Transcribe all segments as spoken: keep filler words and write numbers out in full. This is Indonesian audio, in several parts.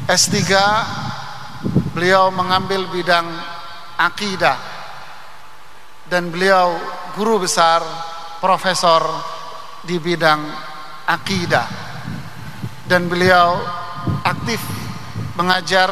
S tiga beliau mengambil bidang akidah, dan beliau guru besar, profesor di bidang akidah, dan beliau aktif mengajar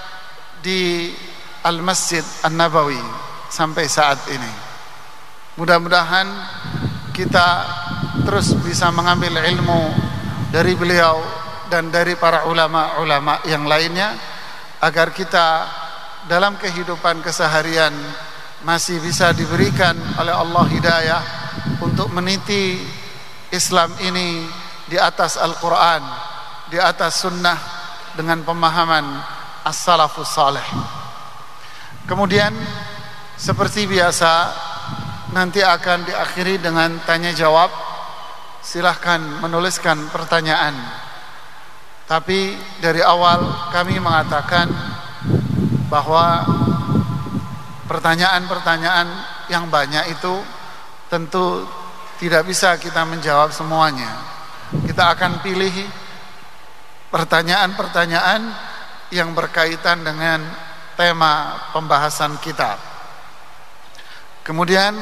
di Al-Masjid An-Nabawi sampai saat ini. Mudah-mudahan kita terus bisa mengambil ilmu dari beliau dan dari para ulama-ulama yang lainnya, agar kita dalam kehidupan keseharian masih bisa diberikan oleh Allah hidayah untuk meniti Islam ini di atas Al-Quran, di atas sunnah, dengan pemahaman as-salafus salih. Kemudian seperti biasa nanti akan diakhiri dengan tanya jawab. Silahkan menuliskan pertanyaan. Tapi dari awal kami mengatakan bahwa pertanyaan-pertanyaan yang banyak itu tentu tidak bisa kita menjawab semuanya. Kita akan pilih pertanyaan-pertanyaan yang berkaitan dengan tema pembahasan kita. Kemudian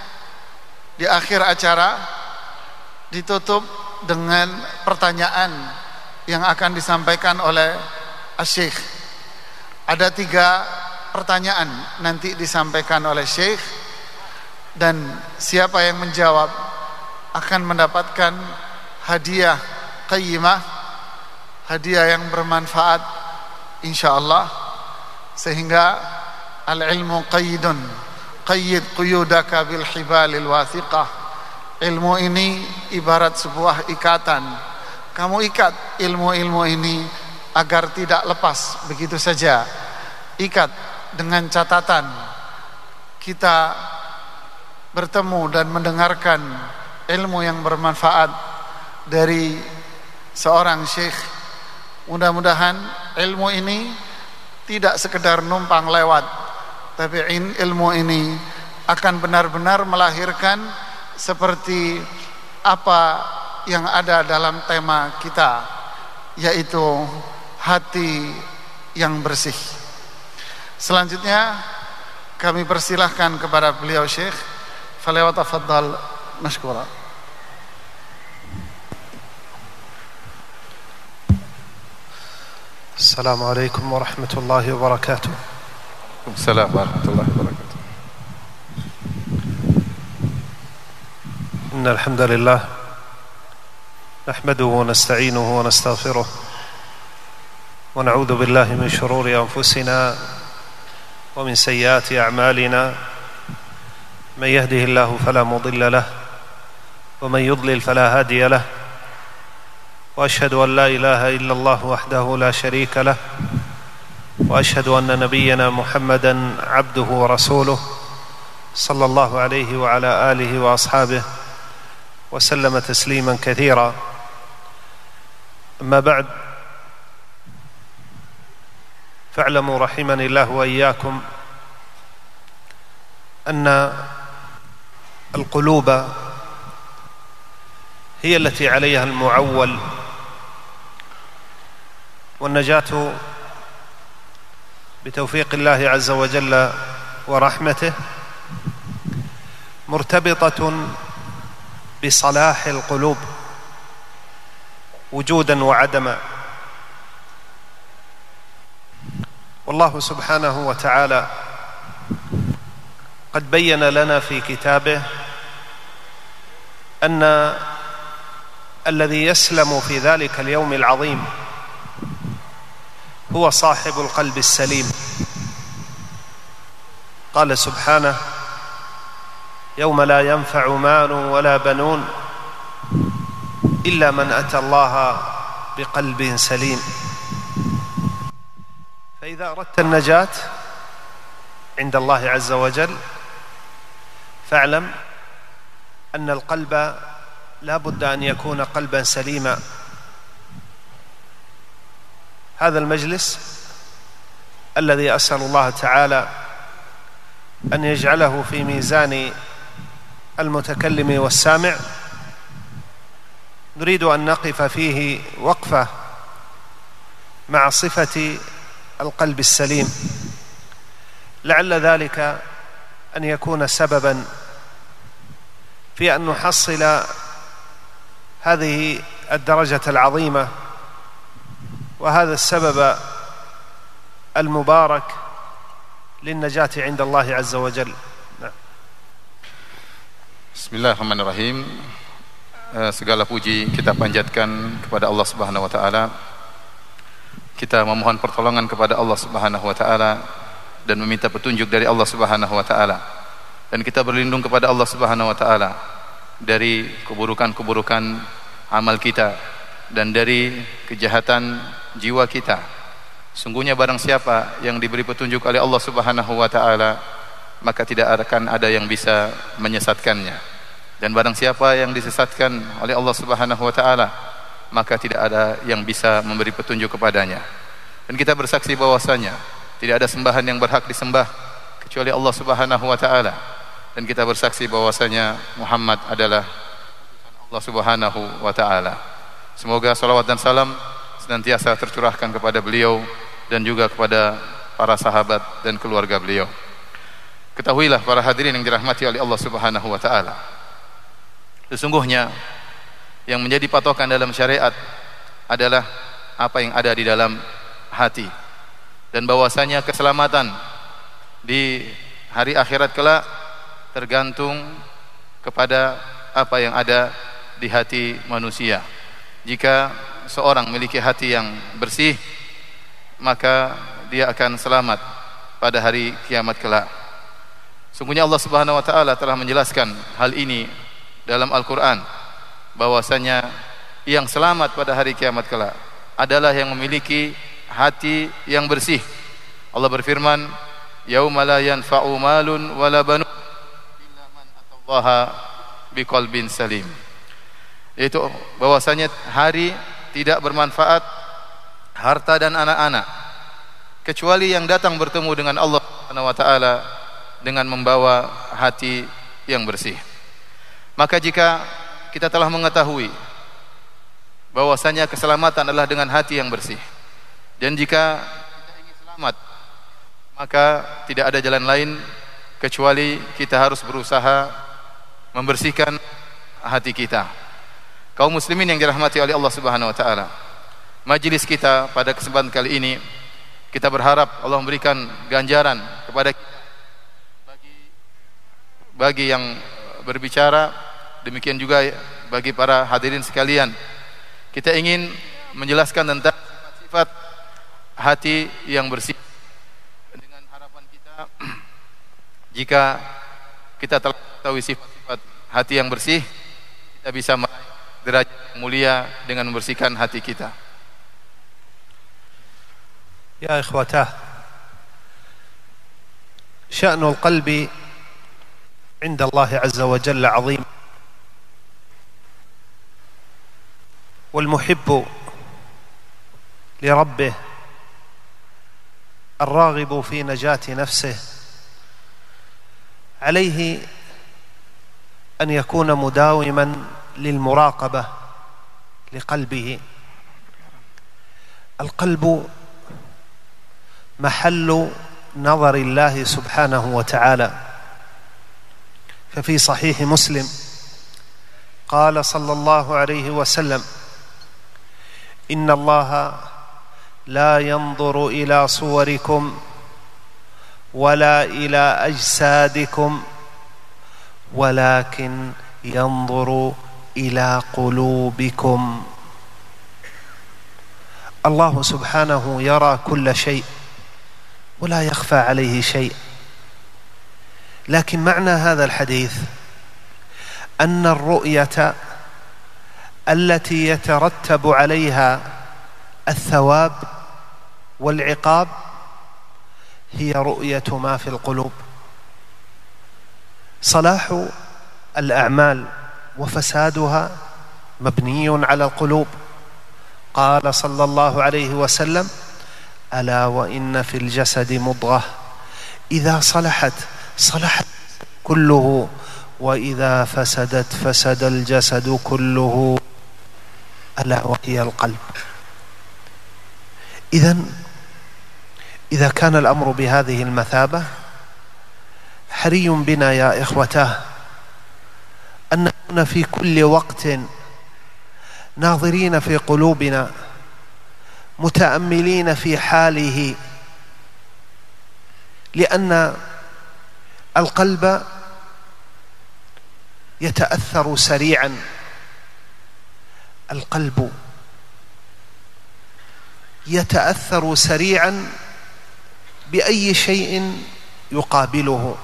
di akhir acara ditutup dengan pertanyaan yang akan disampaikan oleh Syekh. Ada tiga pertanyaan nanti disampaikan oleh Syekh, dan siapa yang menjawab akan mendapatkan hadiah qayyimah, hadiah yang bermanfaat insyaallah. Sehingga al-ilmu qayyidun, qayyid quyudaka bil hibalil wathiqah. Ilmu ini ibarat sebuah ikatan. Kamu ikat ilmu-ilmu ini agar tidak lepas begitu saja. Ikat dengan catatan kita bertemu dan mendengarkan ilmu yang bermanfaat dari seorang syekh. Mudah-mudahan ilmu ini tidak sekedar numpang lewat, tapi ilmu ini akan benar-benar melahirkan seperti apa yang ada dalam tema kita, yaitu hati yang bersih. Selanjutnya kami persilahkan kepada beliau Syekh. Falyatafaddal mashkura. Assalamualaikum warahmatullahi wabarakatuh. Assalamualaikum warahmatullahi wabarakatuh. إن الحمد لله نحمده ونستعينه ونستغفره ونعوذ بالله من شرور أنفسنا ومن سيئات أعمالنا. من يهده الله فلا مضل له ومن يضلل فلا هادي له، وأشهد أن لا إله إلا الله وحده لا شريك له، وأشهد أن نبينا محمدا عبده ورسوله صلى الله عليه وعلى آله وأصحابه وسلم تسليما كثيرا. أما بعد، فاعلموا رحمني الله وإياكم أن القلوب هي التي عليها المعول، والنجاة بتوفيق الله عز وجل ورحمته مرتبطة بصلاح القلوب وجودا وعدما. والله سبحانه وتعالى قد بين لنا في كتابه أن الذي يسلم في ذلك اليوم العظيم هو صاحب القلب السليم. قال سبحانه: يوم لا ينفع مال ولا بنون إلا من أتى الله بقلب سليم. فإذا أردت النجاة عند الله عز وجل فاعلم أن القلب لا بد أن يكون قلبا سليما. هذا المجلس الذي أسأل الله تعالى أن يجعله في ميزان المتكلم والسامع نريد أن نقف فيه وقفة مع صفة القلب السليم، لعل ذلك أن يكون سببا في أن نحصل هذه الدرجة العظيمة وهذا السبب المبارك للنجاة عند الله عز وجل. نعم. Bismillahirrahmanirrahim. Segala puji kita panjatkan kepada Allah Subhanahu wa taala. Kita memohon pertolongan kepada Allah Subhanahu wa taala dan meminta petunjuk dari Allah Subhanahu wa taala. Dan kita berlindung kepada Allah Subhanahu wa taala dari keburukan-keburukan amal kita dan dari kejahatan jiwa kita. Sungguhnya barang siapa yang diberi petunjuk oleh Allah Subhanahu wa taala, maka tidak akan ada yang bisa menyesatkannya. Dan barang siapa yang disesatkan oleh Allah Subhanahu wa taala, maka tidak ada yang bisa memberi petunjuk kepadanya. Dan kita bersaksi bahwasanya tidak ada sembahan yang berhak disembah kecuali Allah Subhanahu wa taala. Dan kita bersaksi bahwasanya Muhammad adalah Allah Subhanahu wa taala. Semoga salawat dan salam senantiasa tercurahkan kepada beliau dan juga kepada para sahabat dan keluarga beliau. Ketahuilah para hadirin yang dirahmati oleh Allah Subhanahu wa taala, sesungguhnya yang menjadi patokan dalam syariat adalah apa yang ada di dalam hati, dan bahwasanya keselamatan di hari akhirat kelak tergantung kepada apa yang ada di hati manusia. Jika seorang memiliki hati yang bersih, maka dia akan selamat pada hari kiamat kelak. Sungguhnya Allah Subhanahu wa taala telah menjelaskan hal ini dalam Al-Qur'an, bahwasanya yang selamat pada hari kiamat kelak adalah yang memiliki hati yang bersih. Allah berfirman, yauma la yanfa'u malun wala banun illa man atallaha biqalbin salim. Yaitu bahwasanya hari tidak bermanfaat harta dan anak-anak kecuali yang datang bertemu dengan Allah Subhanahu wa taala dengan membawa hati yang bersih. Maka jika kita telah mengetahui bahwasanya keselamatan adalah dengan hati yang bersih, dan jika kita ingin selamat, maka tidak ada jalan lain kecuali kita harus berusaha membersihkan hati kita. Kaum muslimin yang dirahmati oleh Allah Subhanahu wa taala, majelis kita pada kesempatan kali ini, kita berharap Allah memberikan ganjaran kepada kita bagi, bagi yang berbicara, demikian juga bagi para hadirin sekalian. Kita ingin menjelaskan tentang sifat-sifat hati yang bersih, dengan harapan kita jika kita telah tahu sifat-sifat hati yang bersih, kita bisa meraih derajat yang mulia dengan membersihkan hati kita. يا إخوتاه، شأن القلب عند الله عز وجل عظيم، والمحب لربه الراغب في نجاة نفسه عليه أن يكون مداوما للمراقبة لقلبه. القلب محل نظر الله سبحانه وتعالى، ففي صحيح مسلم قال صلى الله عليه وسلم: إن الله لا ينظر إلى صوركم ولا إلى أجسادكم ولكن ينظر إلى قلوبكم. الله سبحانه يرى كل شيء ولا يخفى عليه شيء، لكن معنى هذا الحديث أن الرؤية التي يترتب عليها الثواب والعقاب هي رؤية ما في القلوب. صلاح الأعمال وفسادها مبني على القلوب. قال صلى الله عليه وسلم: ألا وإن في الجسد مضغة إذا صلحت صلحت كله وإذا فسدت فسد الجسد كله ألا وهي القلب. إذن إذا كان الأمر بهذه المثابة حري بنا يا إخوتاه أن نكون في كل وقت ناظرين في قلوبنا متأملين في حاله، لأن القلب يتأثر سريعا. القلب يتأثر سريعا بأي شيء يقابله،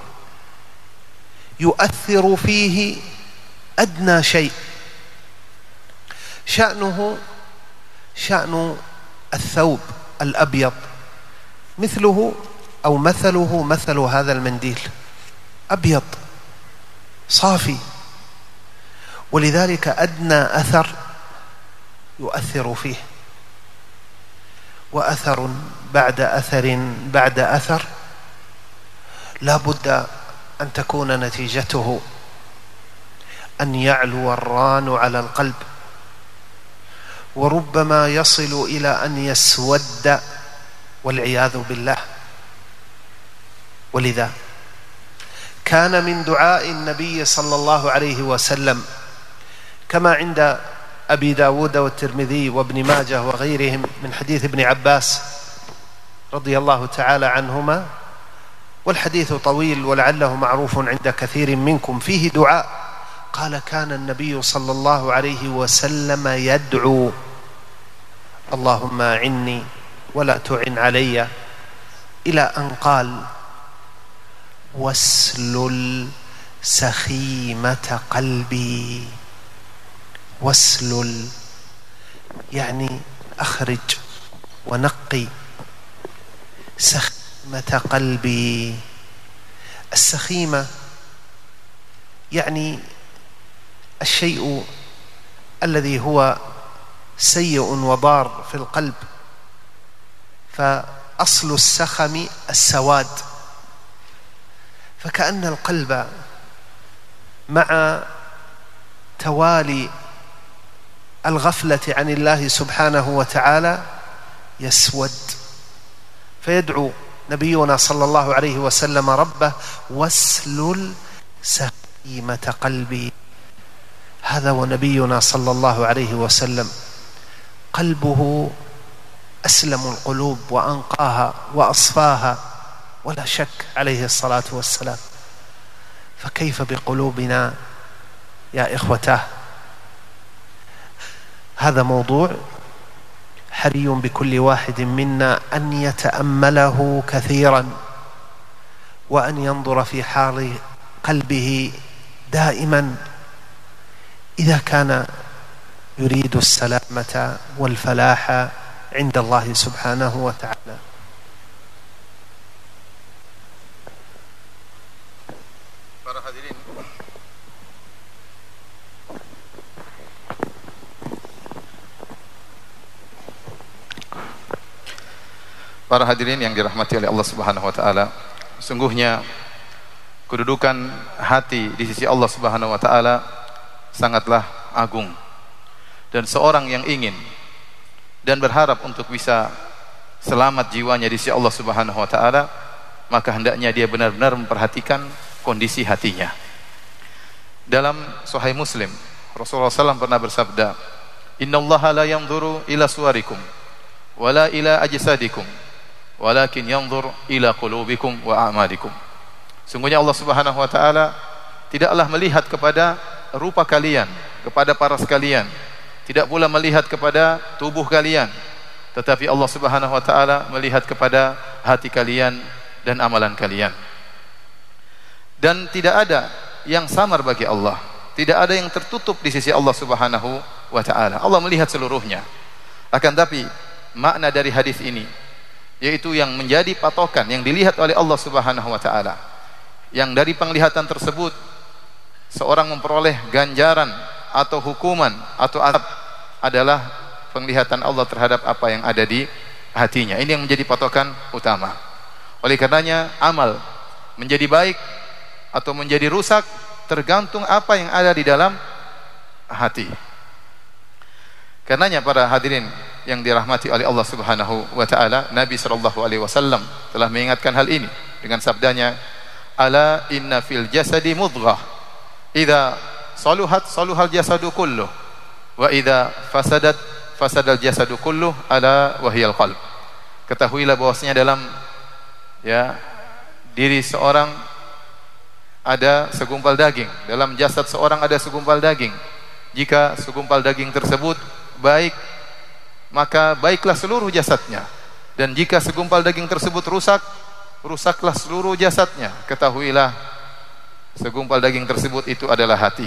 يؤثر فيه أدنى شيء. شأنه شأن الثوب الأبيض، مثله أو مثله مثل هذا المنديل، أبيض صافي، ولذلك أدنى أثر يؤثر فيه، وأثر بعد أثر بعد أثر لا بد أن تكون نتيجته أن يعلو الران على القلب، وربما يصل إلى أن يسود والعياذ بالله. ولذا كان من دعاء النبي صلى الله عليه وسلم كما عند أبي داود والترمذي وابن ماجه وغيرهم من حديث ابن عباس رضي الله تعالى عنهما، والحديث طويل ولعله معروف عند كثير منكم، فيه دعاء قال: كان النبي صلى الله عليه وسلم يدعو: اللهم أعني ولا تعن علي، إلى أن قال: واسلل سخيمة قلبي. واسلل يعني أخرج ونقي سخيمة قلبي. السخيمة يعني الشيء الذي هو سيء وضار في القلب، فأصل السخم السواد. فكأن القلب مع توالي الغفلة عن الله سبحانه وتعالى يسود، فيدعو نبينا صلى الله عليه وسلم ربه: واسلل سخيمة قلبي. هذا ونبينا صلى الله عليه وسلم قلبه أسلم القلوب وأنقاها وأصفاها ولا شك عليه الصلاة والسلام، فكيف بقلوبنا يا إخوتاه؟ هذا موضوع حري بكل واحد منا أن يتأمله كثيرا، وأن ينظر في حال قلبه دائما إذا كان يريد السلامة والفلاح عند الله سبحانه وتعالى. Para hadirin, para hadirin yang dirahmati oleh Allah Subhanahu wa taala, sungguhnya kedudukan hati di sisi Allah Subhanahu wa taala sangatlah agung, dan seorang yang ingin dan berharap untuk bisa selamat jiwanya di sisi Allah Subhanahu wa taala, maka hendaknya dia benar-benar memperhatikan kondisi hatinya. Dalam Sahih Muslim, Rasulullah sallallahu alaihi wasallam pernah bersabda, "Innallaha la yanzuru ila suwarikum wala ila ajsadikum, walakin yanzur ila qulubikum wa a'malikum." Sungguhnya Allah Subhanahu wa taala tidaklah melihat kepada rupa kalian, kepada paras kalian, tidak pula melihat kepada tubuh kalian, tetapi Allah Subhanahu wa taala melihat kepada hati kalian dan amalan kalian. Dan tidak ada yang samar bagi Allah, tidak ada yang tertutup di sisi Allah Subhanahu wa taala. Allah melihat seluruhnya. Akan tapi makna dari hadis ini, yaitu yang menjadi patokan yang dilihat oleh Allah Subhanahu wa taala, yang dari penglihatan tersebut seorang memperoleh ganjaran atau hukuman atau azab, adalah penglihatan Allah terhadap apa yang ada di hatinya. Ini yang menjadi patokan utama. Oleh karenanya amal menjadi baik atau menjadi rusak tergantung apa yang ada di dalam hati. Karenanya para hadirin yang dirahmati oleh Allah Subhanahu wa taala, Nabi sallallahu alaihi wasallam telah mengingatkan hal ini dengan sabdanya, ala inna fil jasadi mudghah idza saluhat saluhal jasadu kulluh wa idza fasadat fasadal jasadu kulluh ala wahiyal qalb. Ketahuilah bahwasanya dalam ya diri seorang ada segumpal daging, dalam jasad seorang ada segumpal daging. Jika segumpal daging tersebut baik, maka baiklah seluruh jasadnya, dan jika segumpal daging tersebut rusak, rusaklah seluruh jasadnya. Ketahuilah segumpal daging tersebut itu adalah hati.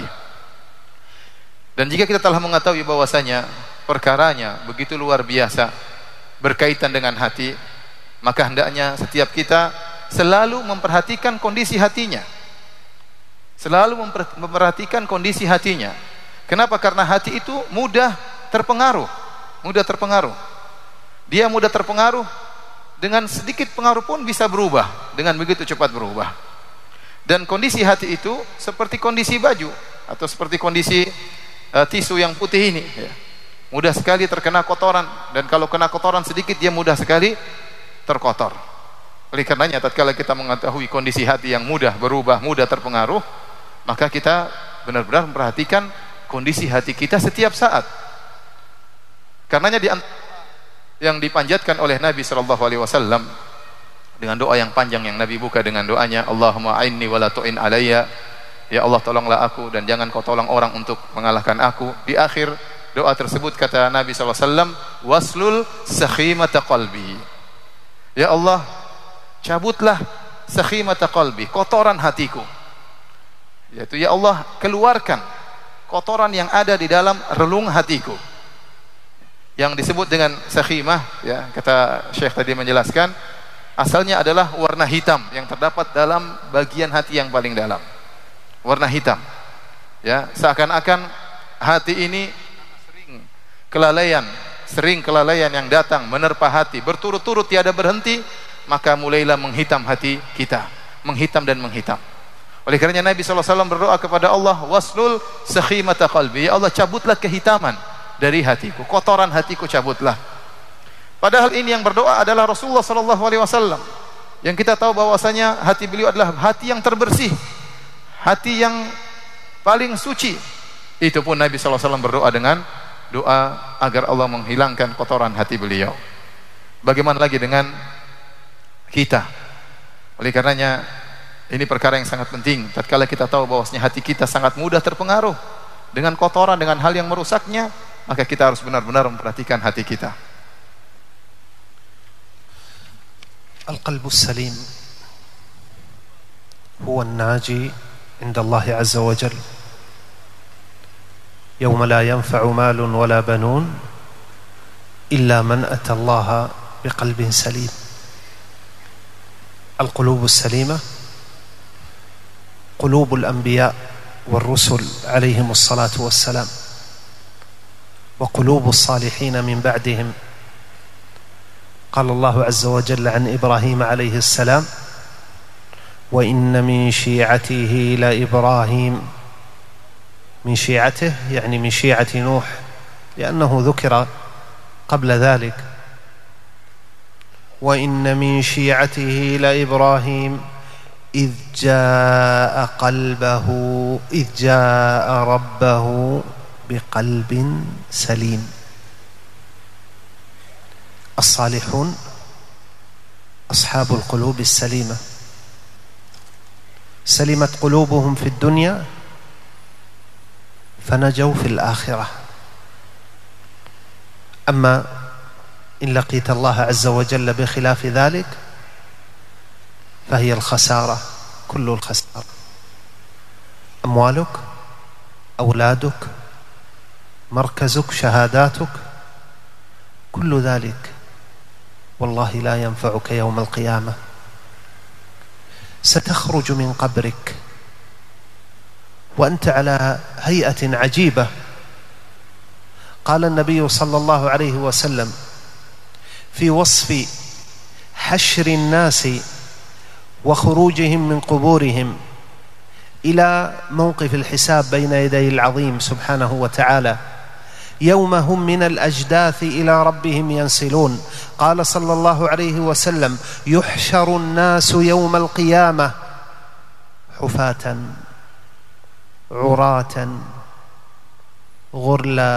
Dan jika kita telah mengetahui bahwasanya perkaranya begitu luar biasa berkaitan dengan hati, maka hendaknya setiap kita selalu memperhatikan kondisi hatinya, selalu memperhatikan kondisi hatinya. Kenapa? Karena hati itu mudah terpengaruh, mudah terpengaruh. Dia mudah terpengaruh, dengan sedikit pengaruh pun bisa berubah, dengan begitu cepat berubah. Dan kondisi hati itu seperti kondisi baju atau seperti kondisi uh, tisu yang putih ini, ya. Mudah sekali terkena kotoran, dan kalau kena kotoran sedikit dia mudah sekali terkotor. Oleh karenanya tatkala kita mengetahui kondisi hati yang mudah berubah, mudah terpengaruh, maka kita benar-benar memperhatikan kondisi hati kita setiap saat. Karenanya di yang dipanjatkan oleh Nabi sallallahu alaihi wasallam dengan doa yang panjang yang Nabi buka dengan doanya, Allahumma a'inni wa la tu'in alayya. Ya Allah, tolonglah aku dan jangan kau tolong orang untuk mengalahkan aku. Di akhir doa tersebut kata Nabi sallallahu alaihi wasallam, waslul sakhimata qalbi. Ya Allah, cabutlah sakhimata qalbi, kotoran hatiku. Yaitu ya Allah, keluarkan kotoran yang ada di dalam relung hatiku. Yang disebut dengan sakhimah, ya, kata Syekh tadi menjelaskan, asalnya adalah warna hitam yang terdapat dalam bagian hati yang paling dalam. Warna hitam. Ya, seakan-akan hati ini sering kelalaian, sering kelalaian yang datang menerpa hati berturut-turut tiada berhenti, maka mulailah menghitam hati kita, menghitam dan menghitam. Oleh karenanya Nabi sallallahu alaihi wasallam berdoa kepada Allah, waslul sakhimata qalbi. Ya Allah, cabutlah kehitaman dari hatiku, kotoran hatiku cabutlah. Padahal ini yang berdoa adalah Rasulullah sallallahu alaihi wasallam, yang kita tahu bahwasanya hati beliau adalah hati yang terbersih, hati yang paling suci. Itu pun Nabi sallallahu alaihi wasallam berdoa dengan doa agar Allah menghilangkan kotoran hati beliau. Bagaimana lagi dengan kita? Oleh karenanya ini perkara yang sangat penting. Tatkala kita tahu bahwasanya hati kita sangat mudah terpengaruh dengan kotoran, dengan hal yang merusaknya, maka kita harus benar-benar memperhatikan hati kita. Al-qalbu salim huwa an-naji 'inda Allah 'azza wa jalla yawma la yanfa'u malun wala banun illa man ata Allah biqalbin salim. Al-qulubu as-salimah قلوب الأنبياء والرسل عليهم الصلاة والسلام وقلوب الصالحين من بعدهم. قال الله عز وجل عن إبراهيم عليه السلام وإن من شيعته لإبراهيم. من شيعته يعني من شيعة نوح، لأنه ذكر قبل ذلك وإن من شيعته لإبراهيم إذ جاء قلبه إذ جاء ربه بقلب سليم. الصالحون أصحاب القلوب السليمة، سلمت قلوبهم في الدنيا فنجوا في الآخرة. أما إن لقيت الله عز وجل بخلاف ذلك فهي الخسارة، كل الخسارة. أموالك، أولادك، مركزك، شهاداتك، كل ذلك والله لا ينفعك يوم القيامة. ستخرج من قبرك وأنت على هيئة عجيبة. قال النبي صلى الله عليه وسلم في وصف حشر الناس وخروجهم من قبورهم إلى موقف الحساب بين يدي العظيم سبحانه وتعالى، يوم هم من الأجداث إلى ربهم ينسلون. قال صلى الله عليه وسلم: يحشر الناس يوم القيامة حفاة عراة غرلا.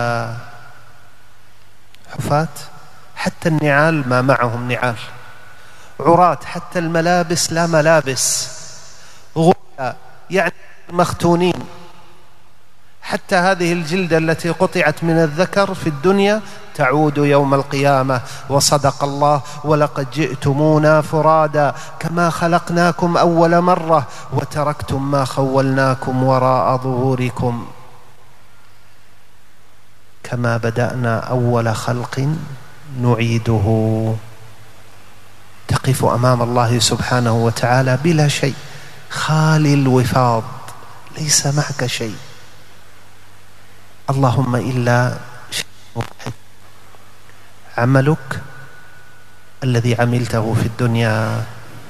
حفاة حتى النعال ما معهم نعال، عراة حتى الملابس لا ملابس، غرلا يعني مختونين، حتى هذه الجلدة التي قطعت من الذكر في الدنيا تعود يوم القيامة. وصدق الله: ولقد جئتمونا فرادا كما خلقناكم أول مرة وتركتم ما خولناكم وراء ظهوركم كما بدأنا أول خلق نعيده. تقف أمام الله سبحانه وتعالى بلا شيء، خالي الوفاض، ليس معك شيء، اللهم إلا شيء واحد: عملك الذي عملته في الدنيا.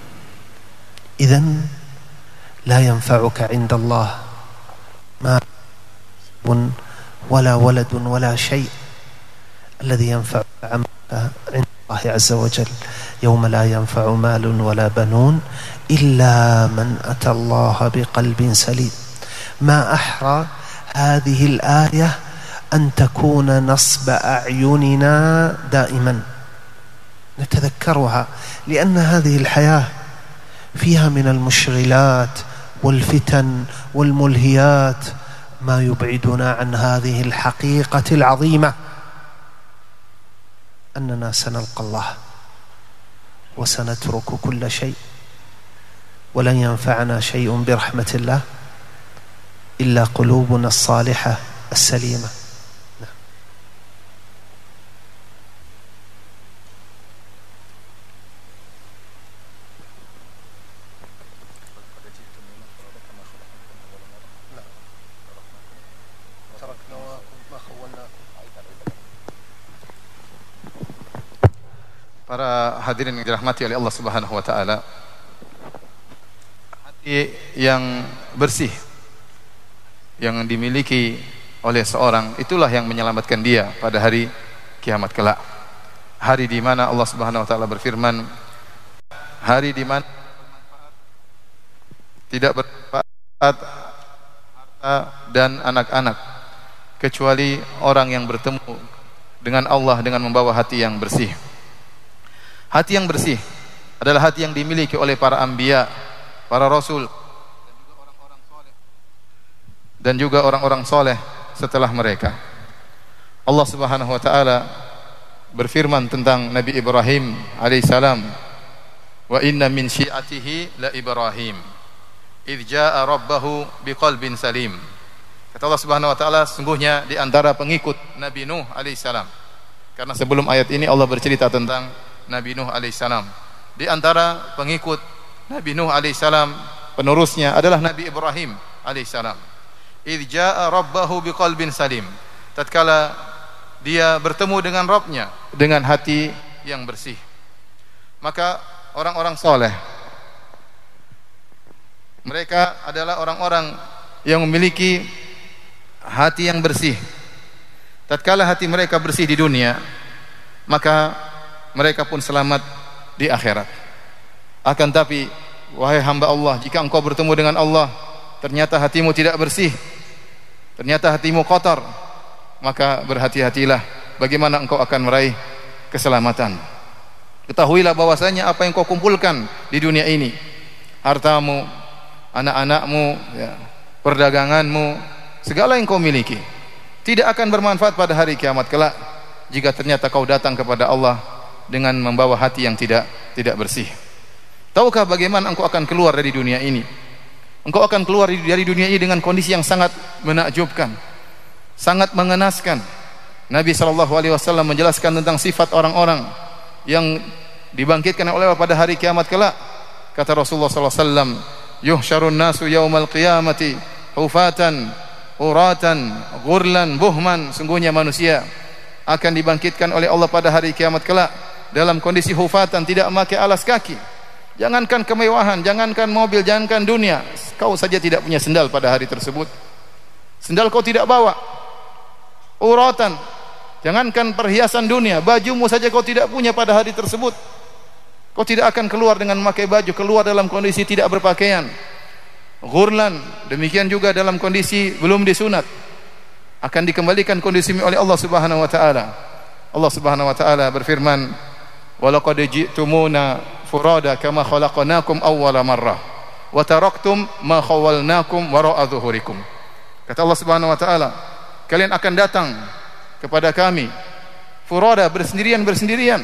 إذن لا ينفعك عند الله مال ولا ولد ولا شيء. الذي ينفعك عملك عند الله عز وجل يوم لا ينفع مال ولا بنون إلا من أتى الله بقلب سليم. ما أحرى هذه الآية أن تكون نصب أعيننا دائما، نتذكرها، لأن هذه الحياة فيها من المشغلات والفتن والملهيات ما يبعدنا عن هذه الحقيقة العظيمة، أننا سنلقى الله وسنترك كل شيء، ولن ينفعنا شيء برحمة الله إلا قلوبنا الصالحة السليمة. نعم. Para hadirin yang dirahmati oleh Allah Subhanahu wa taala, hati yang bersih yang dimiliki oleh seorang, itulah yang menyelamatkan dia pada hari kiamat kelak. Hari di mana Allah Subhanahu wa taala berfirman, hari di mana tidak bermanfaat harta dan anak-anak kecuali orang yang bertemu dengan Allah dengan membawa hati yang bersih. Hati yang bersih adalah hati yang dimiliki oleh para anbiya, para rasul, dan juga orang-orang soleh setelah mereka. Allah Subhanahu wa taala berfirman tentang Nabi Ibrahim alaihissalam, wa inna min syi'atihi la Ibrahim idh jaa'a rabbahu biqalbin salim. Kata Allah Subhanahu wa taala, sungguhnya di antara pengikut Nabi Nuh alaihissalam, karena sebelum ayat ini Allah bercerita tentang Nabi Nuh alaihissalam, di antara pengikut Nabi Nuh alaihissalam, penerusnya adalah Nabi Ibrahim alaihissalam. Idh jaa'a rabbahu biqalbin salim, tatkala dia bertemu dengan Rabbnya dengan hati yang bersih. Maka orang-orang soleh, mereka adalah orang-orang yang memiliki hati yang bersih. Tatkala hati mereka bersih di dunia, maka mereka pun selamat di akhirat. Akan tapi, wahai hamba Allah, jika engkau bertemu dengan Allah ternyata hatimu tidak bersih, ternyata hatimu kotor, maka berhati-hatilah bagaimana engkau akan meraih keselamatan. Ketahuilah bahwasanya apa yang kau kumpulkan di dunia ini, hartamu, anak-anakmu, ya, perdaganganmu, segala yang kau miliki, tidak akan bermanfaat pada hari kiamat kelak jika ternyata kau datang kepada Allah dengan membawa hati yang tidak tidak bersih. Tahukah bagaimana engkau akan keluar dari dunia ini? Engkau akan keluar dari dunia ini dengan kondisi yang sangat menakjubkan, sangat mengenaskan. Nabi shallallahu alaihi wasallam menjelaskan tentang sifat orang-orang yang dibangkitkan oleh Allah pada hari kiamat kelak. Kata Rasulullah sallallahu alaihi wasallam, yuhsyarun nasu yaumal qiyamati hufatan uratan ghurlan buhman. Sungguhnya manusia akan dibangkitkan oleh Allah pada hari kiamat kelak dalam kondisi hufatan, tidak memakai alas kaki. Jangankan kemewahan, jangankan mobil, jangankan dunia, kau saja tidak punya sendal pada hari tersebut. Sendal kau tidak bawa. Uratan, Jangankan perhiasan dunia, bajumu saja kau tidak punya pada hari tersebut. Kau tidak akan keluar dengan memakai baju, keluar dalam kondisi tidak berpakaian. Ghurlan, demikian juga dalam kondisi belum disunat, akan dikembalikan kondisi oleh Allah Subhanahu wa taala. Allah Subhanahu wa taala berfirman, "Wa laqad ji'tumuna furada kama khalaqnakum awwala marrah wa taraktum ma khawwalnakum wara'a dhuhurikum." Kata Allah Subhanahu wa taala, kalian akan datang kepada kami furada, bersendirian-bersendirian,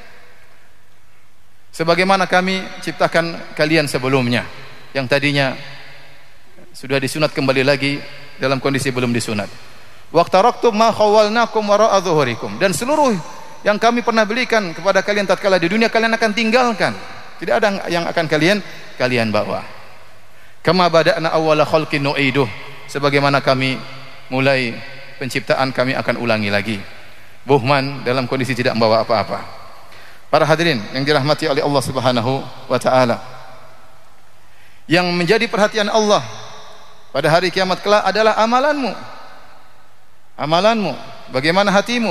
sebagaimana kami ciptakan kalian sebelumnya, yang tadinya sudah disunat kembali lagi dalam kondisi belum disunat. Waqtaraktum ma khawwalnakum wara'a dhuhurikum, dan seluruh yang kami pernah belikan kepada kalian tatkala di dunia kalian akan tinggalkan, tidak ada yang akan kalian kalian bawa. Kama bada'na awwala khalqin nu'iduh, sebagaimana kami mulai penciptaan kami akan ulangi lagi. Buhman dalam kondisi tidak membawa apa-apa. Para hadirin yang dirahmati oleh Allah Subhanahu wa taala, yang menjadi perhatian Allah pada hari kiamat kelak adalah amalanmu. Amalanmu, bagaimana hatimu.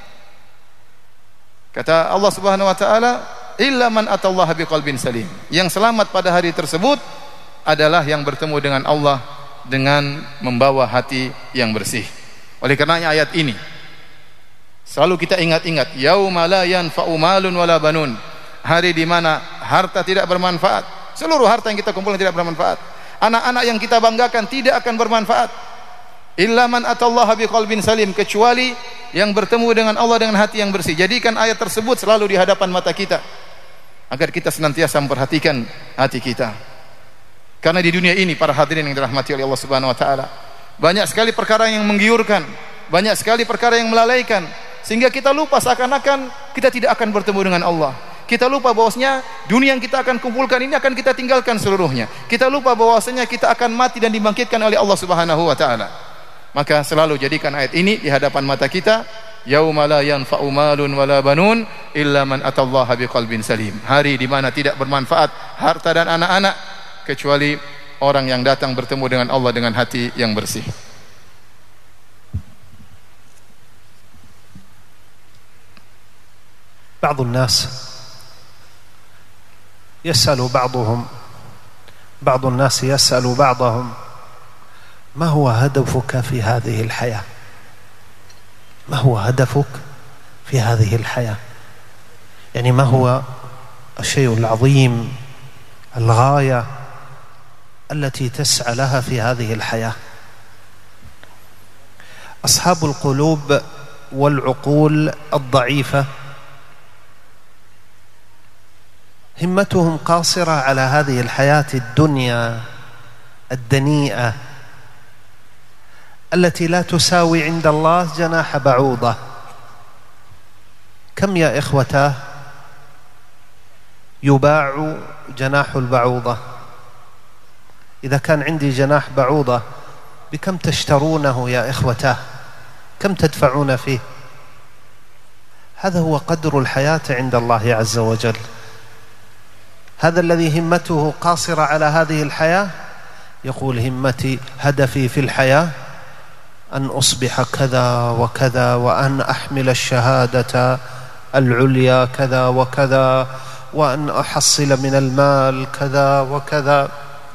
Kata Allah Subhanahu wa taala, illa man atallaha biqalbin salim. Yang selamat pada hari tersebut adalah yang bertemu dengan Allah dengan membawa hati yang bersih. Oleh karenanya ayat ini selalu kita ingat-ingat, yauma la yanfa'u malun wala banun, hari di mana harta tidak bermanfaat. Seluruh harta yang kita kumpulkan tidak bermanfaat. Anak-anak yang kita banggakan tidak akan bermanfaat. Illa man atallaha biqalbin salim, kecuali yang bertemu dengan Allah dengan hati yang bersih. Jadikan ayat tersebut selalu di hadapan mata kita agar kita senantiasa memperhatikan hati kita. Karena di dunia ini para hadirin yang dirahmati oleh Allah Subhanahu wa taala, banyak sekali perkara yang menggiurkan, banyak sekali perkara yang melalaikan, sehingga kita lupa seakan-akan kita tidak akan bertemu dengan Allah. Kita lupa bahwasanya dunia yang kita akan kumpulkan ini akan kita tinggalkan seluruhnya. Kita lupa bahwasanya kita akan mati dan dibangkitkan oleh Allah Subhanahu wa taala. Maka selalu jadikan ayat ini di hadapan mata kita, yauma la yanfa'u malun wala banun illa man atallaha biqalbin salim. Hari di mana tidak bermanfaat harta dan anak-anak kecuali orang yang datang bertemu dengan Allah dengan hati yang bersih. بعض الناس يسأل بعضهم بعض الناس يسأل بعضهم ما هو هدفك في هذه الحياة؟ ما هو هدفك في هذه الحياة؟ يعني ما هو الشيء العظيم، الغاية التي تسعى لها في هذه الحياة؟ أصحاب القلوب والعقول الضعيفة همتهم قاصرة على هذه الحياة الدنيا الدنيئة التي لا تساوي عند الله جناح بعوضة. كم يا إخوتاه يباع جناح البعوضة؟ إذا كان عندي جناح بعوضة بكم تشترونه يا إخوتاه؟ كم تدفعون فيه؟ هذا هو قدر الحياة عند الله عز وجل. هذا الذي همته قاصرة على هذه الحياة يقول همتي هدفي في الحياة أن أصبح كذا وكذا، وأن أحمل الشهادة العليا كذا وكذا، وأن أحصل من المال كذا وكذا.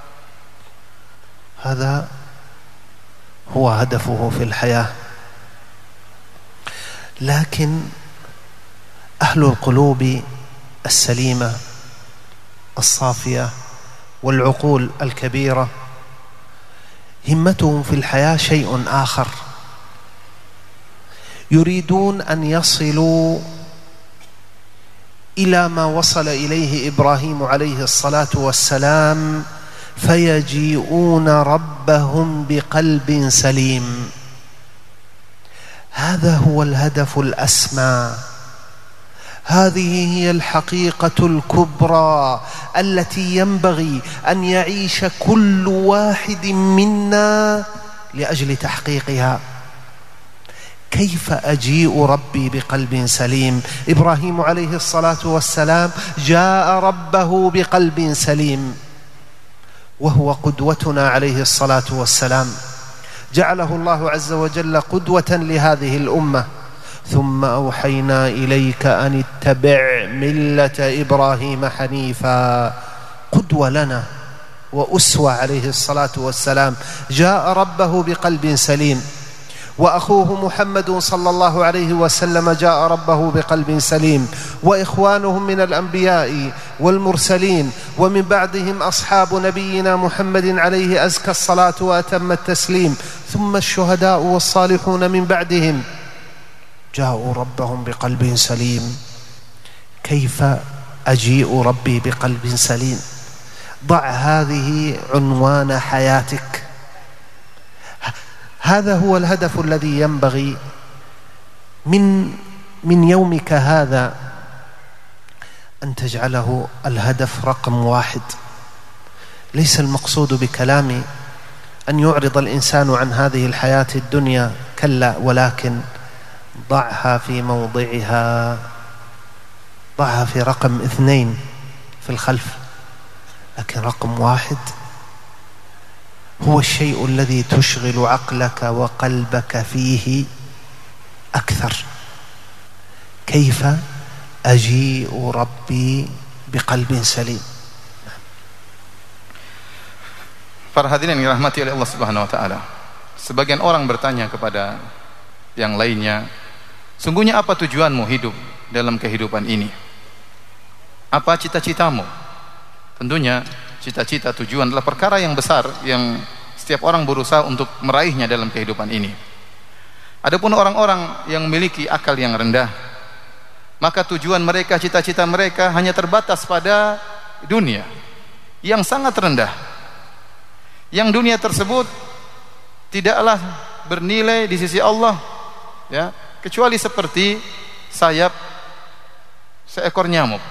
هذا هو هدفه في الحياة. لكن أهل القلوب السليمة الصافية والعقول الكبيرة همتهم في الحياة شيء آخر، يريدون أن يصلوا إلى ما وصل إليه إبراهيم عليه الصلاة والسلام، فيجيئون ربهم بقلب سليم. هذا هو الهدف الأسمى، هذه هي الحقيقة الكبرى التي ينبغي أن يعيش كل واحد منا لأجل تحقيقها. كيف أجيء ربي بقلب سليم؟ إبراهيم عليه الصلاة والسلام جاء ربه بقلب سليم، وهو قدوتنا عليه الصلاة والسلام، جعله الله عز وجل قدوة لهذه الأمة. ثم أوحينا إليك أن اتبع ملة إبراهيم حنيفا قدوة لنا وأسوة عليه الصلاة والسلام. جاء ربه بقلب سليم، وأخوه محمد صلى الله عليه وسلم جاء ربه بقلب سليم، وإخوانهم من الأنبياء والمرسلين ومن بعدهم أصحاب نبينا محمد عليه أزكى الصلاة وأتم التسليم، ثم الشهداء والصالحون من بعدهم جاءوا ربهم بقلب سليم. كيف أجيء ربي بقلب سليم؟ ضع هذه عنوان حياتك. هذا هو الهدف الذي ينبغي من من يومك هذا أن تجعله الهدف رقم واحد. ليس المقصود بكلامي أن يعرض الإنسان عن هذه الحياة الدنيا، كلا، ولكن ضعها في موضعها، ضعها في رقم اثنين في الخلف، لكن رقم واحد هو الشيء الذي تشغل عقلك وقلبك فيه أكثر. كيف أجيء ربي بقلب سليم. Para hadirin yang dirahmati oleh Allah Subhanahu wa taala. Sebagian orang bertanya kepada yang lainnya, sungguhnya apa tujuanmu hidup dalam kehidupan ini? Apa cita-citamu? Tentunya cita-cita, tujuan adalah perkara yang besar yang setiap orang berusaha untuk meraihnya dalam kehidupan ini. Adapun orang-orang yang memiliki akal yang rendah, maka tujuan mereka, cita-cita mereka hanya terbatas pada dunia yang sangat rendah. Yang dunia tersebut tidaklah bernilai di sisi Allah, ya, kecuali seperti sayap seekor nyamuk.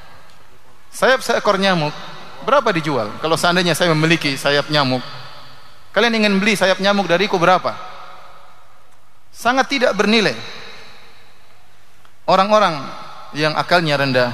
Sayap seekor nyamuk berapa dijual? Kalau seandainya saya memiliki sayap nyamuk, kalian ingin beli sayap nyamuk dariku berapa? Sangat tidak bernilai. Orang-orang yang akalnya rendah,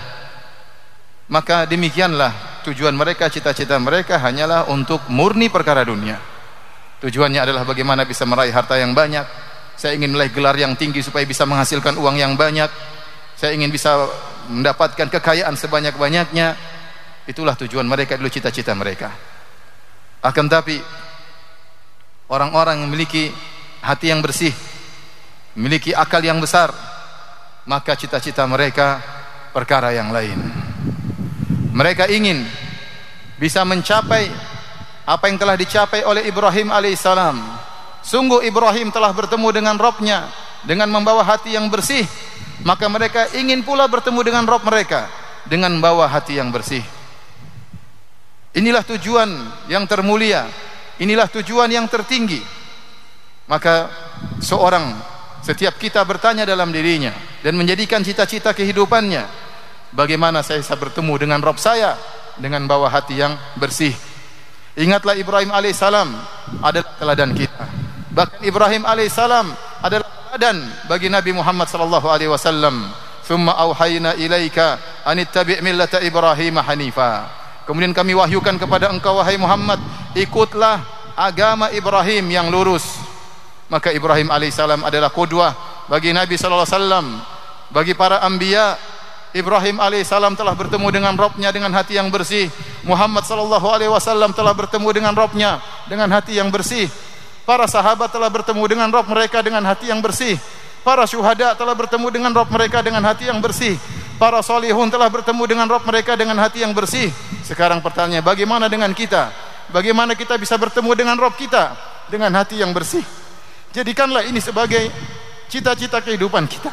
maka demikianlah tujuan mereka, cita-cita mereka hanyalah untuk murni perkara dunia. Tujuannya adalah bagaimana bisa meraih harta yang banyak. Saya ingin meraih gelar yang tinggi supaya bisa menghasilkan uang yang banyak. Saya ingin bisa mendapatkan kekayaan sebanyak-banyaknya. Itulah tujuan mereka, dulu cita-cita mereka. Akan tapi orang-orang yang memiliki hati yang bersih, memiliki akal yang besar, maka cita-cita mereka perkara yang lain. Mereka ingin bisa mencapai apa yang telah dicapai oleh Ibrahim alaihissalam. Sungguh Ibrahim telah bertemu dengan Rabb-Nya dengan membawa hati yang bersih, maka mereka ingin pula bertemu dengan Rabb mereka dengan membawa hati yang bersih. Inilah tujuan yang termulia, inilah tujuan yang tertinggi. Maka seorang, setiap kita bertanya dalam dirinya dan menjadikan cita-cita kehidupannya, bagaimana saya bisa bertemu dengan Rabb saya dengan bawa hati yang bersih. Ingatlah Ibrahim alaihissalam adalah teladan kita. Bahkan Ibrahim alaihissalam adalah teladan bagi Nabi Muhammad sallallahu alaihi wasallam. Tsumma auhayna ilaika an ittabi' millata Ibrahim hanifa. Kemudian kami wahyukan kepada engkau wahai Muhammad, ikutlah agama Ibrahim yang lurus. Maka Ibrahim alaihissalam adalah qudwah bagi Nabi sallallahu alaihi wasallam, bagi para anbiya. Ibrahim alaihissalam telah bertemu dengan Rabb-Nya dengan hati yang bersih. Muhammad sallallahu alaihi wasallam telah bertemu dengan Rabb-Nya dengan hati yang bersih. Para sahabat telah bertemu dengan Rabb mereka dengan hati yang bersih. Para syuhada telah bertemu dengan Rabb mereka dengan hati yang bersih. Para solihun telah bertemu dengan Rabb mereka dengan hati yang bersih. Sekarang pertanyaannya, bagaimana dengan kita? Bagaimana kita bisa bertemu dengan Rabb kita dengan hati yang bersih? Jadikanlah ini sebagai cita-cita kehidupan kita.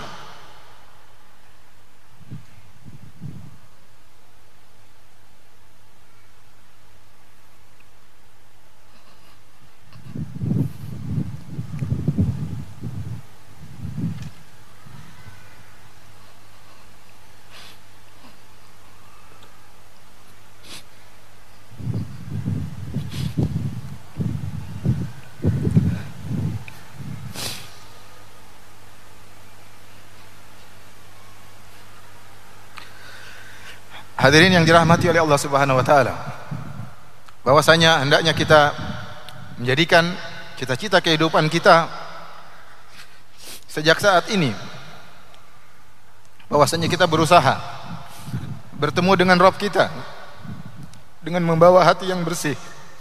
Hadirin yang dirahmati oleh Allah Subhanahu wa taala, bahwasanya hendaknya kita menjadikan cita-cita kehidupan kita sejak saat ini bahwasanya kita berusaha bertemu dengan Rabb kita dengan membawa hati yang bersih.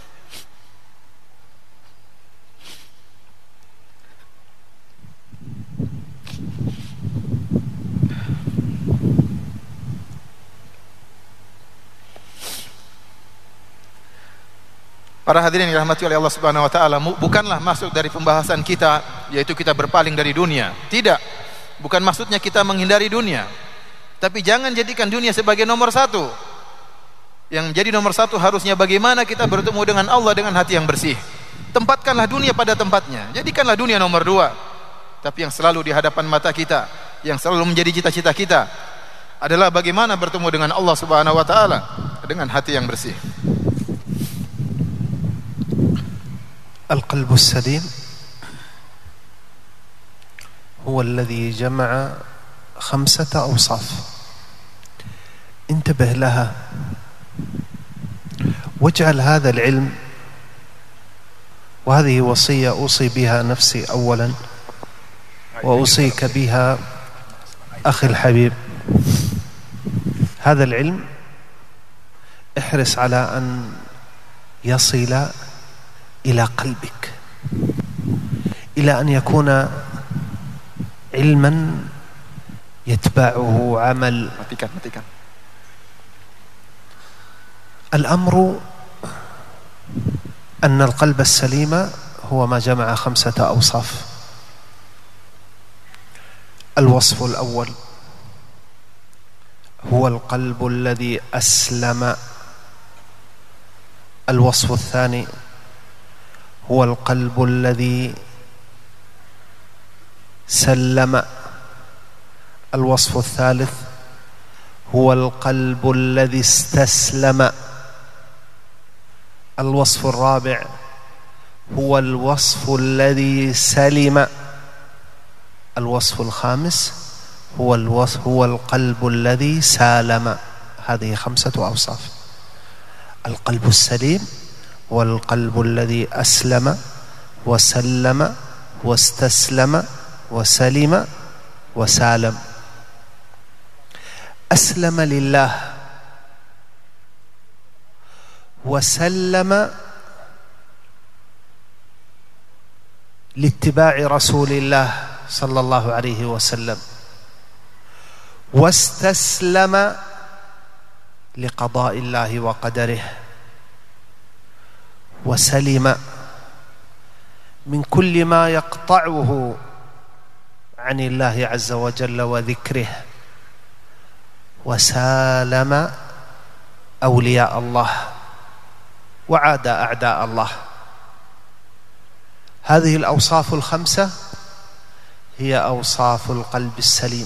Para hadirin yang dirahmati oleh Allah Subhanahu wa taala, bukanlah maksud dari pembahasan kita yaitu kita berpaling dari dunia. Tidak. Bukan maksudnya kita menghindari dunia. Tapi jangan jadikan dunia sebagai nomor satu. Yang jadi nomor satu harusnya bagaimana kita bertemu dengan Allah dengan hati yang bersih. Tempatkanlah dunia pada tempatnya. Jadikanlah dunia nomor dua. Tapi yang selalu di hadapan mata kita, yang selalu menjadi cita-cita kita adalah bagaimana bertemu dengan Allah Subhanahu wa taala dengan hati yang bersih. القلب السليم هو الذي جمع خمسة أوصاف انتبه لها واجعل هذا العلم، وهذه وصية أوصي بها نفسي أولا وأوصيك بها أخي الحبيب، هذا العلم احرص على أن يصل إلى قلبك، إلى أن يكون علما يتبعه عمل. matikan, matikan. الأمر أن القلب السليم هو ما جمع خمسة أوصاف. الوصف الأول هو القلب الذي أسلم. الوصف الثاني هو القلب الذي سلم. الوصف الثالث هو القلب الذي استسلم. الوصف الرابع هو الوصف الذي سلم. الوصف الخامس هو الوصف هو القلب الذي سالم. هذه خمسة أوصاف. القلب السليم هو القلب الذي أسلم وسلم واستسلم وسلم وسالم. أسلم لله وسلم لاتباع رسول الله صلى الله عليه وسلم واستسلم لقضاء الله وقدره وسلم من كل ما يقطعه عن الله عز وجل وذكره وسالم أولياء الله وعاد أعداء الله. هذه الأوصاف الخمسة هي أوصاف القلب السليم.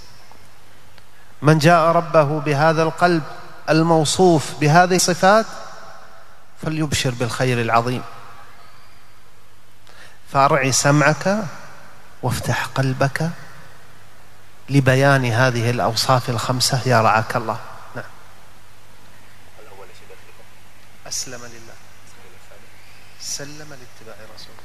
من جاء ربه بهذا القلب الموصوف بهذه الصفات فليبشر بالخير العظيم. فارعي سمعك وافتح قلبك لبيان هذه الأوصاف الخمسة يا رعاك الله. نعم. أسلم لله سلم لاتباع رسوله.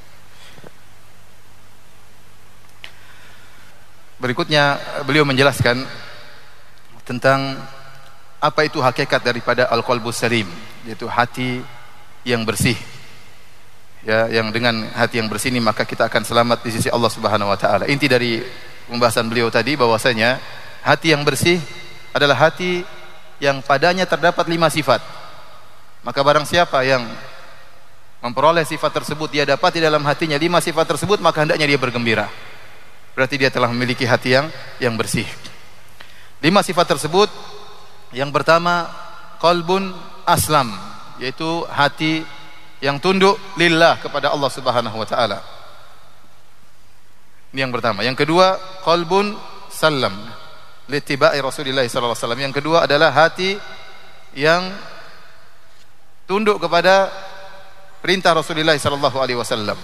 Berikutnya beliau menjelaskan tentang apa itu hakikat daripada al-qalbus salim, yaitu hati yang bersih. Ya, yang dengan hati yang bersih ini maka kita akan selamat di sisi Allah Subhanahu wa taala. Inti dari pembahasan beliau tadi bahwasanya hati yang bersih adalah hati yang padanya terdapat lima sifat. Maka barang siapa yang memperoleh sifat tersebut, dia dapat di dalam hatinya lima sifat tersebut, maka hendaknya dia bergembira. Berarti dia telah memiliki hati yang yang bersih. Lima sifat tersebut, yang pertama qalbun aslam, yaitu hati yang tunduk lillah kepada Allah Subhanahu wa taala. Ini yang pertama. Yang kedua qalbun salam littiba'i Rasulillah sallallahu alaihi wasallam. Yang kedua adalah hati yang tunduk kepada perintah Rasulullah sallallahu alaihi wasallam.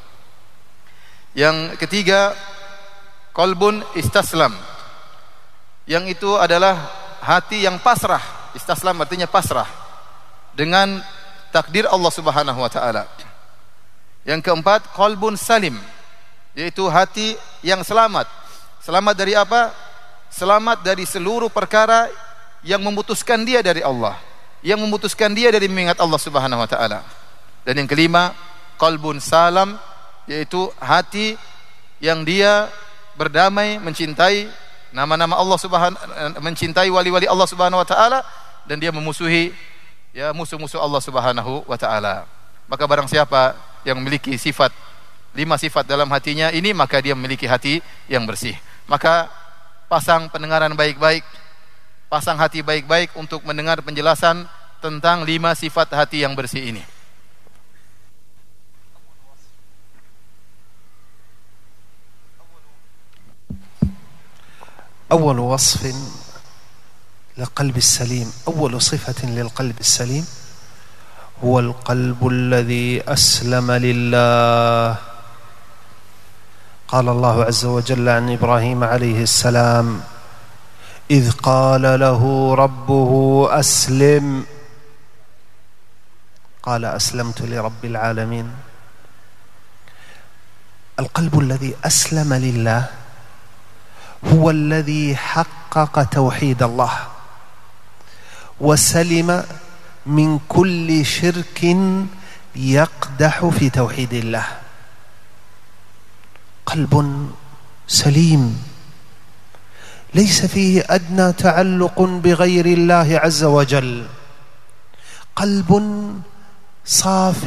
Yang ketiga qalbun istaslam, yang itu adalah hati yang pasrah. Istaslam artinya pasrah dengan takdir Allah Subhanahu wa taala. Yang keempat qalbun salim, yaitu hati yang selamat. Selamat dari apa? selamat dari seluruh perkara yang memutuskan dia dari Allah, yang memutuskan dia dari mengingat Allah Subhanahu wa taala. Dan yang kelima, qalbun salam, yaitu hati yang dia berdamai, mencintai nama-nama Allah Subhanahu, mencintai wali-wali Allah Subhanahu wa taala, dan dia memusuhi ya musuh-musuh Allah Subhanahu wa taala. Maka barang siapa yang memiliki sifat lima sifat dalam hatinya ini, maka dia memiliki hati yang bersih. Maka pasang pendengaran baik-baik, pasang hati baik-baik untuk mendengar penjelasan tentang lima sifat hati yang bersih ini. أول وصف للقلب السليم، أول صفة للقلب السليم هو القلب الذي أسلم لله. قال الله عز وجل عن إبراهيم عليه السلام: إذ قال له ربه أسلم قال أسلمت لرب العالمين. القلب الذي أسلم لله هو الذي حقق توحيد الله وسلم من كل شرك يقدح في توحيد الله. قلب سليم ليس فيه أدنى تعلق بغير الله عز وجل، قلب صاف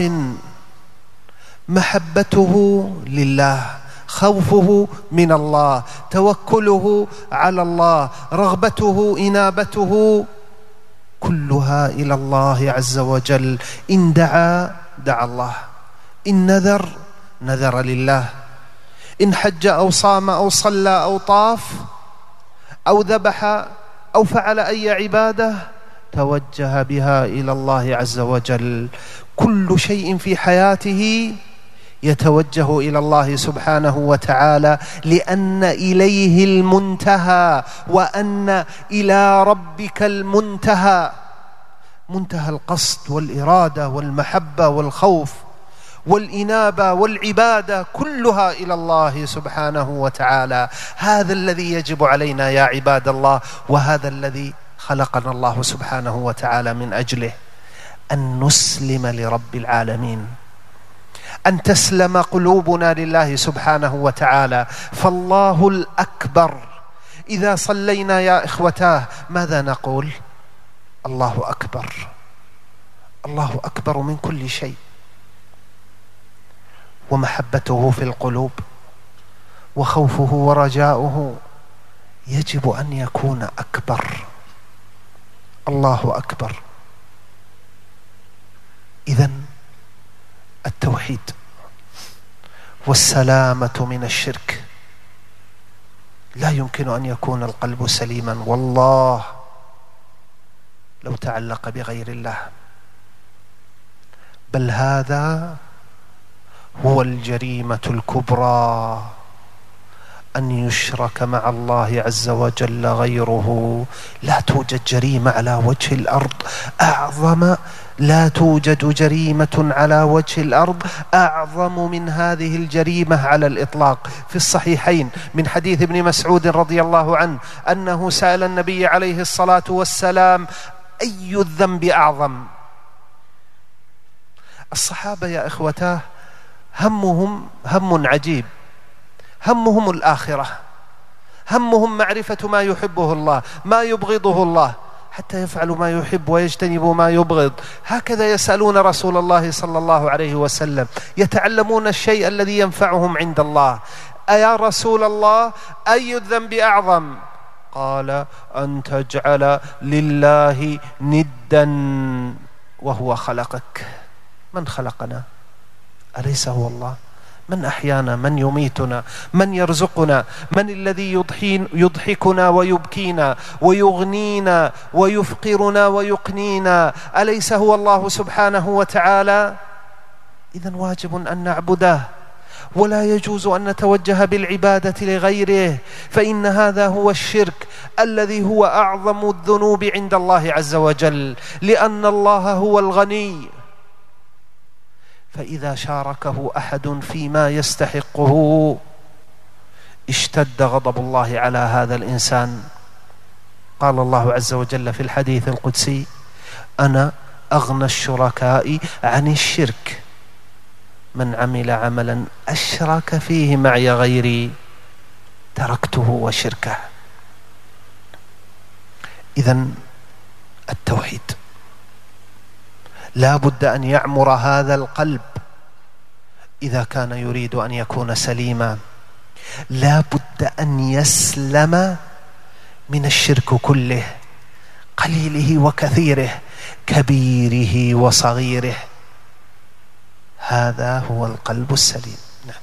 محبته لله، خوفه من الله، توكله على الله، رغبته إنابته كلها إلى الله عز وجل. إن دعا دعا الله، إن نذر نذر لله، إن حج أو صام أو صلى أو طاف أو ذبح أو فعل أي عبادة توجه بها إلى الله عز وجل. كل شيء في حياته يتوجه إلى الله سبحانه وتعالى، لأن إليه المنتهى وأن إلى ربك المنتهى. منتهى القصد والإرادة والمحبة والخوف والإنابة والعبادة كلها إلى الله سبحانه وتعالى. هذا الذي يجب علينا يا عباد الله، وهذا الذي خلقنا الله سبحانه وتعالى من أجله، أن نسلم لرب العالمين، أن تسلم قلوبنا لله سبحانه وتعالى. فالله الأكبر إذا صلينا يا إخوتاه ماذا نقول؟ الله أكبر، الله أكبر من كل شيء. ومحبته في القلوب وخوفه ورجاؤه يجب أن يكون أكبر. الله أكبر. إذن التوحيد والسلامة من الشرك لا يمكن أن يكون القلب سليما والله لو تعلق بغير الله، بل هذا هو الجريمة الكبرى، أن يشرك مع الله عز وجل غيره. لا توجد جريمة على وجه الأرض أعظم، لا توجد جريمة على وجه الأرض أعظم من هذه الجريمة على الإطلاق. في الصحيحين من حديث ابن مسعود رضي الله عنه أنه سأل النبي عليه الصلاة والسلام: أي الذنب أعظم؟ الصحابة يا إخوتاه همهم هم عجيب، همهم الآخرة، همهم معرفة ما يحبه الله ما يبغضه الله، حتى يفعلوا ما يحب ويجتنبوا ما يبغض. هكذا يسألون رسول الله صلى الله عليه وسلم، يتعلمون الشيء الذي ينفعهم عند الله. أيا رسول الله أي الذنب أعظم؟ قال: أن تجعل لله ندا وهو خلقك. من خلقنا؟ أليس هو الله؟ من أحيانا؟ من يميتنا؟ من يرزقنا؟ من الذي يضحين يضحكنا ويبكينا ويغنينا ويفقرنا ويقنينا؟ أليس هو الله سبحانه وتعالى؟ إذن واجب أن نعبده، ولا يجوز أن نتوجه بالعبادة لغيره، فإن هذا هو الشرك الذي هو أعظم الذنوب عند الله عز وجل، لأن الله هو الغني، فإذا شاركه أحد فيما يستحقه اشتد غضب الله على هذا الإنسان قال الله عز وجل في الحديث القدسي أنا أغنى الشركاء عن الشرك من عمل عملا أشرك فيه معي غيري تركته وشركه. إذن التوحيد لا بد أن يعمر هذا القلب إذا كان يريد أن يكون سليما، لا بد أن يسلم من الشرك كله، قليله وكثيره، كبيره وصغيره. هذا هو القلب السليم. nah.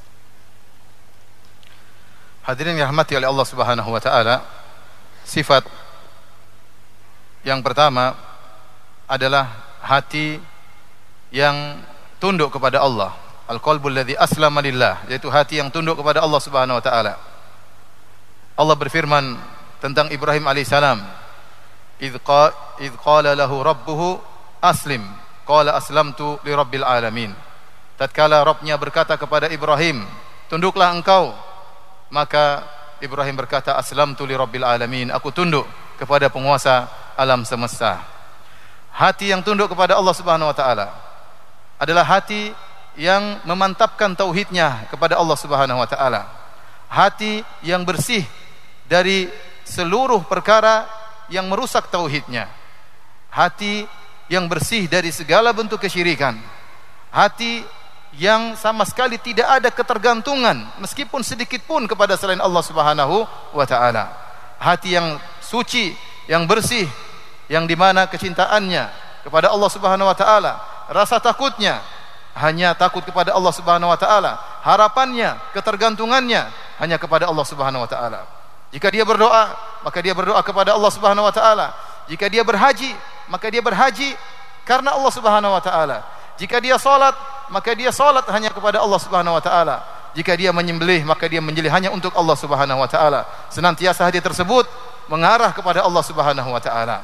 Hadirin yang dirahmati oleh Allah Subhanahu wa taala, sifat yang pertama adalah hati yang tunduk kepada Allah. Al-qalbul ladzi aslama lillah, yaitu hati yang tunduk kepada Allah Subhanahu wa taala. Allah berfirman tentang Ibrahim alaihissalam, idz qala lahu rabbuhu aslim qala aslamtu li rabbil alamin. Tatkala Rabbnya berkata kepada Ibrahim, tunduklah engkau, maka Ibrahim berkata, aslamtu li rabbil alamin, aku tunduk kepada penguasa alam semesta. Hati yang tunduk kepada Allah Subhanahu wa taala adalah hati yang memantapkan tauhidnya kepada Allah Subhanahu wa taala. Hati yang bersih dari seluruh perkara yang merusak tauhidnya. Hati yang bersih dari segala bentuk kesyirikan. Hati yang sama sekali tidak ada ketergantungan meskipun sedikit pun kepada selain Allah Subhanahu wa taala. Hati yang suci, yang bersih, yang dimana kecintaannya kepada Allah Subhanahu wa taala, rasa takutnya hanya takut kepada Allah Subhanahu wa taala, harapannya, ketergantungannya hanya kepada Allah Subhanahu wa taala. Jika dia berdoa, maka dia berdoa kepada Allah Subhanahu wa taala. Jika dia berhaji, maka dia berhaji karena Allah Subhanahu wa taala. Jika dia salat, maka dia salat hanya kepada Allah Subhanahu wa taala. Jika dia menyembelih, maka dia menyembelih hanya untuk Allah Subhanahu wa taala. Senantiasa hati tersebut mengarah kepada Allah Subhanahu wa taala.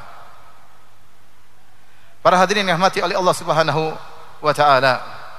Para hadirin yang dirahmati oleh Allah Subhanahu wa taala,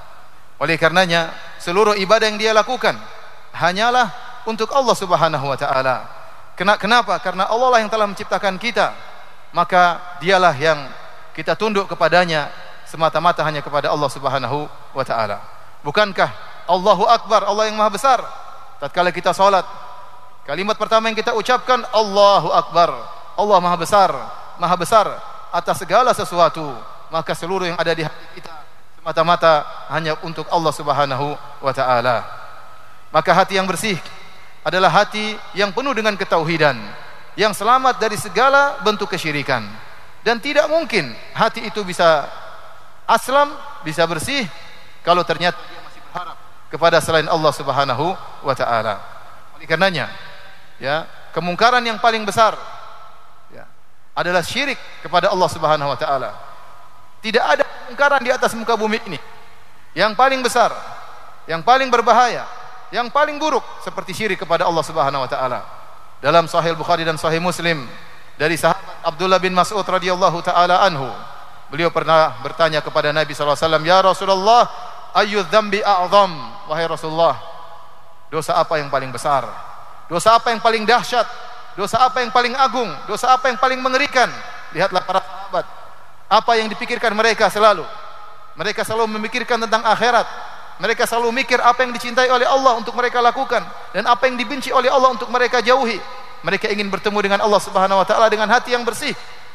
oleh karenanya seluruh ibadah yang dia lakukan hanyalah untuk Allah Subhanahu wa taala. Kenapa? Karena Allah lah yang telah menciptakan kita, maka dialah yang kita tunduk kepadanya semata-mata hanya kepada Allah Subhanahu wa taala. Bukankah Allahu Akbar, Allah yang Maha Besar? Tatkala kita salat, kalimat pertama yang kita ucapkan Allahu Akbar, Allah Maha Besar, Maha Besar atas segala sesuatu. Maka seluruh yang ada di hati kita semata-mata hanya untuk Allah Subhanahu wa taala. Maka hati yang bersih adalah hati yang penuh dengan ketauhidan, yang selamat dari segala bentuk kesyirikan. Dan tidak mungkin hati itu bisa aslam, bisa bersih kalau ternyata dia masih berharap kepada selain Allah Subhanahu wa taala. Oleh karenanya, ya, kemungkaran yang paling besar ya, adalah syirik kepada Allah Subhanahu wa taala. Tidak ada kemungkaran di atas muka bumi ini yang paling besar, yang paling berbahaya, yang paling buruk seperti syirik kepada Allah Subhanahu wa taala. Dalam Sahih Bukhari dan Sahih Muslim dari sahabat Abdullah bin Mas'ud radhiyallahu taala anhu, beliau pernah bertanya kepada Nabi sallallahu alaihi wasallam, "Ya Rasulullah, ayyu dzambi a'zam?" Wahai Rasulullah, dosa apa yang paling besar? Dosa apa yang paling dahsyat? Dosa apa yang paling agung? Dosa apa yang paling mengerikan? Lihatlah para sahabat, apa yang dipikirkan mereka selalu. Mereka selalu memikirkan tentang akhirat. Mereka selalu mikir apa yang dicintai oleh Allah untuk mereka lakukan dan apa yang dibenci oleh Allah untuk mereka jauhi. Mereka ingin bertemu dengan Allah Subhanahu wa taala dengan hati yang bersih.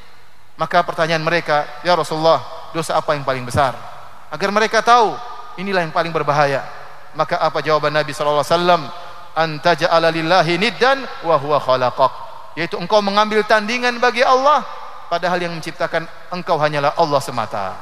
Maka pertanyaan mereka, "Ya Rasulullah, dosa apa yang paling besar?" Agar mereka tahu inilah yang paling berbahaya. Maka apa jawaban Nabi sallallahu alaihi wasallam? "Anta ja'ala lillahi niddan wa huwa khalaqak." Yaitu engkau mengambil tandingan bagi Allah padahal yang menciptakan engkau hanyalah Allah semata.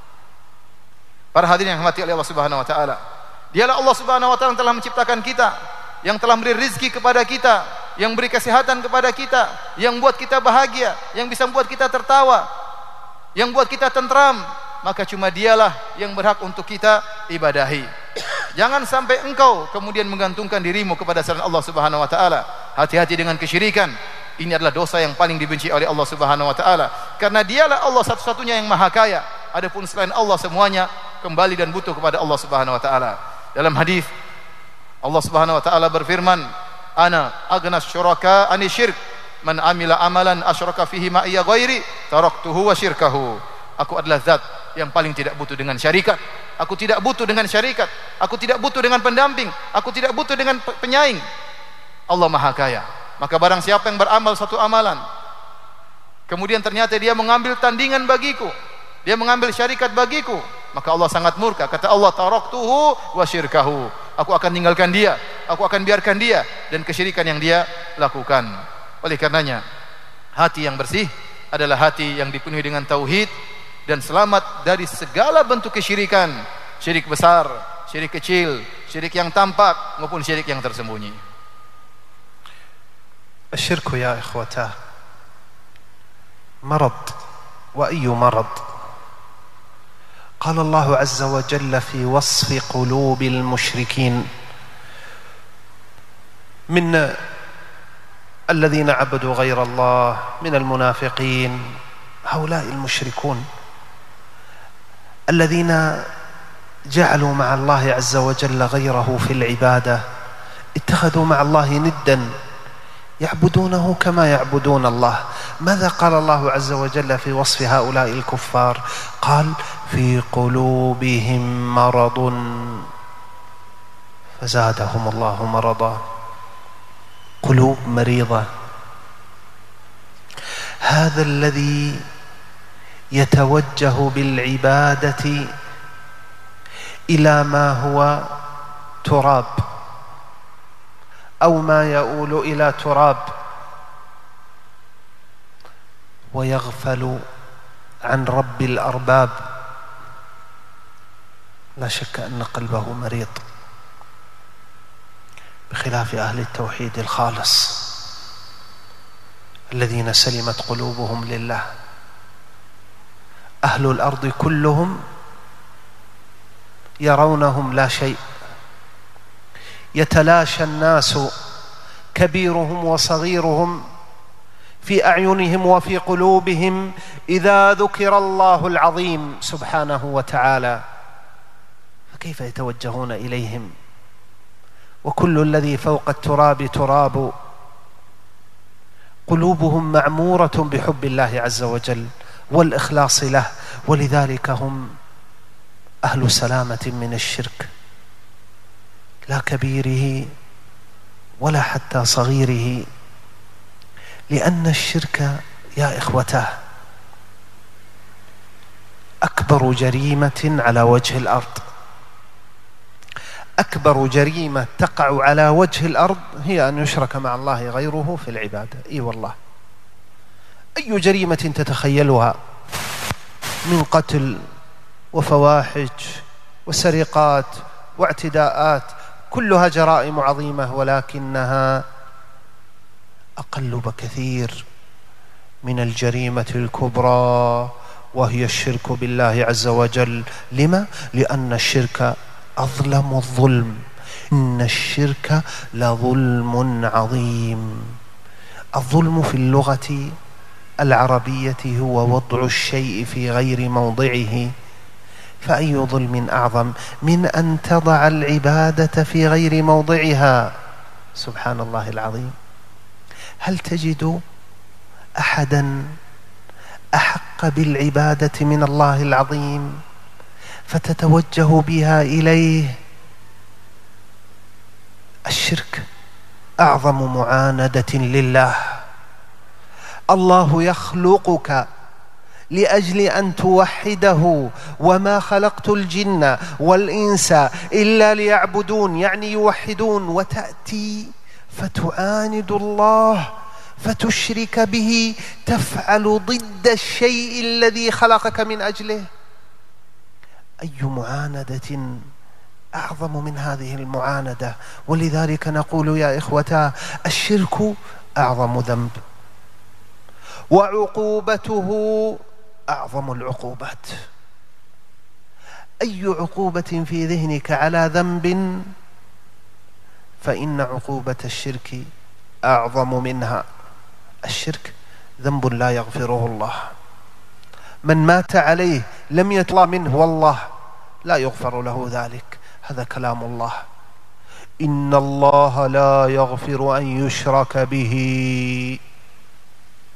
Para hadirin yang dirahmati oleh Allah Subhanahu wa taala, dialah Allah Subhanahu wa taala yang telah menciptakan kita, yang telah memberi rezeki kepada kita, yang beri kesehatan kepada kita, yang buat kita bahagia, yang bisa membuat kita tertawa, yang buat kita tentram. Maka cuma dialah yang berhak untuk kita ibadahi. Jangan sampai engkau kemudian menggantungkan dirimu kepada selain Allah Subhanahu wa taala. Hati-hati dengan kesyirikan. Ini adalah dosa yang paling dibenci oleh Allah Subhanahu wa taala, karena dialah Allah satu-satunya yang maha kaya. Adapun selain Allah semuanya kembali dan butuh kepada Allah Subhanahu wa taala. Dalam hadis Allah Subhanahu wa taala berfirman, "Ana aghnas syuraka ani syirk." man amila amalan asyraka fihi ma iya ghairi taraktuhu wa syirkahu. Aku adalah zat yang paling tidak butuh dengan syarikat. Aku tidak butuh dengan syarikat. Aku tidak butuh dengan pendamping. Aku tidak butuh dengan penyaing. Allah Maha Kaya. Maka barang siapa yang beramal satu amalan, kemudian ternyata dia mengambil tandingan bagiku, dia mengambil syarikat bagiku, maka Allah sangat murka. Kata Allah, taraktuhu wa syirkahu. Aku akan tinggalkan dia, aku akan biarkan dia dan kesyirikan yang dia lakukan. Oleh karenanya, hati yang bersih adalah hati yang dipenuhi dengan tauhid dan selamat dari segala bentuk kesyirikan, syirik besar, syirik kecil, syirik yang tampak maupun syirik yang tersembunyi. Asyirku ya ikhwata marad, wa ayyu marad. قال الله عز وجل في وصف قلوب المشركين من الذين عبدوا غير الله من المنافقين، هؤلاء المشركون الذين جعلوا مع الله عز وجل غيره في العبادة، اتخذوا مع الله ندا يعبدونه كما يعبدون الله. ماذا قال الله عز وجل في وصف هؤلاء الكفار؟ قال في قلوبهم مرض فزادهم الله مرضا. قلوب مريضة. هذا الذي يتوجه بالعبادة إلى ما هو تراب أو ما يؤول إلى تراب ويغفل عن رب الأرباب، لا شك أن قلبه مريض، بخلاف أهل التوحيد الخالص الذين سلمت قلوبهم لله. أهل الأرض كلهم يرونهم لا شيء، يتلاشى الناس كبيرهم وصغيرهم في أعينهم وفي قلوبهم إذا ذكر الله العظيم سبحانه وتعالى، فكيف يتوجهون إليهم وكل الذي فوق التراب تراب؟ قلوبهم معمورة بحب الله عز وجل والإخلاص له، ولذلك هم أهل سلامة من الشرك، لا كبيره ولا حتى صغيره، لأن الشرك يا إخوتاه أكبر جريمة على وجه الأرض. أكبر جريمة تقع على وجه الأرض هي أن يشرك مع الله غيره في العبادة. إي والله، أي جريمة تتخيلها من قتل وفواحش وسرقات واعتداءات، كلها جرائم عظيمة، ولكنها أقل بكثير من الجريمة الكبرى وهي الشرك بالله عز وجل. لما؟ لأن الشرك أظلم الظلم. إن الشرك لظلم عظيم. الظلم في اللغة العربية هو وضع الشيء في غير موضعه، فأي ظلم أعظم من أن تضع العبادة في غير موضعها؟ سبحان الله العظيم. هل تجد أحدا أحق بالعبادة من الله العظيم فتتوجه بها إليه؟ الشرك أعظم معاندة لله. الله يخلقك لأجل أن توحده، وما خلقت الجن والإنس إلا ليعبدون، يعني يوحدون، وتأتي فتعاند الله فتشرك به، تفعل ضد الشيء الذي خلقك من أجله. أي معاندة أعظم من هذه المعاندة؟ ولذلك نقول يا إخوتا الشرك أعظم ذنب، وعقوبته أعظم العقوبات. أي عقوبة في ذهنك على ذنب فإن عقوبة الشرك أعظم منها. الشرك ذنب لا يغفره الله، من مات عليه لم يتوب منه والله لا يغفر له ذلك. هذا كلام الله. إن الله لا يغفر أن يشرك به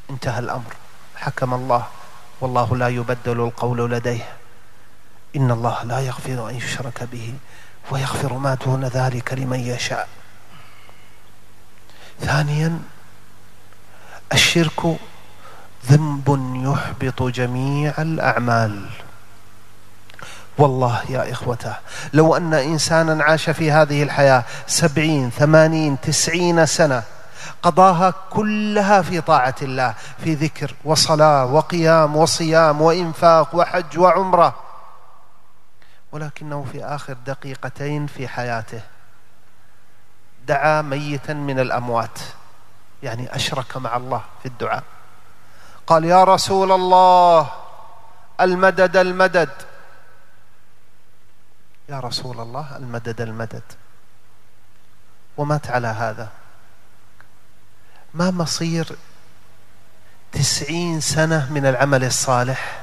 انتهى الأمر، حكم الله، والله لا يبدل القول لديه. إن الله لا يغفر أن يشرك به ويغفر ما دون ذلك لمن يشاء. ثانيا، الشرك ذنب يحبط جميع الأعمال. والله يا إخوته، لو أن إنسانا عاش في هذه الحياة سبعين ثمانين تسعين سنة قضاها كلها في طاعة الله، في ذكر وصلاة وقيام وصيام وإنفاق وحج وعمرة، ولكنه في آخر دقيقتين في حياته دعا ميتا من الأموات، يعني أشرك مع الله في الدعاء، قال يا رسول الله المدد المدد، يا رسول الله المدد المدد، ومات على هذا. ما مصير تسعين سنة من العمل الصالح؟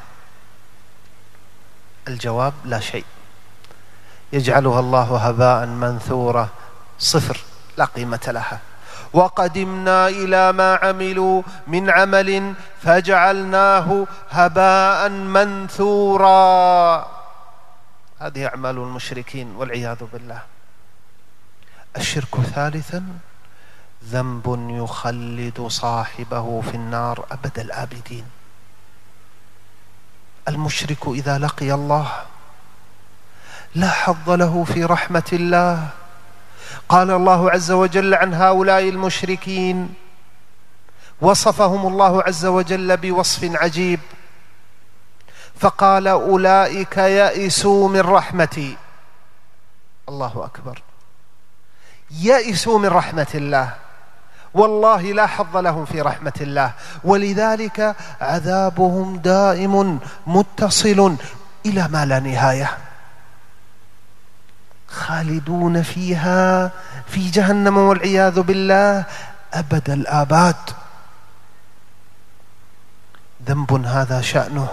الجواب لا شيء، يجعلها الله هباء منثورا، صفر، لا قيمة لها. وقدمنا إلى ما عملوا من عمل فجعلناه هباء منثورا. هذه أعمال المشركين والعياذ بالله. الشرك ثالثا ذنب يخلد صاحبه في النار أبد الآبدين. المشرك إذا لقي الله لا حظ له في رحمة الله. قال الله عز وجل عن هؤلاء المشركين، وصفهم الله عز وجل بوصف عجيب، فقال أولئك يئسوا من رحمتي. الله أكبر، يئسوا من رحمة الله، والله لا حظ لهم في رحمة الله، ولذلك عذابهم دائم متصل إلى ما لا نهاية، خالدون فيها في جهنم والعياذ بالله أبد الآباد. ذنب هذا شأنه.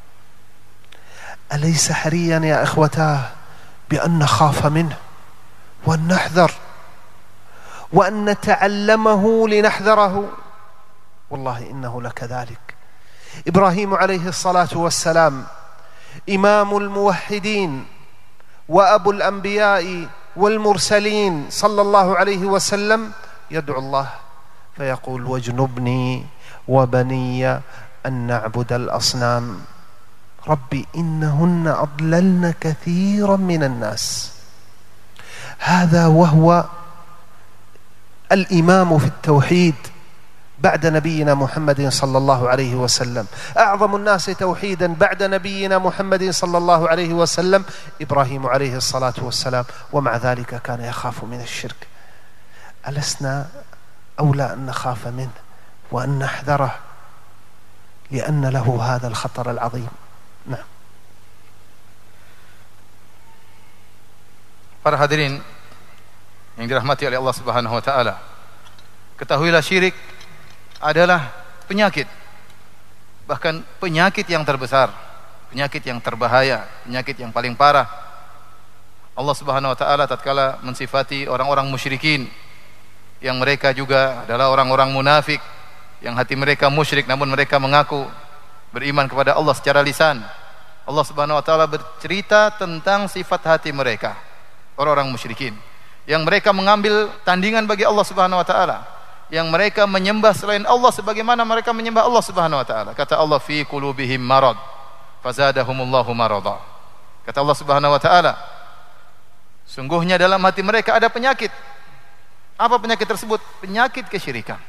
أليس حريا يا إخوتاه بأن نخاف منه وأن نحذر وأن نتعلمه لنحذره؟ والله إنه لكذلك. إبراهيم عليه الصلاة والسلام إمام الموحدين وأبو الأنبياء والمرسلين صلى الله عليه وسلم يدعو الله فيقول واجنبني وبني أن نعبد الأصنام ربي إنهن أضللن كثيرا من الناس. هذا وهو الإمام في التوحيد بعد نبينا محمد صلى الله عليه وسلم. أعظم الناس توحيدا بعد نبينا محمد صلى الله عليه وسلم إبراهيم عليه الصلاة والسلام، ومع ذلك كان يخاف من الشرك. ألسنا أولى أن نخاف منه وأن نحذره لأن له هذا الخطر العظيم؟ نعم. Para hadirin yang dirahmati oleh Allah Subhanahu wa taala, ketahuilah syirik adalah penyakit, bahkan penyakit yang terbesar, penyakit yang terbahaya, penyakit yang paling parah. Allah Subhanahu wa taala tatkala mensifati orang-orang musyrikin yang mereka juga adalah orang-orang munafik, yang hati mereka musyrik namun mereka mengaku beriman kepada Allah secara lisan. Allah Subhanahu wa taala bercerita tentang sifat hati mereka, orang-orang musyrikin, yang mereka mengambil tandingan bagi Allah Subhanahu wa taala, yang mereka menyembah selain Allah sebagaimana mereka menyembah Allah Subhanahu wa taala. Kata Allah, fi qulubihim marad fazadahumullahu marada. Kata Allah Subhanahu wa taala, sungguhnya dalam hati mereka ada penyakit. Apa penyakit tersebut? Penyakit kesyirikan.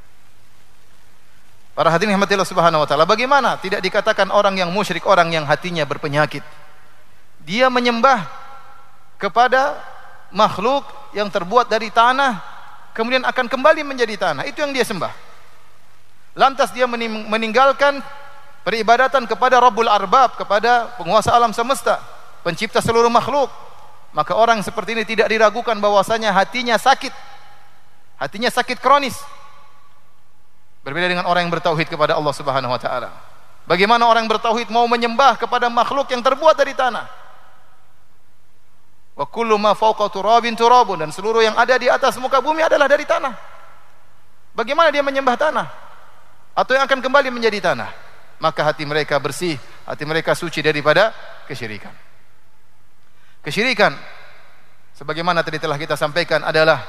Para hadirin rahmati Allah Subhanahu wa taala, bagaimana tidak dikatakan orang yang musyrik orang yang hatinya berpenyakit? Dia menyembah kepada makhluk yang terbuat dari tanah, kemudian akan kembali menjadi tanah. Itu yang dia sembah. Lantas dia meninggalkan peribadatan kepada Rabbul Arbab, kepada penguasa alam semesta, pencipta seluruh makhluk. Maka orang seperti ini tidak diragukan bahwasanya hatinya sakit. Hatinya sakit kronis. Berbeda dengan orang yang bertauhid kepada Allah Subhanahu wa taala. Bagaimana orang yang bertauhid mau menyembah kepada makhluk yang terbuat dari tanah? Wa kullu ma fawqa turabin turabun, dan seluruh yang ada di atas muka bumi adalah dari tanah. Bagaimana dia menyembah tanah? atau yang akan kembali menjadi tanah, maka hati mereka bersih, hati mereka suci daripada kesyirikan. Kesyirikan sebagaimana tadi telah kita sampaikan adalah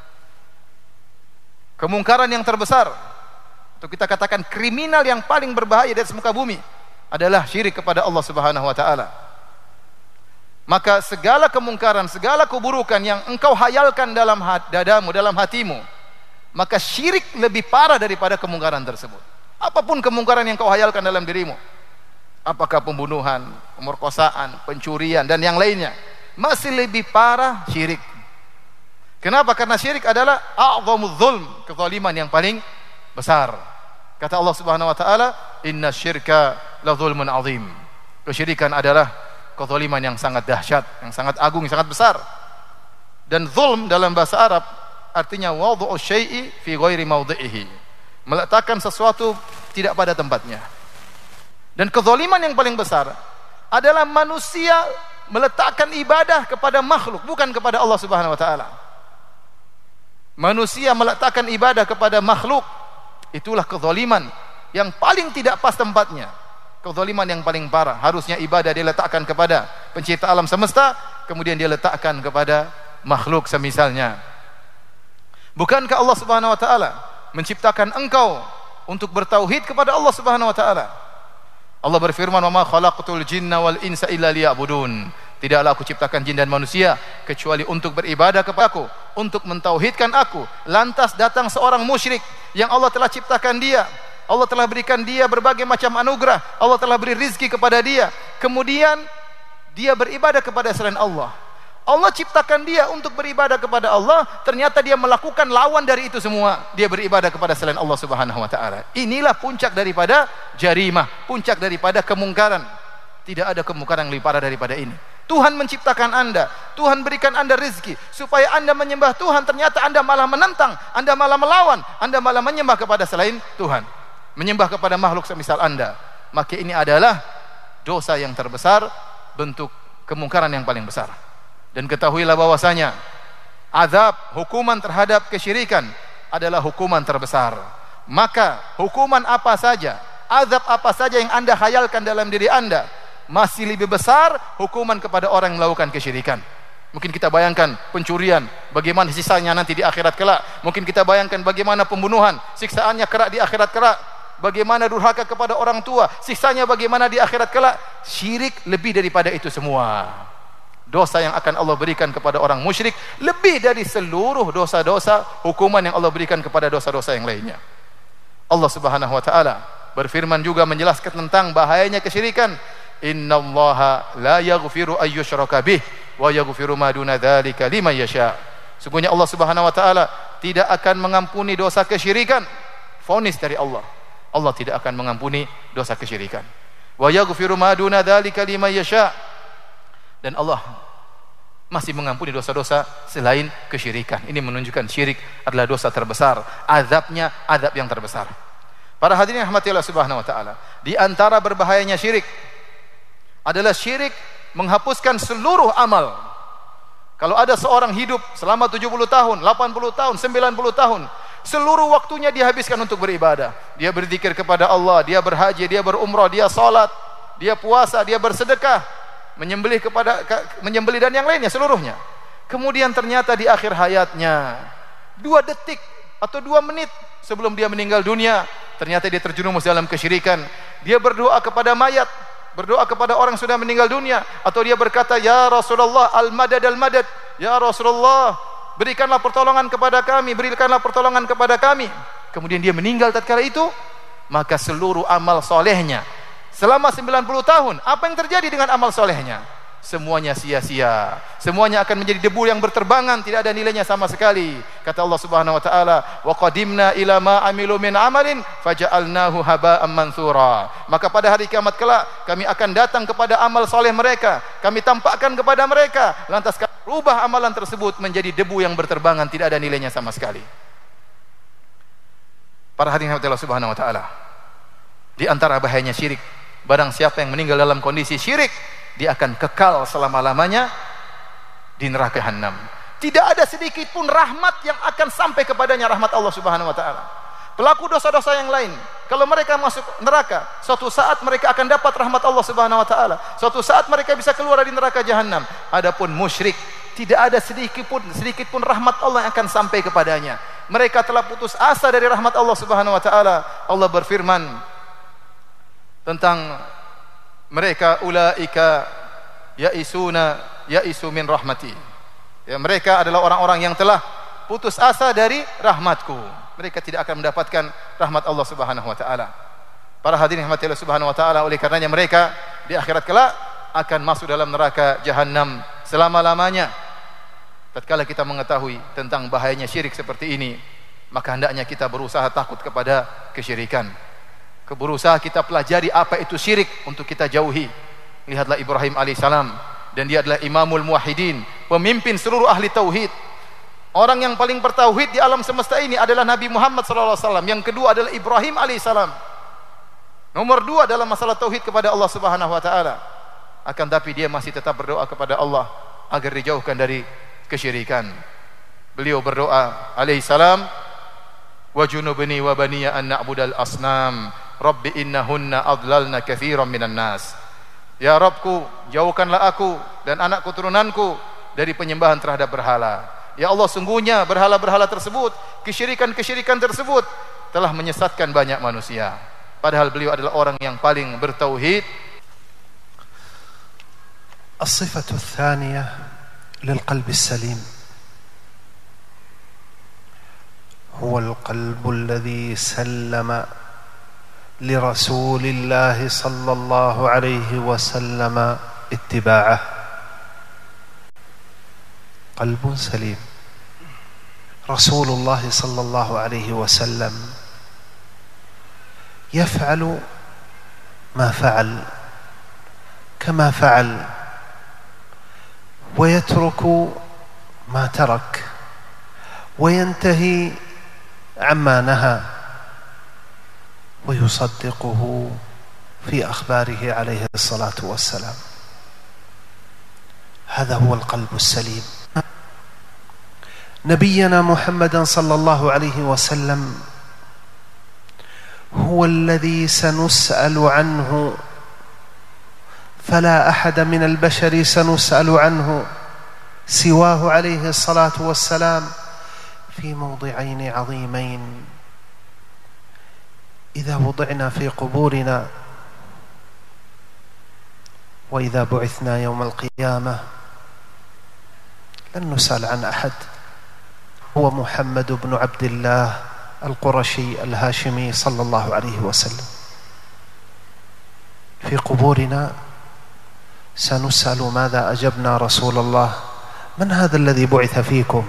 kemungkaran yang terbesar, atau kita katakan kriminal yang paling berbahaya di atas muka bumi, adalah syirik kepada Allah Subhanahu wa taala. Maka segala kemungkaran, segala keburukan yang engkau hayalkan dalam dadamu, dalam hatimu, maka syirik lebih parah daripada kemungkaran tersebut. Apapun kemungkaran yang kau hayalkan dalam dirimu, apakah pembunuhan, pemerkosaan, pencurian dan yang lainnya, masih lebih parah syirik. Kenapa? Karena syirik adalah a'zamuz zulm, kezaliman yang paling besar. Kata Allah Subhanahu wa taala, "Inna syirka la zulmun azim." Kesyirikan adalah kezaliman yang sangat dahsyat, yang sangat agung, yang sangat besar. Dan zulm dalam bahasa Arab artinya wad'u syai'i fi ghairi mawdhi'ihi, meletakkan sesuatu tidak pada tempatnya. Dan kezaliman yang paling besar adalah manusia meletakkan ibadah kepada makhluk, bukan kepada Allah Subhanahu wa taala. Manusia meletakkan ibadah kepada makhluk, itulah kezaliman yang paling tidak pas tempatnya, kezaliman yang paling parah. Harusnya ibadah dia letakkan kepada pencipta alam semesta, kemudian dia letakkan kepada makhluk semisalnya. Bukankah Allah Subhanahu wa taala menciptakan engkau untuk bertauhid kepada Allah Subhanahu wa taala? Allah berfirman, "Wa ma khalaqtul jinna wal insa illa liya'budun." Tidaklah aku ciptakan jin dan manusia kecuali untuk beribadah kepadaku, untuk mentauhidkan aku. Lantas datang seorang musyrik yang Allah telah ciptakan dia, Allah telah berikan dia berbagai macam anugerah, Allah telah beri rizki kepada dia, kemudian dia beribadah kepada selain Allah. Allah ciptakan dia untuk beribadah kepada Allah, ternyata dia melakukan lawan dari itu semua. Dia beribadah kepada selain Allah Subhanahu wa taala. Inilah puncak daripada jarimah, puncak daripada kemungkaran. Tidak ada kemungkaran yang lebih parah daripada ini. Tuhan menciptakan Anda, Tuhan berikan Anda rezeki supaya Anda menyembah Tuhan, ternyata Anda malah menentang, Anda malah melawan, Anda malah menyembah kepada selain Tuhan, menyembah kepada makhluk semisal Anda. Maka ini adalah dosa yang terbesar, bentuk kemungkaran yang paling besar. Dan ketahuilah bahwasanya azab, hukuman terhadap kesyirikan adalah hukuman terbesar. Maka hukuman apa saja, azab apa saja yang Anda khayalkan dalam diri Anda, masih lebih besar hukuman kepada orang yang melakukan kesyirikan. Mungkin kita bayangkan pencurian, bagaimana sisanya nanti di akhirat kelak. Mungkin kita bayangkan bagaimana pembunuhan, siksaannya kerak di akhirat kelak. Bagaimana durhaka kepada orang tua, siksanya bagaimana di akhirat kelak. Syirik lebih daripada itu semua. Dosa yang akan Allah berikan kepada orang musyrik lebih dari seluruh dosa-dosa hukuman yang Allah berikan kepada dosa-dosa yang lainnya. Allah Subhanahu wa taala berfirman juga menjelaskan tentang bahayanya kesyirikan. Innallaha la yaghfiru ayyushraka bih wa yaghfiru ma duna dzalika liman yasha. Sungguhnya Allah Subhanahu wa taala tidak akan mengampuni dosa kesyirikan. Vonis dari Allah, Allah tidak akan mengampuni dosa kesyirikan. Wa yaghfiru ma duna dzalika liman yasha. Dan Allah masih mengampuni dosa-dosa selain kesyirikan. Ini menunjukkan syirik adalah dosa terbesar, azabnya azab yang terbesar. Para hadirin yang dirahmati Allah Subhanahu wa taala, di antara berbahayanya syirik adalah syirik menghapuskan seluruh amal. Kalau ada seorang hidup selama tujuh puluh tahun, delapan puluh tahun, sembilan puluh tahun, seluruh waktunya dihabiskan untuk beribadah. Dia berzikir kepada Allah, dia berhaji, dia berumrah, dia salat, dia puasa, dia bersedekah, menyembelih kepada menyembelih dan yang lainnya seluruhnya. Kemudian ternyata di akhir hayatnya, dua detik atau dua menit sebelum dia meninggal dunia, ternyata dia terjerumus dalam kesyirikan. Dia berdoa kepada mayat, berdoa kepada orang yang sudah meninggal dunia, atau dia berkata, "Ya Rasulullah, al-madad al-madad, ya Rasulullah, berikanlah pertolongan kepada kami, berikanlah pertolongan kepada kami." Kemudian dia meninggal tatkala itu, maka seluruh amal solehnya selama sembilan puluh tahun, apa yang terjadi dengan amal solehnya? Semuanya sia-sia, semuanya akan menjadi debu yang berterbangan, tidak ada nilainya sama sekali. Kata Allah Subhanahu wa taala, "Wa qadimna ila ma amilu min amalin faja'alnahu haba'an mansura." Maka pada hari kiamat kelak kami akan datang kepada amal soleh mereka, kami tampakkan kepada mereka, lantas kami rubah amalan tersebut menjadi debu yang berterbangan, tidak ada nilainya sama sekali. Para hadirin Allah Subhanahu wa taala, di antara bahayanya syirik, barang siapa yang meninggal dalam kondisi syirik, dia akan kekal selama-lamanya di neraka jahanam. Tidak ada sedikit pun rahmat yang akan sampai kepadanya, rahmat Allah Subhanahu wa taala. pelaku dosa-dosa yang lain, kalau mereka masuk neraka, suatu saat mereka akan dapat rahmat Allah Subhanahu wa taala. Suatu saat mereka bisa keluar dari neraka jahanam. Adapun musyrik, tidak ada sedikit pun sedikit pun rahmat Allah yang akan sampai kepadanya. Mereka telah putus asa dari rahmat Allah Subhanahu wa taala. Allah berfirman tentang mereka, ulaika yaisuna yaisu min rahmati. Ya, mereka adalah orang-orang yang telah putus asa dari rahmatku. Mereka tidak akan mendapatkan rahmat Allah Subhanahu wa taala. Para hadirin rahmati Allah Subhanahu wa taala, oleh karenanya mereka di akhirat kelak akan masuk dalam neraka jahanam selama-lamanya. Tatkala kita mengetahui tentang bahayanya syirik seperti ini, maka hendaknya kita berusaha takut kepada kesyirikan. Berusaha kita pelajari apa itu syirik untuk kita jauhi. Lihatlah Ibrahim alaihissalam, dan dia adalah imamul muwahhidin, pemimpin seluruh ahli tauhid. Orang yang paling bertauhid di alam semesta ini adalah Nabi Muhammad sallallahu alaihi wasallam. Yang kedua adalah Ibrahim alaihissalam. Nomor dua dalam masalah tauhid kepada Allah Subhanahu wa taala. Akan tapi dia masih tetap berdoa kepada Allah agar dijauhkan dari kesyirikan. Beliau berdoa alaihissalam, wa junubni wa baniya an na'budal asnam rabbi innahunna adlalna katsiran minan nas. Ya Rabbku, jauhkanlah aku dan anak keturunanku dari penyembahan terhadap berhala. Ya Allah, sungguhnya berhala-berhala tersebut, kesyirikan-kesyirikan tersebut telah menyesatkan banyak manusia. Padahal beliau adalah orang yang paling bertauhid. As-sifatu ats-tsaniyah lil-qalbi as-salim huwa al-qalbu alladhi sallama li Rasulillah sallallahu alaihi wasallam ittiba'ah. قلب سليم. رسول الله صلى الله عليه وسلم يفعل ما فعل كما فعل ويترك ما ترك وينتهي عما نهى ويصدقه في أخباره عليه الصلاة والسلام. هذا هو القلب السليم. نبينا محمدا صلى الله عليه وسلم هو الذي سنسأل عنه، فلا أحد من البشر سنسأل عنه سواه عليه الصلاة والسلام في موضعين عظيمين. إذا وضعنا في قبورنا وإذا بعثنا يوم القيامة لن نسأل عن أحد. هو محمد بن عبد الله القرشي الهاشمي صلى الله عليه وسلم. في قبورنا سنسأل ماذا أجبنا رسول الله، من هذا الذي بعث فيكم.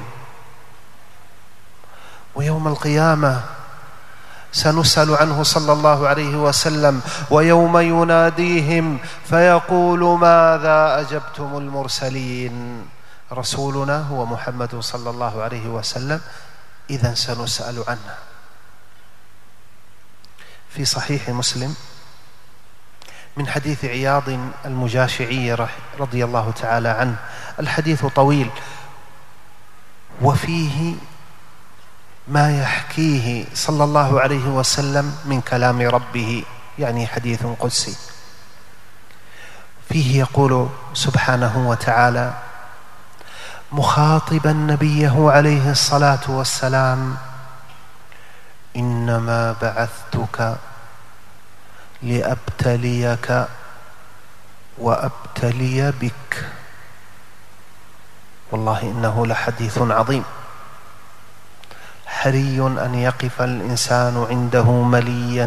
ويوم القيامة سنسأل عنه صلى الله عليه وسلم، ويوم يناديهم فيقول ماذا أجبتم المرسلين. رسولنا هو محمد صلى الله عليه وسلم، إذن سنسأل عنه. في صحيح مسلم من حديث عياض المجاشعي رضي الله تعالى عنه، الحديث طويل وفيه ما يحكيه صلى الله عليه وسلم من كلام ربه، يعني حديث قدسي. فيه يقول سبحانه وتعالى مخاطبا نبيه عليه الصلاة والسلام: إنما بعثتك لأبتليك وأبتلي بك. والله إنه لحديث عظيم، حري أن يقف الإنسان عنده مليا.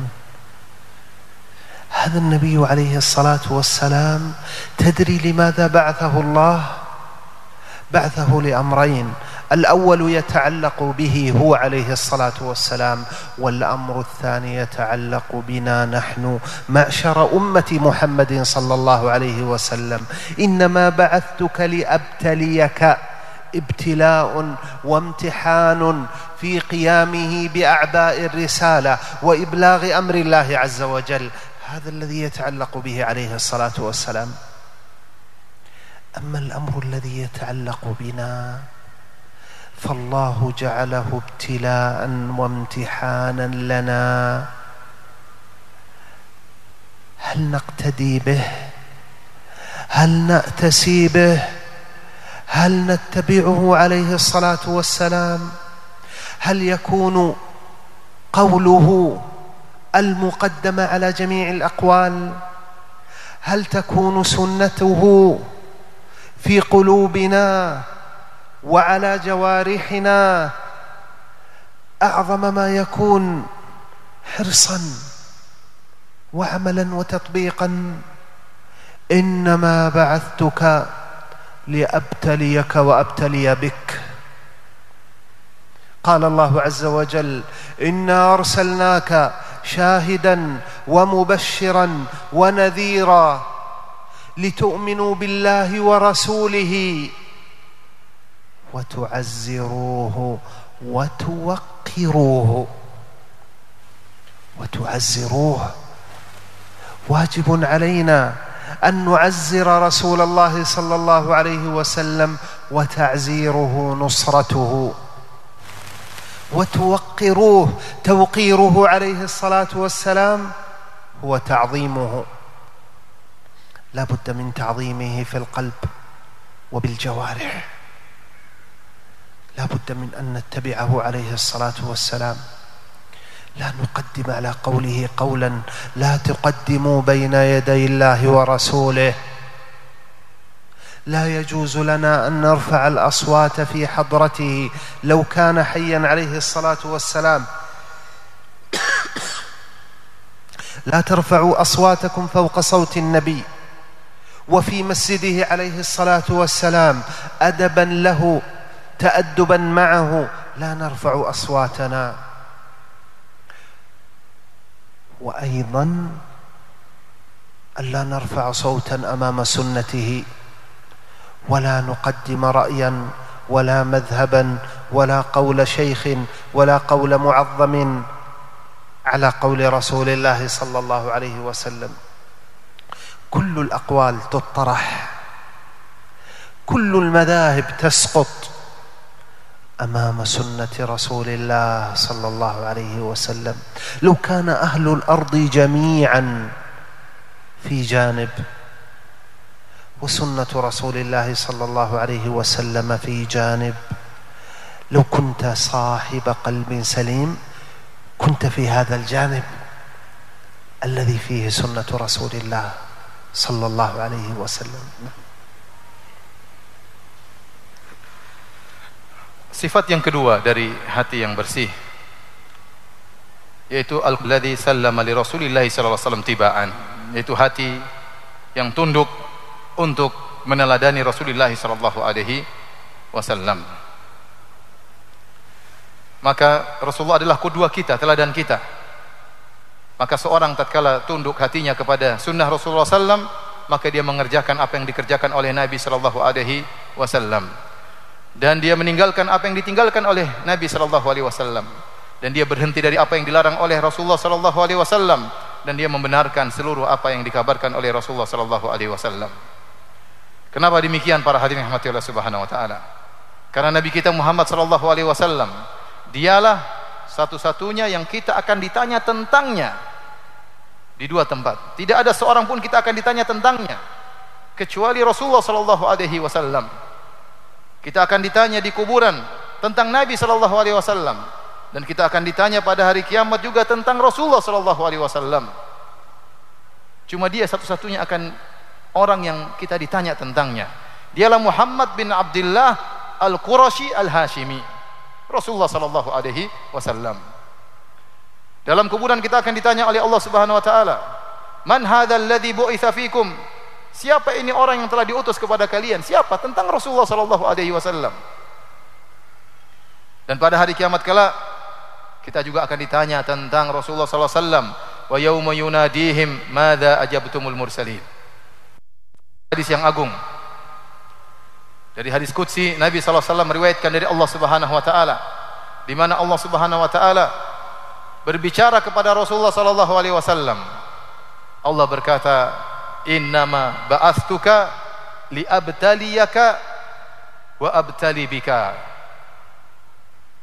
هذا النبي عليه الصلاة والسلام تدري لماذا بعثه الله؟ بعثه لأمرين: الأول يتعلق به هو عليه الصلاة والسلام، والأمر الثاني يتعلق بنا نحن معشر أمة محمد صلى الله عليه وسلم. إنما بعثتك لأبتليك، ابتلاء وامتحان في قيامه بأعباء الرسالة وإبلاغ أمر الله عز وجل. هذا الذي يتعلق به عليه الصلاة والسلام. أما الأمر الذي يتعلق بنا فالله جعله ابتلاء وامتحانا لنا. هل نقتدي به؟ هل نأتسي به؟ هل نتبعه عليه الصلاة والسلام؟ هل يكون قوله المقدم على جميع الأقوال؟ هل تكون سنته في قلوبنا وعلى جوارحنا أعظم ما يكون حرصا وعملا وتطبيقا؟ إنما بعثتك لأبتليك وأبتلي بك. قال الله عز وجل: إنا أرسلناك شاهدا ومبشرا ونذيرا لتؤمنوا بالله ورسوله وتعزروه وتوقروه. وتعزروه، واجب علينا أن نعزر رسول الله صلى الله عليه وسلم، وتعزيره نصرته. وتوقروه، توقيره عليه الصلاة والسلام هو تعظيمه. لا بد من تعظيمه في القلب وبالجوارح. لا بد من أن نتبعه عليه الصلاة والسلام. لا نقدم على قوله قولا: لا تقدموا بين يدي الله ورسوله. لا يجوز لنا أن نرفع الأصوات في حضرته لو كان حيا عليه الصلاة والسلام. لا ترفعوا أصواتكم فوق صوت النبي وفي مسجده عليه الصلاة والسلام أدبا له، تأدبا معه، لا نرفع أصواتنا. وأيضا ألا نرفع صوتا أمام سنته، ولا نقدم رأيا ولا مذهبا ولا قول شيخ ولا قول معظم على قول رسول الله صلى الله عليه وسلم. كل الأقوال تطرح، كل المذاهب تسقط أمام سنة رسول الله صلى الله عليه وسلم. لو كان أهل الأرض جميعا في جانب وسنة رسول الله صلى الله عليه وسلم في جانب، لو كنت صاحب قلب سليم كنت في هذا الجانب الذي فيه سنة رسول الله صلى الله عليه وسلم. Sifat yang kedua dari hati yang bersih, yaitu alladzi sallama li Rasulillah sallallahu alaihi wasallam tibaan, yaitu hati yang tunduk untuk meneladani Rasulullah sallallahu alaihi wasallam. Maka Rasulullah adalah qudwah kita, teladan kita. Maka seorang tatkala tunduk hatinya kepada sunnah Rasulullah sallallahu alaihi wasallam, maka dia mengerjakan apa yang dikerjakan oleh Nabi sallallahu alaihi wasallam, dan dia meninggalkan apa yang ditinggalkan oleh Nabi sallallahu alaihi wasallam, dan dia berhenti dari apa yang dilarang oleh Rasulullah sallallahu alaihi wasallam, dan dia membenarkan seluruh apa yang dikabarkan oleh Rasulullah sallallahu alaihi wasallam. Kenapa demikian para hadirin yang dirahmati Allah Subhanahu wa taala? Karena Nabi kita Muhammad sallallahu alaihi wasallam dialah satu-satunya yang kita akan ditanya tentangnya di dua tempat. Tidak ada seorang pun kita akan ditanya tentangnya kecuali Rasulullah sallallahu alaihi wasallam. Kita akan ditanya di kuburan tentang Nabi sallallahu alaihi wasallam, dan kita akan ditanya pada hari kiamat juga tentang Rasulullah sallallahu alaihi wasallam. Cuma dia satu-satunya akan orang yang kita ditanya tentangnya. Dialah Muhammad bin Abdullah Al-Qurashi Al-Hashimi, Rasulullah sallallahu alaihi wasallam. Dalam kuburan kita akan ditanya oleh Allah Subhanahu wa taala, "Man hadzal ladzi bu'itsa fikum?" Siapa ini orang yang telah diutus kepada kalian? Siapa? Tentang Rasulullah sallallahu alaihi wasallam. Dan pada hari kiamat kala kita juga akan ditanya tentang Rasulullah sallallahu alaihi wasallam, "Wa yauma yunadihim madza ajabtumul mursalin." Hadis yang agung. Dari hadis qudsi Nabi sallallahu alaihi wasallam meriwayatkan dari Allah Subhanahu wa taala, di mana Allah Subhanahu wa taala berbicara kepada Rasulullah sallallahu alaihi wasallam. Allah berkata, "Innama ba'astuka liabtaliyaka wa abtali bika."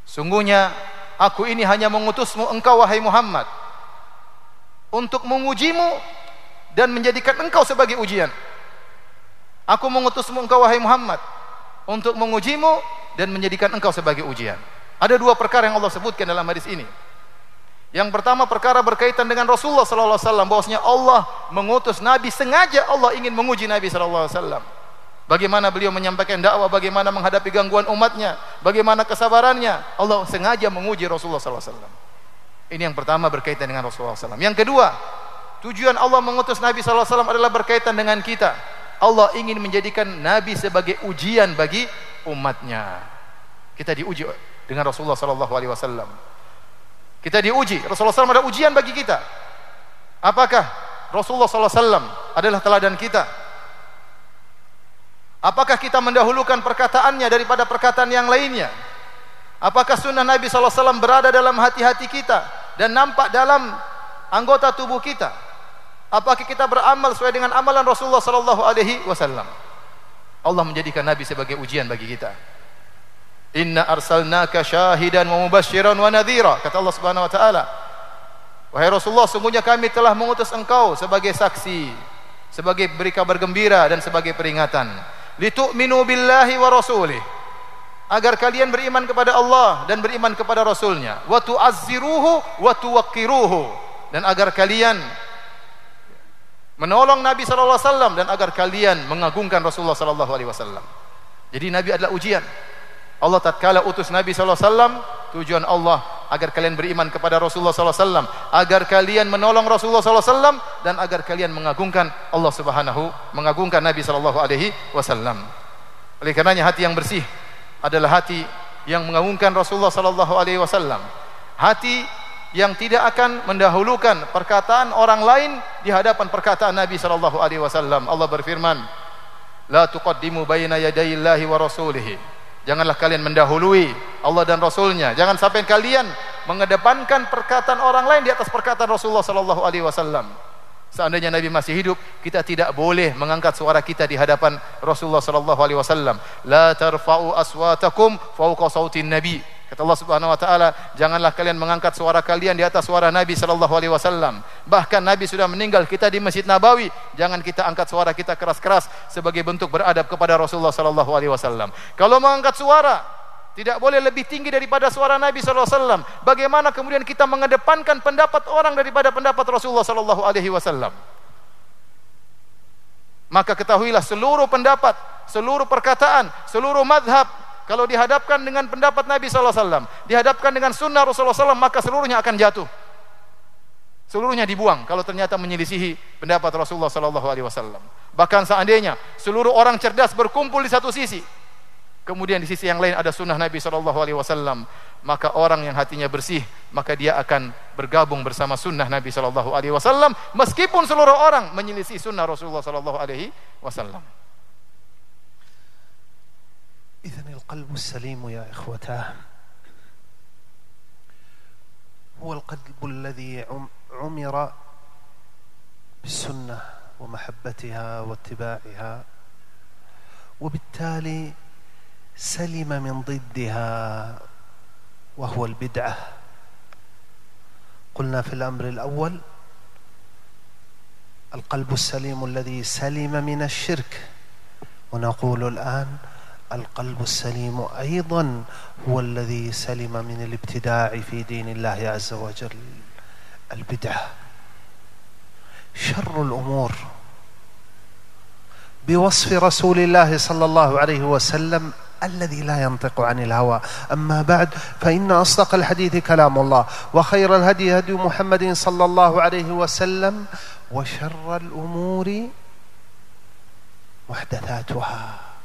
Sungguhnya aku ini hanya mengutusmu engkau wahai Muhammad untuk mengujimu dan menjadikan engkau sebagai ujian. Aku mengutusmu engkau wahai Muhammad untuk mengujimu dan menjadikan engkau sebagai ujian. Ada dua perkara yang Allah sebutkan dalam hadis ini. Yang pertama perkara berkaitan dengan Rasulullah sallallahu alaihi wasallam, bahwasanya Allah mengutus Nabi, sengaja Allah ingin menguji Nabi sallallahu alaihi wasallam. Bagaimana beliau menyampaikan dakwah, bagaimana menghadapi gangguan umatnya, bagaimana kesabarannya. Allah sengaja menguji Rasulullah sallallahu alaihi wasallam. Ini yang pertama berkaitan dengan Rasulullah sallallahu alaihi wasallam. Yang kedua, tujuan Allah mengutus Nabi sallallahu alaihi wasallam adalah berkaitan dengan kita. Allah ingin menjadikan Nabi sebagai ujian bagi umatnya. Kita diuji dengan Rasulullah sallallahu alaihi wasallam. Kita diuji. Rasulullah sallallahu alaihi wasallam ada ujian bagi kita. Apakah Rasulullah sallallahu alaihi wasallam adalah teladan kita? Apakah kita mendahulukan perkataannya daripada perkataan yang lainnya? Apakah sunnah Nabi sallallahu alaihi wasallam berada dalam hati-hati kita dan nampak dalam anggota tubuh kita? Apakah kita beramal sesuai dengan amalan Rasulullah sallallahu alaihi wasallam? Allah menjadikan Nabi sebagai ujian bagi kita. Inna arsalnaka syahidan wa mubasysyiran wa nadhira, kata Allah Subhanahu wa taala. Wahai Rasulullah, sungguhnya kami telah mengutus engkau sebagai saksi, sebagai beri kabar gembira dan sebagai peringatan. Litu'minu billahi wa rasulih, agar kalian beriman kepada Allah dan beriman kepada Rasulnya. Wa tu'azziruhu wa tuwaqqiruhu, dan agar kalian menolong Nabi sallallahu alaihi wasallam dan agar kalian mengagungkan Rasulullah sallallahu alaihi wasallam. Jadi Nabi adalah ujian. Allah tatkala utus Nabi sallallahu alaihi wasallam, tujuan Allah agar kalian beriman kepada Rasulullah sallallahu alaihi wasallam, agar kalian menolong Rasulullah sallallahu alaihi wasallam, dan agar kalian mengagungkan Allah Subhanahu, mengagungkan Nabi sallallahu alaihi wasallam. Oleh karenanya hati yang bersih adalah hati yang mengagungkan Rasulullah sallallahu alaihi wasallam. Hati yang tidak akan mendahulukan perkataan orang lain di hadapan perkataan Nabi sallallahu alaihi wasallam. Allah berfirman, "La tuqaddimu baina yadayillahi wa rasulihi." Janganlah kalian mendahului Allah dan Rasulnya. Jangan sampai kalian mengedepankan perkataan orang lain di atas perkataan Rasulullah sallallahu alaihi wasallam. Seandainya Nabi masih hidup, kita tidak boleh mengangkat suara kita di hadapan Rasulullah sallallahu alaihi wasallam. La tarfa'u aswatakum fawqa sautin nabi. Kata Allah Subhanahu wa taala, janganlah kalian mengangkat suara kalian di atas suara Nabi sallallahu alaihi wasallam. Bahkan Nabi sudah meninggal, kita di Masjid Nabawi, jangan kita angkat suara kita keras-keras sebagai bentuk beradab kepada Rasulullah sallallahu alaihi wasallam. Kalau mengangkat suara tidak boleh lebih tinggi daripada suara Nabi sallallahu alaihi wasallam. Bagaimana kemudian kita mengedepankan pendapat orang daripada pendapat Rasulullah sallallahu alaihi wasallam? Maka ketahuilah seluruh pendapat, seluruh perkataan, seluruh mazhab, kalau dihadapkan dengan pendapat Nabi sallallahu alaihi wasallam, dihadapkan dengan sunnah Rasulullah sallallahu alaihi wasallam, maka seluruhnya akan jatuh. Seluruhnya dibuang kalau ternyata menyelisihi pendapat Rasulullah sallallahu alaihi wasallam. Bahkan seandainya seluruh orang cerdas berkumpul di satu sisi, kemudian di sisi yang lain ada sunnah Nabi sallallahu alaihi wasallam, maka orang yang hatinya bersih, maka dia akan bergabung bersama sunnah Nabi sallallahu alaihi wasallam, meskipun seluruh orang menyelisih sunnah Rasulullah sallallahu alaihi wasallam. إذن القلب السليم يا إخوتاه هو القلب الذي عمر بالسنة ومحبتها واتباعها، وبالتالي سلم من ضدها وهو البدعة. قلنا في الأمر الأول القلب السليم الذي سلم من الشرك، ونقول الآن القلب السليم أيضا هو الذي سلم من الابتداع في دين الله عز وجل، البدعة. شر الأمور بوصف رسول الله صلى الله عليه وسلم الذي لا ينطق عن الهوى. أما بعد، فإن أصدق الحديث كلام الله، وخير الهدي هدي محمد صلى الله عليه وسلم، وشر الأمور محدثاتها.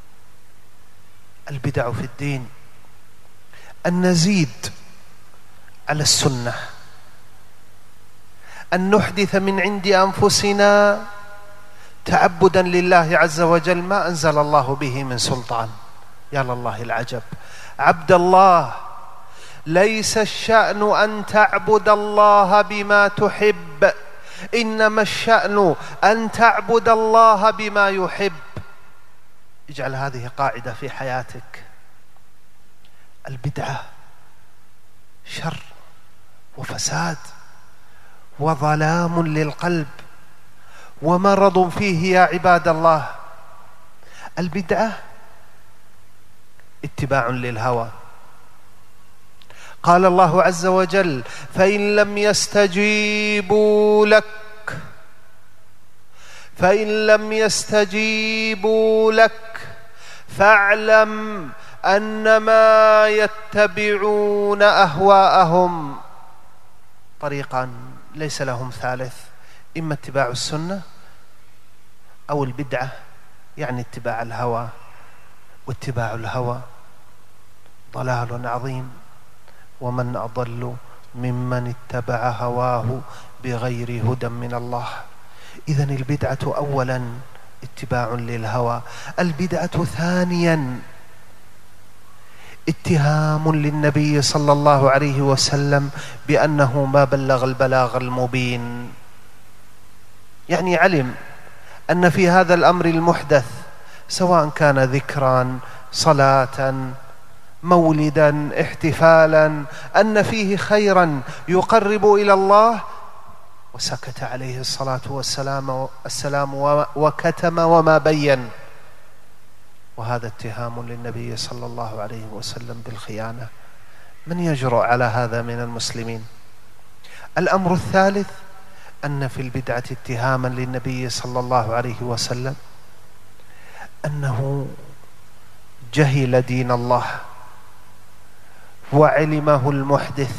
البدع في الدين أن نزيد على السنة، أن نحدث من عند أنفسنا تعبدا لله عز وجل ما أنزل الله به من سلطان. يا لله العجب، عبد الله، ليس الشأن أن تعبد الله بما تحب، إنما الشأن أن تعبد الله بما يحب. اجعل هذه قاعدة في حياتك. البدعة شر وفساد وظلام للقلب ومرض فيه يا عباد الله. البدعة اتباع للهوى. قال الله عز وجل: فإن لم يستجيبوا لك فإن لم يستجيبوا لك فاعلم أنما يتبعون أهواءهم. طريقان ليس لهم ثالث، إما اتباع السنة أو البدعة، يعني اتباع الهوى، واتباع الهوى ضلال عظيم. ومن أضل ممن اتبع هواه بغير هدى من الله. إذن البدعة أولا اتباع للهوى. البدعة ثانيا اتهام للنبي صلى الله عليه وسلم بأنه ما بلغ البلاغ المبين، يعني علم أن في هذا الأمر المحدث سواء كان ذكرا، صلاة، مولدا، احتفالا، أن فيه خيرا يقرب إلى الله، وسكت عليه الصلاة والسلام السلام وكتم وما بين. وهذا اتهام للنبي صلى الله عليه وسلم بالخيانة. من يجرؤ على هذا من المسلمين؟ الأمر الثالث أن في البدعة اتهاما للنبي صلى الله عليه وسلم أنه جهل دين الله وعلمه المحدث،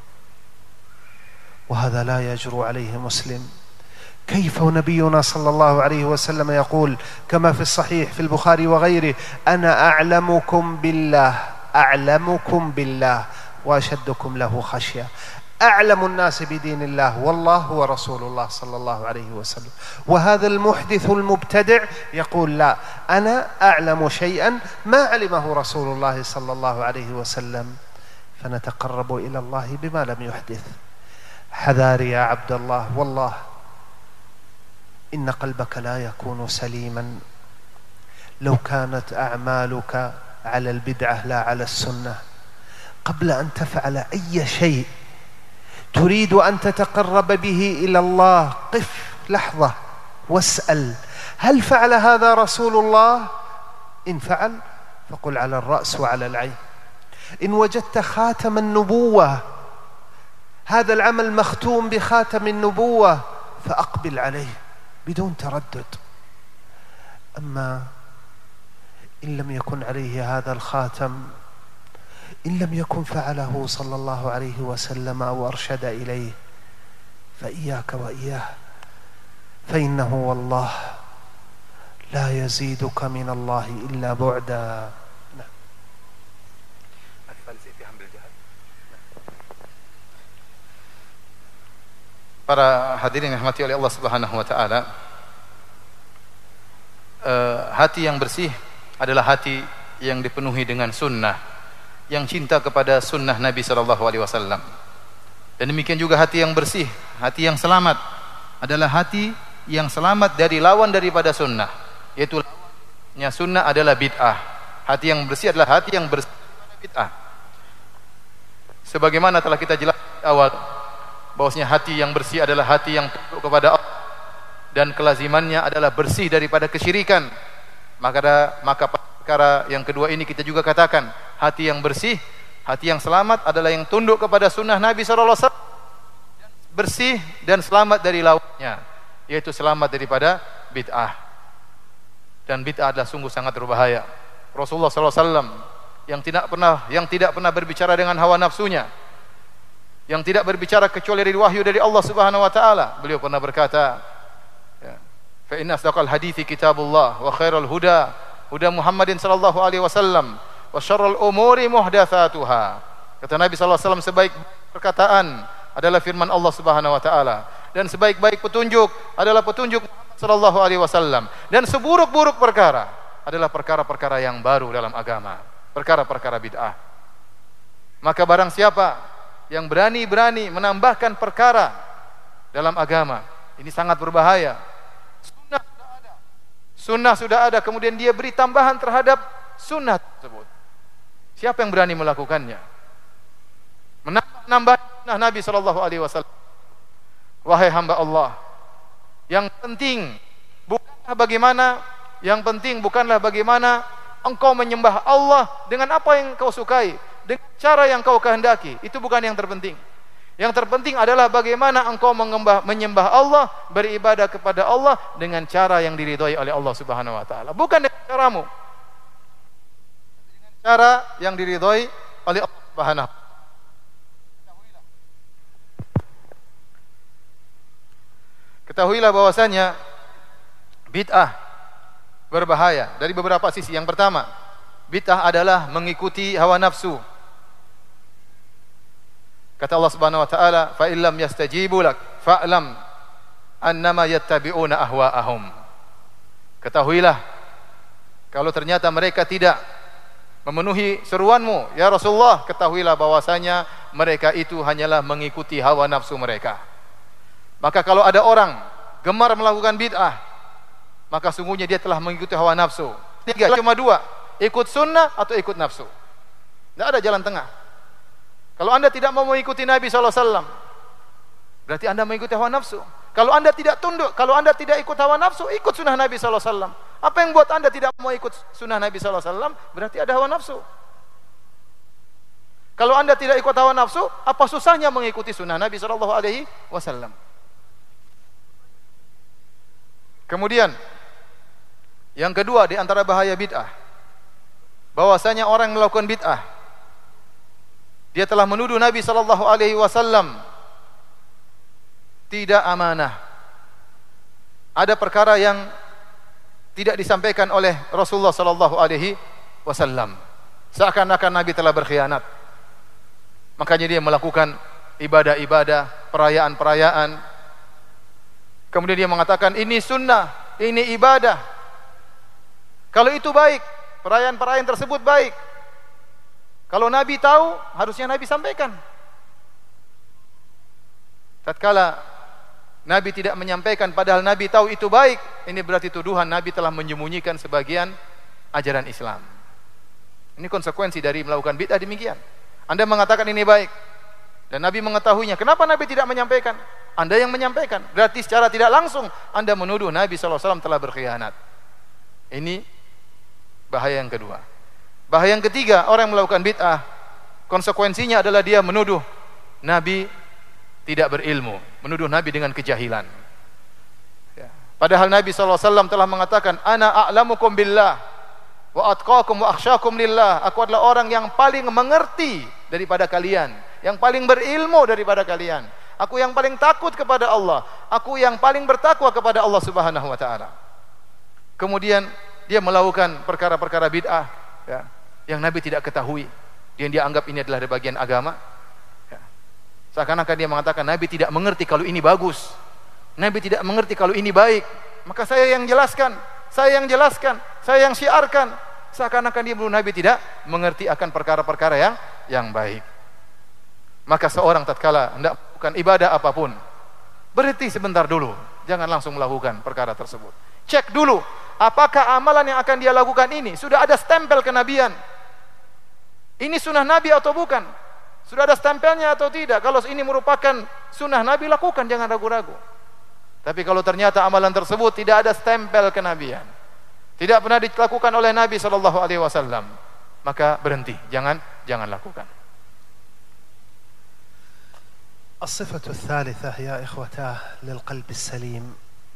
وهذا لا يجرؤ عليه مسلم. كيف نبينا صلى الله عليه وسلم يقول كما في الصحيح في البخاري وغيره: أنا أعلمكم بالله أعلمكم بالله وأشدكم له خشية. أعلم الناس بدين الله والله هو رسول الله صلى الله عليه وسلم. وهذا المحدث المبتدع يقول: لا، أنا أعلم شيئا ما علمه رسول الله صلى الله عليه وسلم. فنتقرب إلى الله بما لم يحدث. حذار يا عبد الله، والله إن قلبك لا يكون سليما لو كانت أعمالك على البدعة لا على السنة. قبل أن تفعل أي شيء تريد أن تتقرب به إلى الله، قف لحظة واسأل: هل فعل هذا رسول الله؟ إن فعل فقل على الرأس وعلى العين. إن وجدت خاتم النبوة، هذا العمل مختوم بخاتم النبوة، فأقبل عليه بدون تردد. أما إن لم يكن عليه هذا الخاتم، إن لم يكن فعله صلى الله عليه وسلم أو أرشد إليه، فإياك وإياه، فإنه والله لا يزيدك من الله إلا بعدا. Para hadirin yang dirahmati oleh Allah Subhanahu wa taala, uh, hati yang bersih adalah hati yang dipenuhi dengan sunnah, yang cinta kepada sunnah Nabi sallallahu alaihi wasallam. Dan demikian juga hati yang bersih, hati yang selamat adalah hati yang selamat dari lawan daripada sunnah, yaitu lawannya sunnah adalah bid'ah. Hati yang bersih adalah hati yang bersih dari bid'ah. Sebagaimana telah kita jelaskan di awal, bahwasanya hati yang bersih adalah hati yang tunduk kepada Allah dan kelazimannya adalah bersih daripada kesyirikan. Maka maka perkara yang kedua ini kita juga katakan, hati yang bersih, hati yang selamat adalah yang tunduk kepada sunnah Nabi sallallahu alaihi wasallam, bersih dan selamat dari lawannya, yaitu selamat daripada bid'ah. Dan bid'ah adalah sungguh sangat berbahaya. Rasulullah sallallahu alaihi wasallam yang tidak pernah yang tidak pernah berbicara dengan hawa nafsunya, yang tidak berbicara kecuali dari wahyu dari Allah Subhanahu wa taala, beliau pernah berkata, ya, fa inna asdaqal hadithi kitabullah wa khairal huda huda Muhammadin sallallahu alaihi wasallam wa syarrul umuri muhdatsatuha. Kata Nabi sallallahu alaihi wasallam, sebaik perkataan adalah firman Allah Subhanahu wa taala, dan sebaik-baik petunjuk adalah petunjuk Muhammad sallallahu alaihi wasallam, dan seburuk-buruk perkara adalah perkara-perkara yang baru dalam agama, perkara-perkara bid'ah. Maka barang siapa yang berani-berani menambahkan perkara dalam agama, ini sangat berbahaya. Sunnah sudah ada, sunnah sudah ada, kemudian dia beri tambahan terhadap sunnah tersebut. Siapa yang berani melakukannya? Menambah nambah sunnah Nabi sallallahu alaihi wasallam. Wahai hamba Allah, yang penting bukanlah bagaimana, yang penting bukanlah bagaimana engkau menyembah Allah dengan apa yang kau sukai, dengan cara yang kau kehendaki. Itu bukan yang terpenting. Yang terpenting adalah bagaimana engkau mengembah, menyembah Allah, beribadah kepada Allah dengan cara yang diridhai oleh Allah Subhanahu wa taala. Bukan dengan caramu. Dengan cara yang diridhai oleh Allah Subhanahu. Ketahuilah bahwasanya bid'ah berbahaya dari beberapa sisi. Yang pertama, bid'ah adalah mengikuti hawa nafsu. Kata Allah Subhanahu wa taala, "Fa illam yastajibu lak fa'lam annama yattabi'una ahwa'ahum." Ketahuilah, kalau ternyata mereka tidak memenuhi seruanmu, ya Rasulullah, ketahuilah bahwasanya mereka itu hanyalah mengikuti hawa nafsu mereka. Maka kalau ada orang gemar melakukan bid'ah, maka sungguhnya dia telah mengikuti hawa nafsu. Tiga, cuma dua, ikut sunnah atau ikut nafsu. Tidak ada jalan tengah. Kalau anda tidak mau mengikuti Nabi shallallahu alaihi wasallam, berarti anda mengikuti hawa nafsu. Kalau anda tidak tunduk, kalau anda tidak ikut hawa nafsu, ikut sunnah Nabi shallallahu alaihi wasallam. Apa yang buat anda tidak mau ikut sunnah Nabi shallallahu alaihi wasallam? Berarti ada hawa nafsu. Kalau anda tidak ikut hawa nafsu, apa susahnya mengikuti sunnah Nabi shallallahu alaihi wasallam? Kemudian yang kedua di antara bahaya bid'ah, bahwasanya orang yang melakukan bid'ah, dia telah menuduh Nabi sallallahu alaihi wasallam tidak amanah. Ada perkara yang tidak disampaikan oleh Rasulullah sallallahu alaihi wasallam, seakan-akan Nabi telah berkhianat. Makanya dia melakukan ibadah-ibadah, perayaan-perayaan. Kemudian dia mengatakan ini sunnah, ini ibadah. Kalau itu baik, perayaan-perayaan tersebut baik. Kalau Nabi tahu, harusnya Nabi sampaikan. Tatkala Nabi tidak menyampaikan padahal Nabi tahu itu baik, ini berarti tuduhan Nabi telah menyembunyikan sebagian ajaran Islam. Ini konsekuensi dari melakukan bid'ah demikian. Anda mengatakan ini baik dan Nabi mengetahuinya, kenapa Nabi tidak menyampaikan? Anda yang menyampaikan, berarti secara tidak langsung Anda menuduh Nabi shallallahu alaihi wasallam telah berkhianat. Ini bahaya yang kedua. Bahaya yang ketiga, orang yang melakukan bid'ah, konsekuensinya adalah dia menuduh Nabi tidak berilmu, menuduh Nabi dengan kejahilan. Ya. Padahal Nabi shallallahu alaihi wasallam telah mengatakan, "Ana a'lamukum billah wa atqakum wa akhsyakum lillah." Aku adalah orang yang paling mengerti daripada kalian, yang paling berilmu daripada kalian. Aku yang paling takut kepada Allah. Aku yang paling bertakwa kepada Allah Subhanahu wa taala. Kemudian dia melakukan perkara-perkara bid'ah, ya, yang Nabi tidak ketahui, yang dia anggap ini adalah bagian agama. Ya. Seakan-akan dia mengatakan Nabi tidak mengerti kalau ini bagus, Nabi tidak mengerti kalau ini baik. Maka saya yang jelaskan, saya yang jelaskan, saya yang syiarkan. Seakan-akan dia menuduh Nabi tidak mengerti akan perkara-perkara yang yang baik. Maka seorang tatkala hendak melakukan ibadah apapun, berhenti sebentar dulu, jangan langsung melakukan perkara tersebut. Cek dulu, apakah amalan yang akan dia lakukan ini sudah ada stempel kenabian? Ini sunnah Nabi atau bukan? Sudah ada stempelnya atau tidak? Kalau ini merupakan sunnah Nabi, lakukan, jangan ragu-ragu. Tapi kalau ternyata amalan tersebut tidak ada stempel kenabian, tidak pernah dilakukan oleh Nabi shallallahu alaihi wasallam, maka berhenti, jangan jangan lakukan. الصفة الثالثة يا إخوتاه للقلب السليم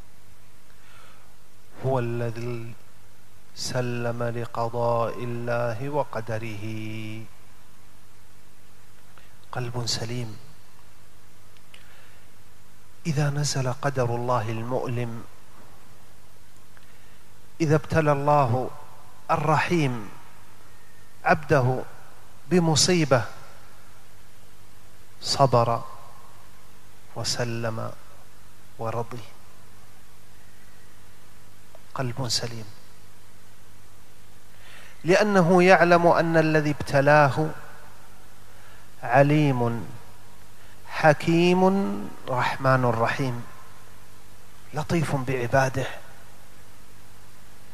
هو الذي سلم لقضاء الله وقدره. قلب سليم إذا نزل قدر الله المؤلم، إذا ابتلى الله الرحيم عبده بمصيبة، صبر وسلم ورضي. قلب سليم لأنه يعلم أن الذي ابتلاه عليم حكيم رحمن رحيم لطيف بعباده.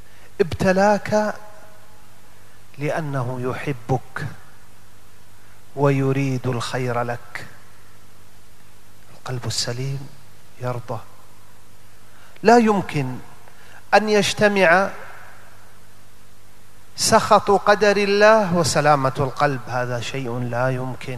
ابتلاك لأنه يحبك ويريد الخير لك. القلب السليم يرضى. لا يمكن أن يجتمع سخط قدر الله وسلامة القلب، هذا شيء لا يمكن.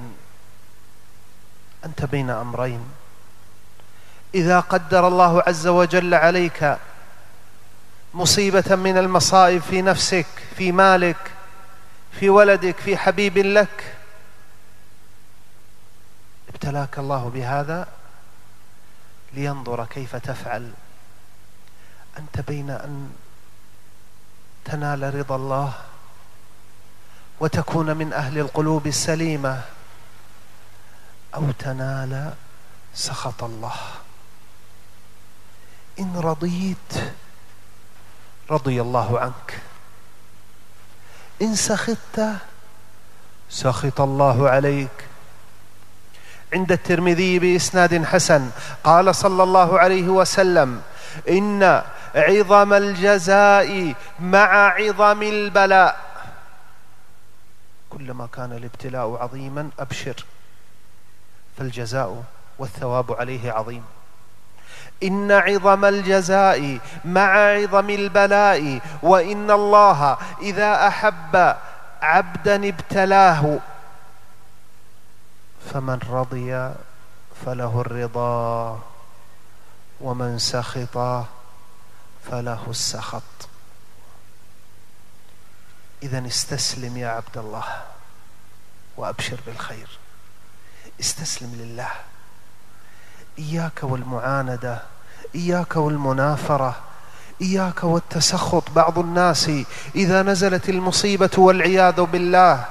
أنت بين أمرين: إذا قدر الله عز وجل عليك مصيبة من المصائب في نفسك، في مالك، في ولدك، في حبيب لك، ابتلاك الله بهذا لينظر كيف تفعل. أنت بين أن تنال رضا الله وتكون من أهل القلوب السليمة، أو تنال سخط الله. إن رضيت رضي الله عنك، إن سخطت سخط الله عليك. عند الترمذي بإسناد حسن قال صلى الله عليه وسلم: إن عظم الجزاء مع عظم البلاء. كلما كان الابتلاء عظيما أبشر، فالجزاء والثواب عليه عظيم. إن عظم الجزاء مع عظم البلاء، وإن الله إذا أحب عبدا ابتلاه، فمن رضي فله الرضا، ومن سخط فله السخط. إذن استسلم يا عبد الله وأبشر بالخير. استسلم لله. إياك والمعاندة، إياك والمنافرة، إياك والتسخط. بعض الناس إذا نزلت المصيبة والعياذ بالله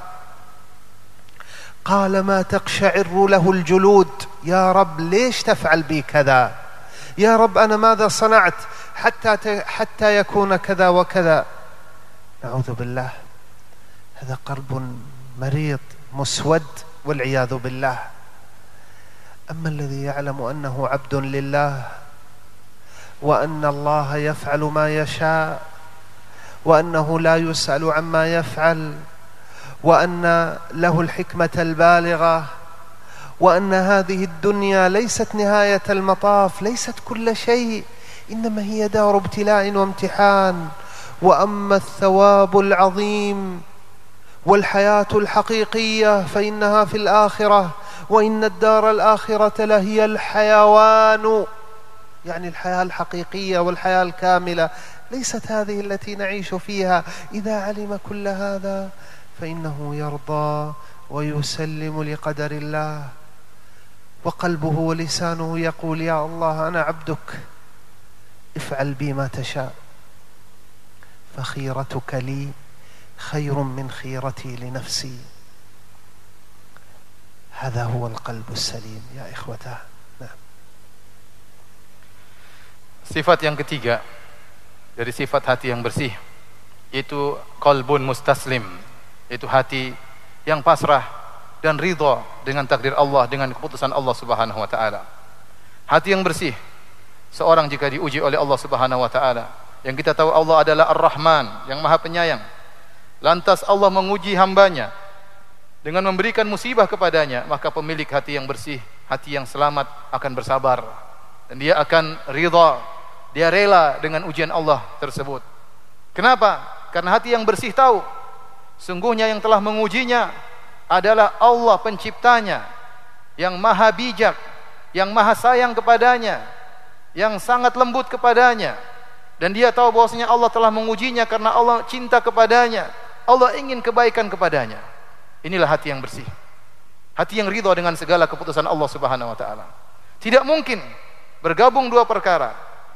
قال ما تقشعر له الجلود: يا رب ليش تفعل بي كذا؟ يا رب أنا ماذا صنعت حتى حتى يكون كذا وكذا؟ نعوذ بالله، هذا قلب مريض مسود والعياذ بالله. أما الذي يعلم أنه عبد لله، وأن الله يفعل ما يشاء، وأنه لا يسأل عما يفعل، وأن له الحكمة البالغة، وأن هذه الدنيا ليست نهاية المطاف، ليست كل شيء، إنما هي دار ابتلاء وامتحان. وأما الثواب العظيم والحياة الحقيقية فإنها في الآخرة، وإن الدار الآخرة لهي الحيوان، يعني الحياة الحقيقية والحياة الكاملة، ليست هذه التي نعيش فيها. إذا علم كل هذا فإنه يرضى ويسلم لقدر الله، وقلبه ولسانه يقول: يا الله أنا عبدك، افعل بي ما تشاء، فخيرتك لي خير من خيرتي لنفسي. هذا هو القلب السليم يا إخوته. نعم. Sifat yang ketiga dari sifat hati yang bersih, yaitu qalbun mustaslim, yaitu hati yang pasrah dan ridha dengan takdir Allah, dengan keputusan Allah Subhanahu wa taala. Hati yang bersih seorang jika diuji oleh Allah Subhanahu wa taala, yang kita tahu Allah adalah Ar-Rahman, yang Maha Penyayang. Lantas Allah menguji hambanya dengan memberikan musibah kepadanya, maka pemilik hati yang bersih, hati yang selamat akan bersabar, dan dia akan ridha, dia rela dengan ujian Allah tersebut. Kenapa? Karena hati yang bersih tahu sungguhnya yang telah mengujinya adalah Allah penciptanya, yang maha bijak, yang maha sayang kepadanya, yang sangat lembut kepadanya. Dan dia tahu bahwasanya Allah telah mengujinya karena Allah cinta kepadanya, Allah ingin kebaikan kepadanya. Inilah hati yang bersih, hati yang ridha dengan segala keputusan Allah Subhanahu wa taala. Tidak mungkin bergabung dua perkara,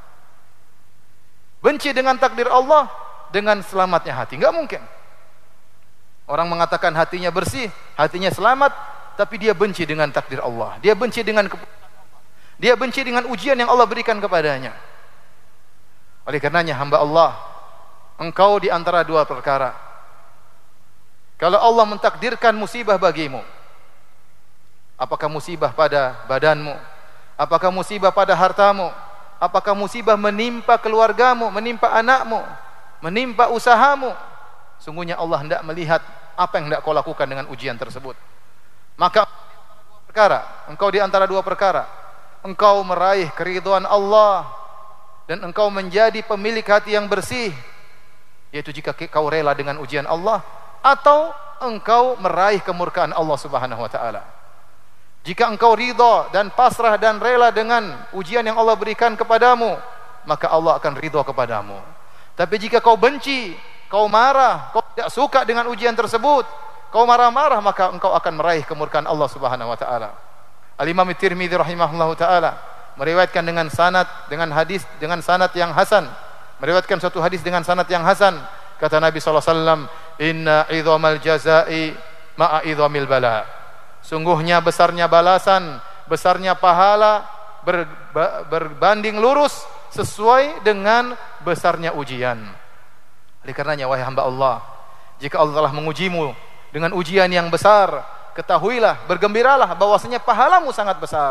benci dengan takdir Allah dengan selamatnya hati, enggak mungkin. Orang mengatakan hatinya bersih, hatinya selamat, tapi dia benci dengan takdir Allah, dia benci dengan keputusan Allah, dia benci dengan ujian yang Allah berikan kepadanya. Oleh karenanya hamba Allah, engkau di antara dua perkara. Kalau Allah mentakdirkan musibah bagimu, apakah musibah pada badanmu, apakah musibah pada hartamu, apakah musibah menimpa keluargamu, menimpa anakmu, menimpa usahamu, sungguhnya Allah hendak melihat apa yang hendak kau lakukan dengan ujian tersebut. maka perkara, engkau di antara dua perkara. Engkau meraih keridhaan Allah dan engkau menjadi pemilik hati yang bersih, yaitu jika kau rela dengan ujian Allah, atau engkau meraih kemurkaan Allah Subhanahu wa taala. Jika engkau ridha dan pasrah dan rela dengan ujian yang Allah berikan kepadamu, maka Allah akan ridha kepadamu. Tapi jika kau benci, kau marah, kau tidak suka dengan ujian tersebut, kau marah-marah, maka engkau akan meraih kemurkaan Allah Subhanahu wa taala. Al-Imam At-Tirmidzi rahimahullahu taala meriwayatkan dengan sanad, dengan hadis dengan sanad yang hasan, meriwayatkan suatu hadis dengan sanad yang hasan. Kata Nabi sallallahu alaihi wasallam, "Inna 'idhamal jazaa'i ma'a 'idhamil bala." Sungguhnya besarnya balasan, besarnya pahala ber, berbanding lurus sesuai dengan besarnya ujian. Oleh karenanya wahai hamba Allah, jika Allah telah mengujimu dengan ujian yang besar, ketahuilah, bergembiralah bahwasanya pahalamu sangat besar.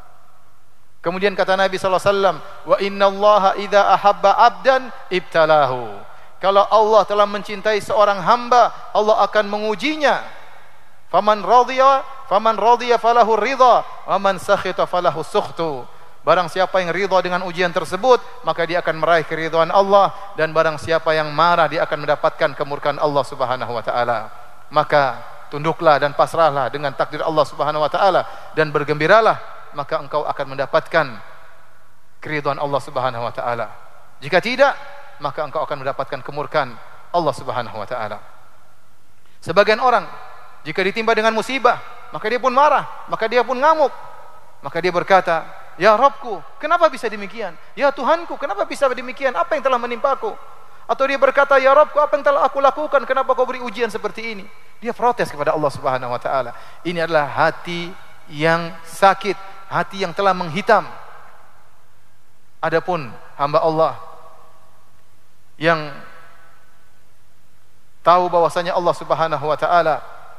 Kemudian kata Nabi sallallahu alaihi wasallam, "Wa innallaha idza ahabba 'abdan ibtalahu." Kalau Allah telah mencintai seorang hamba, Allah akan mengujinya. Faman radhiya, faman radhiya falahu ridha, wa man sakhita falahu sukhtu. Barang siapa yang ridha dengan ujian tersebut, maka dia akan meraih keridhaan Allah, dan barang siapa yang marah, dia akan mendapatkan kemurkaan Allah Subhanahu wa taala. Maka tunduklah dan pasrahlah dengan takdir Allah Subhanahu wa taala dan bergembiralah, maka engkau akan mendapatkan keridhaan Allah Subhanahu wa taala. Jika tidak, maka engkau akan mendapatkan kemurkaan Allah Subhanahu wa taala. Sebagian orang jika ditimpa dengan musibah, maka dia pun marah, maka dia pun ngamuk. Maka dia berkata, "Ya Rabbku, kenapa bisa demikian? Ya Tuhanku, kenapa bisa demikian? Apa yang telah menimpaku?" Atau dia berkata, "Ya Rabbku, apa yang telah aku lakukan? Kenapa kau beri ujian seperti ini?" Dia protes kepada Allah Subhanahu wa taala. Ini adalah hati yang sakit, hati yang telah menghitam. Adapun hamba Allah yang tahu bahwasanya Allah Subhanahu wa taala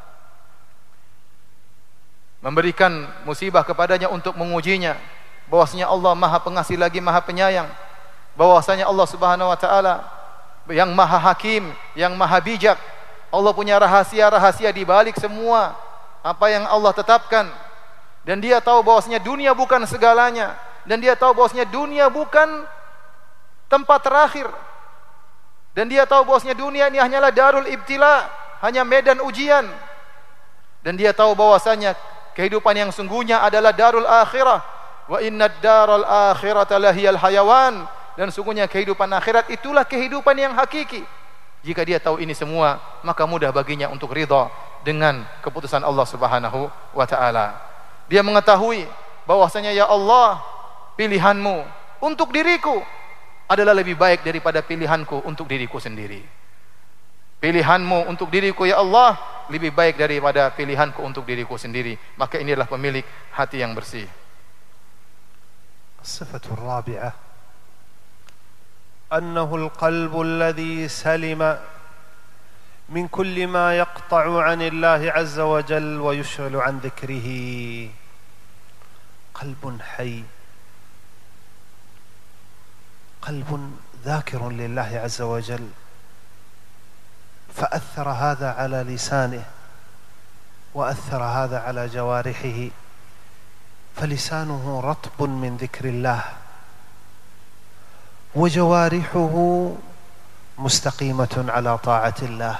memberikan musibah kepadanya untuk mengujinya, bahwasanya Allah Maha Pengasih lagi Maha Penyayang, bahwasanya Allah Subhanahu wa taala yang Maha Hakim, yang Maha Bijak. Allah punya rahasia-rahasia di balik semua apa yang Allah tetapkan, dan dia tahu bahwasanya dunia bukan segalanya, dan dia tahu bahwasanya dunia bukan tempat terakhir, dan dia tahu bahwasanya dunia ini hanyalah darul ibtila, hanya medan ujian, dan dia tahu bahwasanya kehidupan yang sungguhnya adalah darul akhirah. Wa innad daral akhirata lahiyal hayawan. Dan sungguhnya kehidupan akhirat itulah kehidupan yang hakiki. Jika dia tahu ini semua, maka mudah baginya untuk ridha dengan keputusan Allah Subhanahu wa taala. Dia mengetahui bahwasanya, ya Allah, pilihanmu untuk diriku adalah lebih baik daripada pilihanku untuk diriku sendiri. Pilihanmu untuk diriku, ya Allah, lebih baik daripada pilihanku untuk diriku sendiri. Maka inilah pemilik hati yang bersih. الصفة الرابعة أنه القلب الذي سلم من كل ما يقطع عن الله عز وجل ويشغل عن ذكره. قلب حي، قلب ذاكر لله عز وجل، فأثر هذا على لسانه وأثر هذا على جوارحه، فلسانه رطب من ذكر الله، وجوارحه مستقيمة على طاعة الله.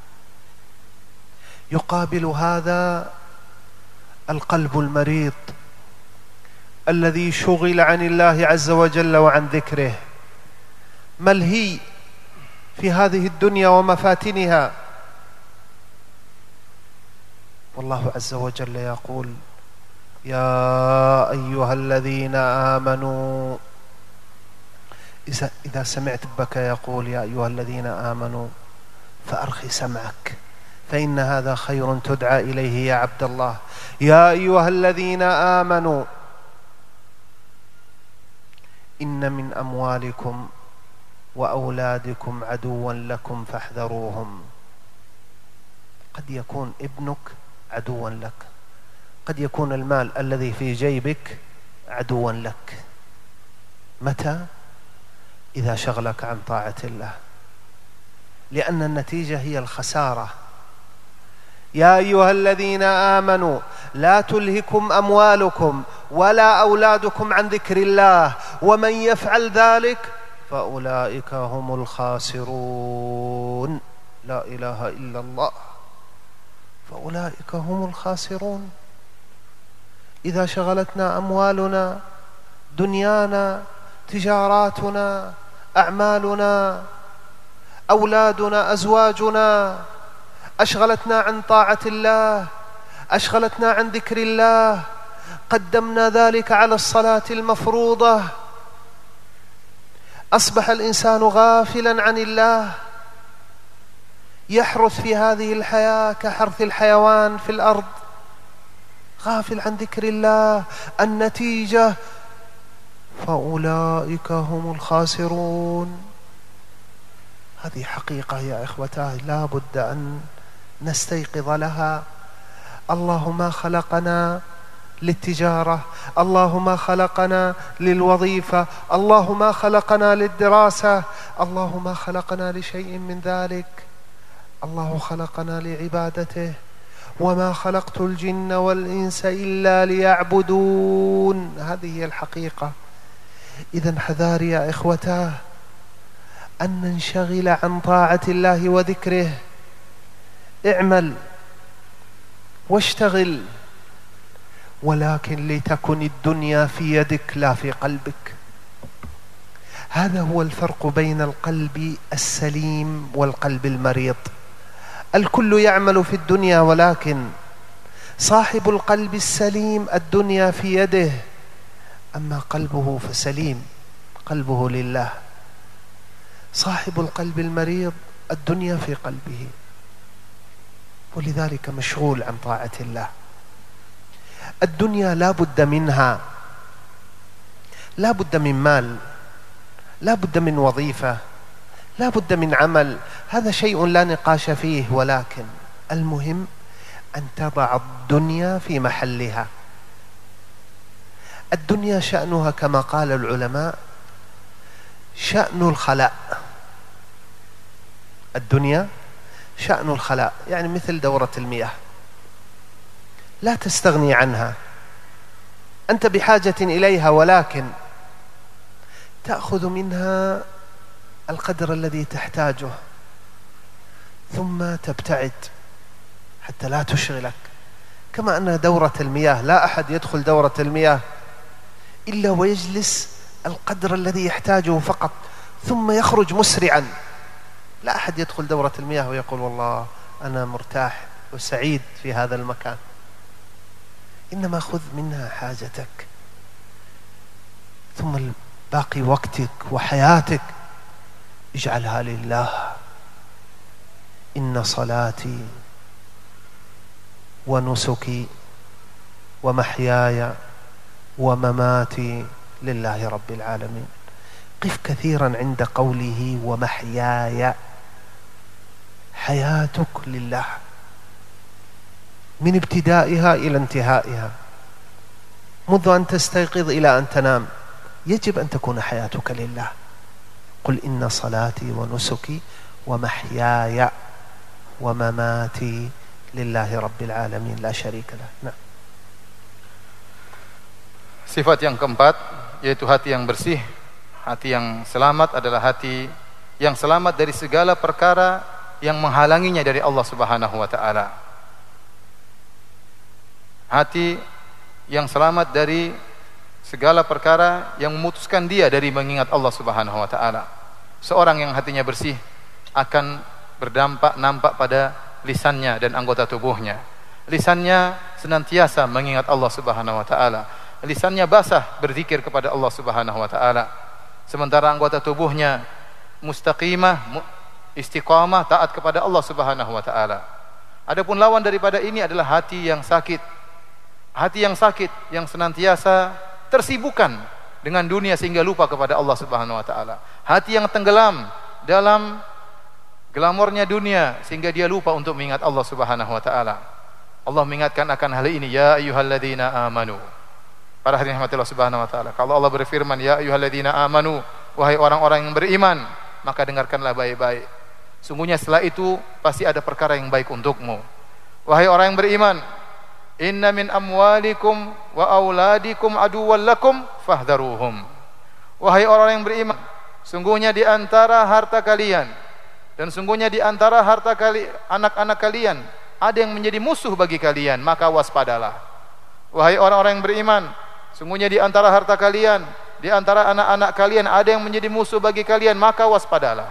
يقابل هذا القلب المريض الذي شغل عن الله عز وجل وعن ذكره، ملهي في هذه الدنيا ومفاتنها. والله عز وجل يقول: يا أيها الذين آمنوا، إذا سمعت بك يقول يا أيها الذين آمنوا فأرخي سمعك فإن هذا خير تدعى إليه يا عبد الله. يا أيها الذين آمنوا إن من أموالكم وأولادكم عدوا لكم فاحذروهم. قد يكون ابنك عدوا لك، قد يكون المال الذي في جيبك عدوا لك. متى؟ إذا شغلك عن طاعة الله، لأن النتيجة هي الخسارة. يا أيها الذين آمنوا لا تلهكم أموالكم ولا أولادكم عن ذكر الله ومن يفعل ذلك فأولئك هم الخاسرون. لا إله إلا الله. فأولئك هم الخاسرون. إذا شغلتنا أموالنا، دنيانا، تجاراتنا، أعمالنا، أولادنا، أزواجنا، أشغلتنا عن طاعة الله، أشغلتنا عن ذكر الله، قدمنا ذلك على الصلاة المفروضة، أصبح الإنسان غافلا عن الله، يحرث في هذه الحياة كحرث الحيوان في الأرض، غافل عن ذكر الله. النتيجة فأولئك هم الخاسرون. هذه حقيقة يا إخوتاه لا بد أن نستيقظ لها. الله ما خلقنا للتجارة، الله ما خلقنا للوظيفة، الله ما خلقنا للدراسة، الله ما خلقنا لشيء من ذلك. الله خلقنا لعبادته. وما خلقت الجن والإنس إلا ليعبدون. هذه هي الحقيقة. إذن حذار يا إخوتاه أن ننشغل عن طاعة الله وذكره. اعمل واشتغل، ولكن لتكن الدنيا في يدك لا في قلبك. هذا هو الفرق بين القلب السليم والقلب المريض. الكل يعمل في الدنيا، ولكن صاحب القلب السليم الدنيا في يده، أما قلبه فسليم، قلبه لله. صاحب القلب المريض الدنيا في قلبه، ولذلك مشغول عن طاعة الله. الدنيا لا بد منها، لا بد من مال، لا بد من وظيفة، لا بد من عمل، هذا شيء لا نقاش فيه، ولكن المهم أن تضع الدنيا في محلها. الدنيا شأنها كما قال العلماء شأن الخلاء. الدنيا شأن الخلاء، يعني مثل دورة المياه، لا تستغني عنها، أنت بحاجة إليها، ولكن تأخذ منها القدر الذي تحتاجه ثم تبتعد حتى لا تشغلك. كما أن دورة المياه لا أحد يدخل دورة المياه إلا ويجلس القدر الذي يحتاجه فقط ثم يخرج مسرعا. لا أحد يدخل دورة المياه ويقول والله أنا مرتاح وسعيد في هذا المكان، إنما خذ منها حاجتك، ثم باقي وقتك وحياتك اجعلها لله. إن صلاتي ونسكي ومحياي ومماتي لله رب العالمين. قف كثيرا عند قوله ومحياي، حياتك لله من ابتدائها إلى انتهائها، منذ أن تستيقظ إلى أن تنام، يجب أن تكون حياتك لله. قل إن صلاتي ونسكي ومحياي ومماتي لله رب العالمين لا شريك له. Nah. Sifat yang keempat yaitu hati yang bersih. Hati yang selamat adalah hati yang selamat dari segala perkara yang menghalanginya dari Allah Subhanahu wa taala. Hati yang selamat dari segala perkara yang memutuskan dia dari mengingat Allah Subhanahu wa taala. Seorang yang hatinya bersih akan berdampak nampak pada lisannya dan anggota tubuhnya. Lisannya senantiasa mengingat Allah Subhanahu wa taala. Lisannya basah berzikir kepada Allah Subhanahu wa taala. Sementara anggota tubuhnya mustaqimah, istiqamah, taat kepada Allah Subhanahu wa taala. Adapun lawan daripada ini adalah hati yang sakit. Hati yang sakit yang senantiasa tersibukkan dengan dunia sehingga lupa kepada Allah Subhanahu wa taala. Hati yang tenggelam dalam glamornya dunia sehingga dia lupa untuk mengingat Allah Subhanahu wa taala. Allah mengingatkan akan hal ini, ya ayyuhalladzina amanu. Para hadirin rahmatillah Subhanahu wa taala. Kalau Allah berfirman, ya ayyuhalladzina amanu, wahai orang-orang yang beriman, maka dengarkanlah baik-baik. Sungguhnya setelah itu pasti ada perkara yang baik untukmu. Wahai orang yang beriman, inna min amwalikum wa auladikum aduwwan lakum fahdharuhum. Wahai orang yang beriman, sungguhnya di antara harta kalian dan sungguhnya di antara harta kali anak-anak kalian ada yang menjadi musuh bagi kalian, maka waspadalah. Wahai orang-orang yang beriman, sungguhnya di antara harta kalian, di antara anak-anak kalian ada yang menjadi musuh bagi kalian, maka waspadalah.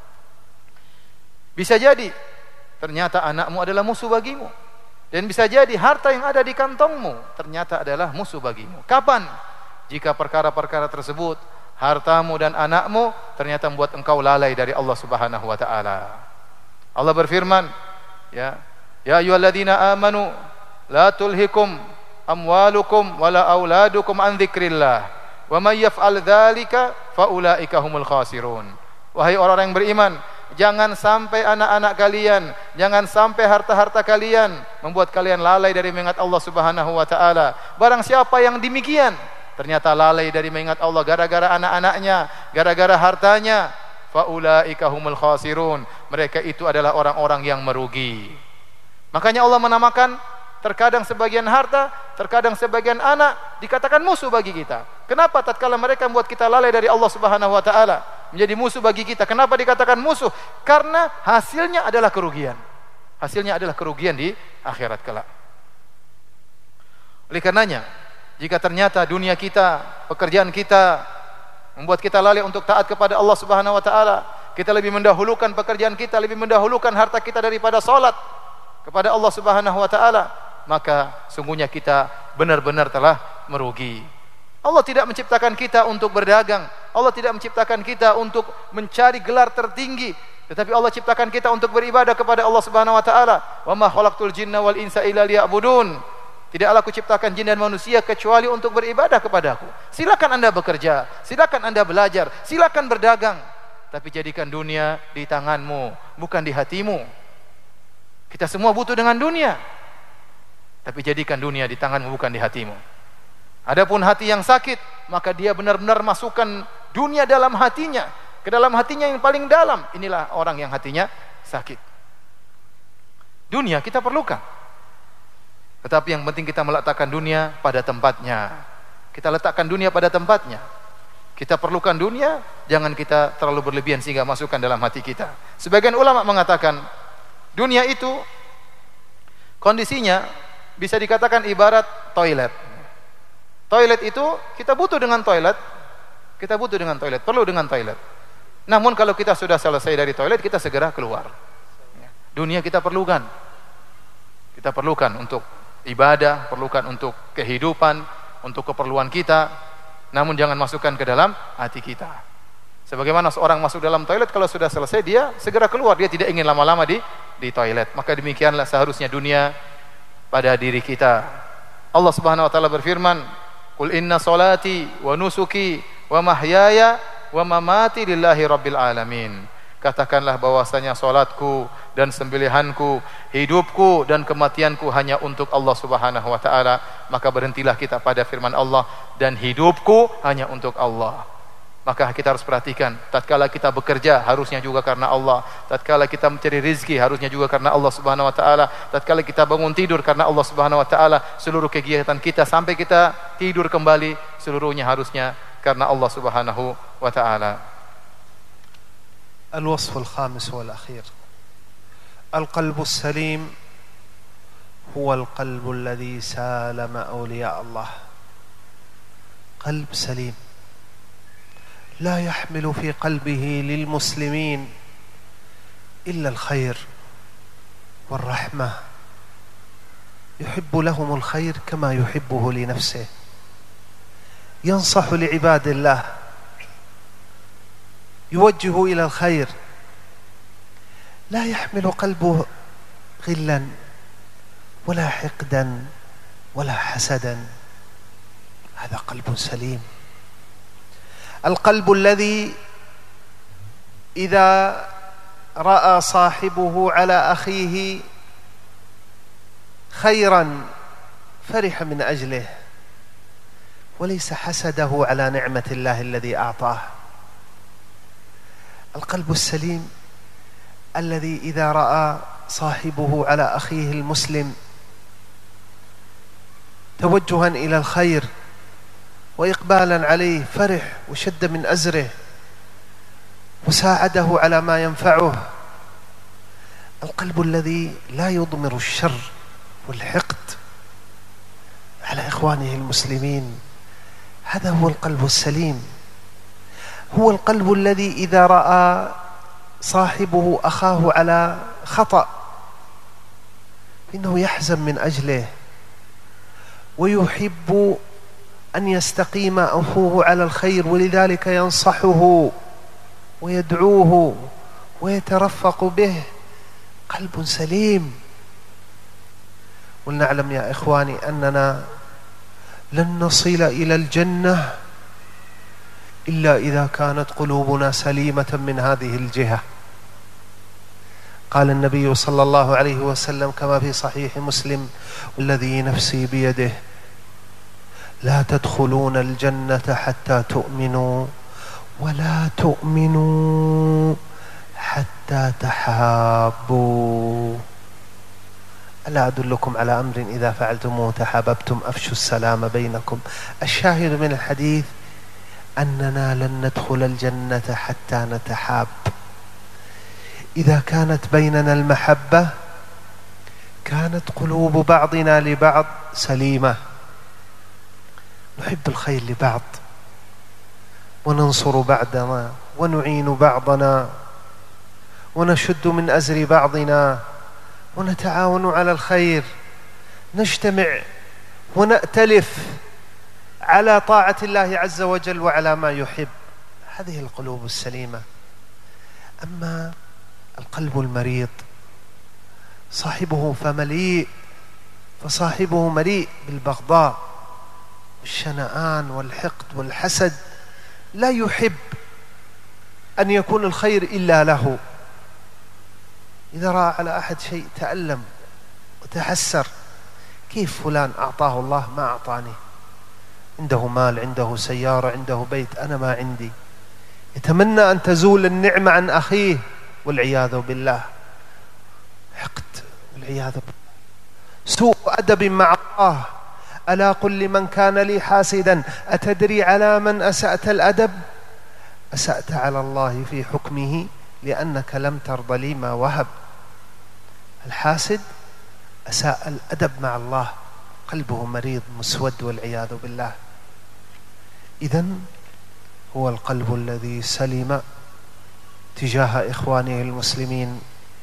Bisa jadi ternyata anakmu adalah musuh bagimu, dan bisa jadi harta yang ada di kantongmu ternyata adalah musuh bagimu. Kapan? Jika perkara-perkara tersebut, hartamu dan anakmu, ternyata membuat engkau lalai dari Allah Subhanahu wa taala. Allah berfirman, ya, ya ayyuhalladzina amanu la tulhikum amwalukum wala auladukum an dzikrillah wa may yaf'al dzalika faulaika humul khasirun. Wahai orang-orang yang beriman, jangan sampai anak-anak kalian, jangan sampai harta-harta kalian membuat kalian lalai dari mengingat Allah Subhanahu wa taala. Barang siapa yang demikian, ternyata lalai dari mengingat Allah gara-gara anak-anaknya, gara-gara hartanya, faulaika humul khasirun. Mereka itu adalah orang-orang yang merugi. Makanya Allah menamakan terkadang sebagian harta, terkadang sebagian anak dikatakan musuh bagi kita. Kenapa? Tatkala mereka membuat kita lalai dari Allah Subhanahu wa taala, menjadi musuh bagi kita. Kenapa dikatakan musuh? Karena hasilnya adalah kerugian. Hasilnya adalah kerugian di akhirat kelak. Oleh karenanya, jika ternyata dunia kita, pekerjaan kita membuat kita lalai untuk taat kepada Allah Subhanahu wa taala, kita lebih mendahulukan pekerjaan kita, lebih mendahulukan harta kita daripada salat kepada Allah Subhanahu wa taala, maka sungguhnya kita benar-benar telah merugi. Allah tidak menciptakan kita untuk berdagang, Allah tidak menciptakan kita untuk mencari gelar tertinggi, tetapi Allah ciptakan kita untuk beribadah kepada Allah Subhanahu wa taala. Wa ma khalaqtul jinna wal insa illa liya'budun. Tidaklah aku ciptakan jin dan manusia kecuali untuk beribadah kepadaku. Silakan Anda bekerja, silakan Anda belajar, silakan berdagang, tapi jadikan dunia di tanganmu, bukan di hatimu. Kita semua butuh dengan dunia, tapi jadikan dunia di tanganmu, bukan di hatimu. Adapun hati yang sakit, maka dia benar-benar masukkan dunia dalam hatinya, ke dalam hatinya yang paling dalam. Inilah orang yang hatinya sakit. Dunia kita perlukan, tetapi yang penting kita meletakkan dunia pada tempatnya. Kita letakkan dunia pada tempatnya. Kita perlukan dunia, jangan kita terlalu berlebihan sehingga masukkan dalam hati kita. Sebagian ulama mengatakan, dunia itu kondisinya bisa dikatakan ibarat toilet. Toilet itu kita butuh dengan toilet, kita butuh dengan toilet, perlu dengan toilet. Namun kalau kita sudah selesai dari toilet, kita segera keluar. Dunia kita perlukan, kita perlukan untuk ibadah, perlukan untuk kehidupan, untuk keperluan kita. Namun jangan masukkan ke dalam hati kita. Sebagaimana seorang masuk dalam toilet, kalau sudah selesai dia segera keluar, dia tidak ingin lama-lama di di toilet. Maka demikianlah seharusnya dunia pada diri kita. Allah Subhanahu wa taala berfirman, "Qul inna salati wa nusuki wa mahyaya wa mamati lillahi rabbil alamin." Katakanlah bahwasanya salatku dan sembelihanku, hidupku dan kematianku hanya untuk Allah Subhanahu wa taala. Maka berhentilah kita pada firman Allah, dan hidupku hanya untuk Allah. Maka kita harus perhatikan, tatkala kita bekerja harusnya juga karena Allah, tatkala kita mencari rezeki harusnya juga karena Allah Subhanahu wa taala, tatkala kita bangun tidur karena Allah Subhanahu wa taala, seluruh kegiatan kita sampai kita tidur kembali seluruhnya harusnya karena Allah Subhanahu wa taala. الوصف الخامس والأخير القلب السليم هو القلب الذي سالم أولياء الله. قلب سليم لا يحمل في قلبه للمسلمين إلا الخير والرحمة، يحب لهم الخير كما يحبه لنفسه، ينصح لعباد الله، يوجه إلى الخير، لا يحمل قلبه غلا ولا حقدا ولا حسدا. هذا قلب سليم. القلب الذي إذا رأى صاحبه على أخيه خيرا فرح من أجله وليس حسده على نعمة الله الذي أعطاه. القلب السليم الذي إذا رأى صاحبه على أخيه المسلم توجها إلى الخير وإقبالا عليه، فرح وشد من أزره وساعده على ما ينفعه. القلب الذي لا يضمر الشر والحقد على إخوانه المسلمين، هذا هو القلب السليم. هو القلب الذي إذا رأى صاحبه أخاه على خطأ إنه يحزن من أجله ويحب أن يستقيم أخوه على الخير، ولذلك ينصحه ويدعوه ويترفق به. قلب سليم. ولنعلم يا إخواني أننا لن نصل إلى الجنة إلا إذا كانت قلوبنا سليمة من هذه الجهة. قال النبي صلى الله عليه وسلم كما في صحيح مسلم: والذي نفسي بيده لا تدخلون الجنة حتى تؤمنوا ولا تؤمنوا حتى تحابوا. ألا أدلكم على أمر إذا فعلتموه تحاببتم أفشوا السلام بينكم. الشاهد من الحديث أننا لن ندخل الجنة حتى نتحاب. إذا كانت بيننا المحبة كانت قلوب بعضنا لبعض سليمة، نحب الخير لبعض وننصر بعضنا ونعين بعضنا ونشد من أزر بعضنا ونتعاون على الخير، نجتمع ونأتلف على طاعة الله عز وجل وعلى ما يحب. هذه القلوب السليمة. أما القلب المريض صاحبه فمليء فصاحبه مليء بالبغضاء والشنآن والحقد والحسد، لا يحب أن يكون الخير إلا له. إذا رأى على أحد شيء تألم وتحسر: كيف فلان أعطاه الله ما أعطاني؟ عنده مال، عنده سيارة، عنده بيت، أنا ما عندي. يتمنى أن تزول النعمة عن أخيه والعياذ بالله. حقد والعياذ بالله. سوء أدب مع الله. ألا قل لمن كان لي حاسدا أتدري على من أسأت الأدب؟ أسأت على الله في حكمه لأنك لم ترض لي ما وهب. الحاسد أساء الأدب مع الله، قلبه مريض مسود والعياذ بالله. إذن هو القلب الذي سلم تجاه إخوانه المسلمين،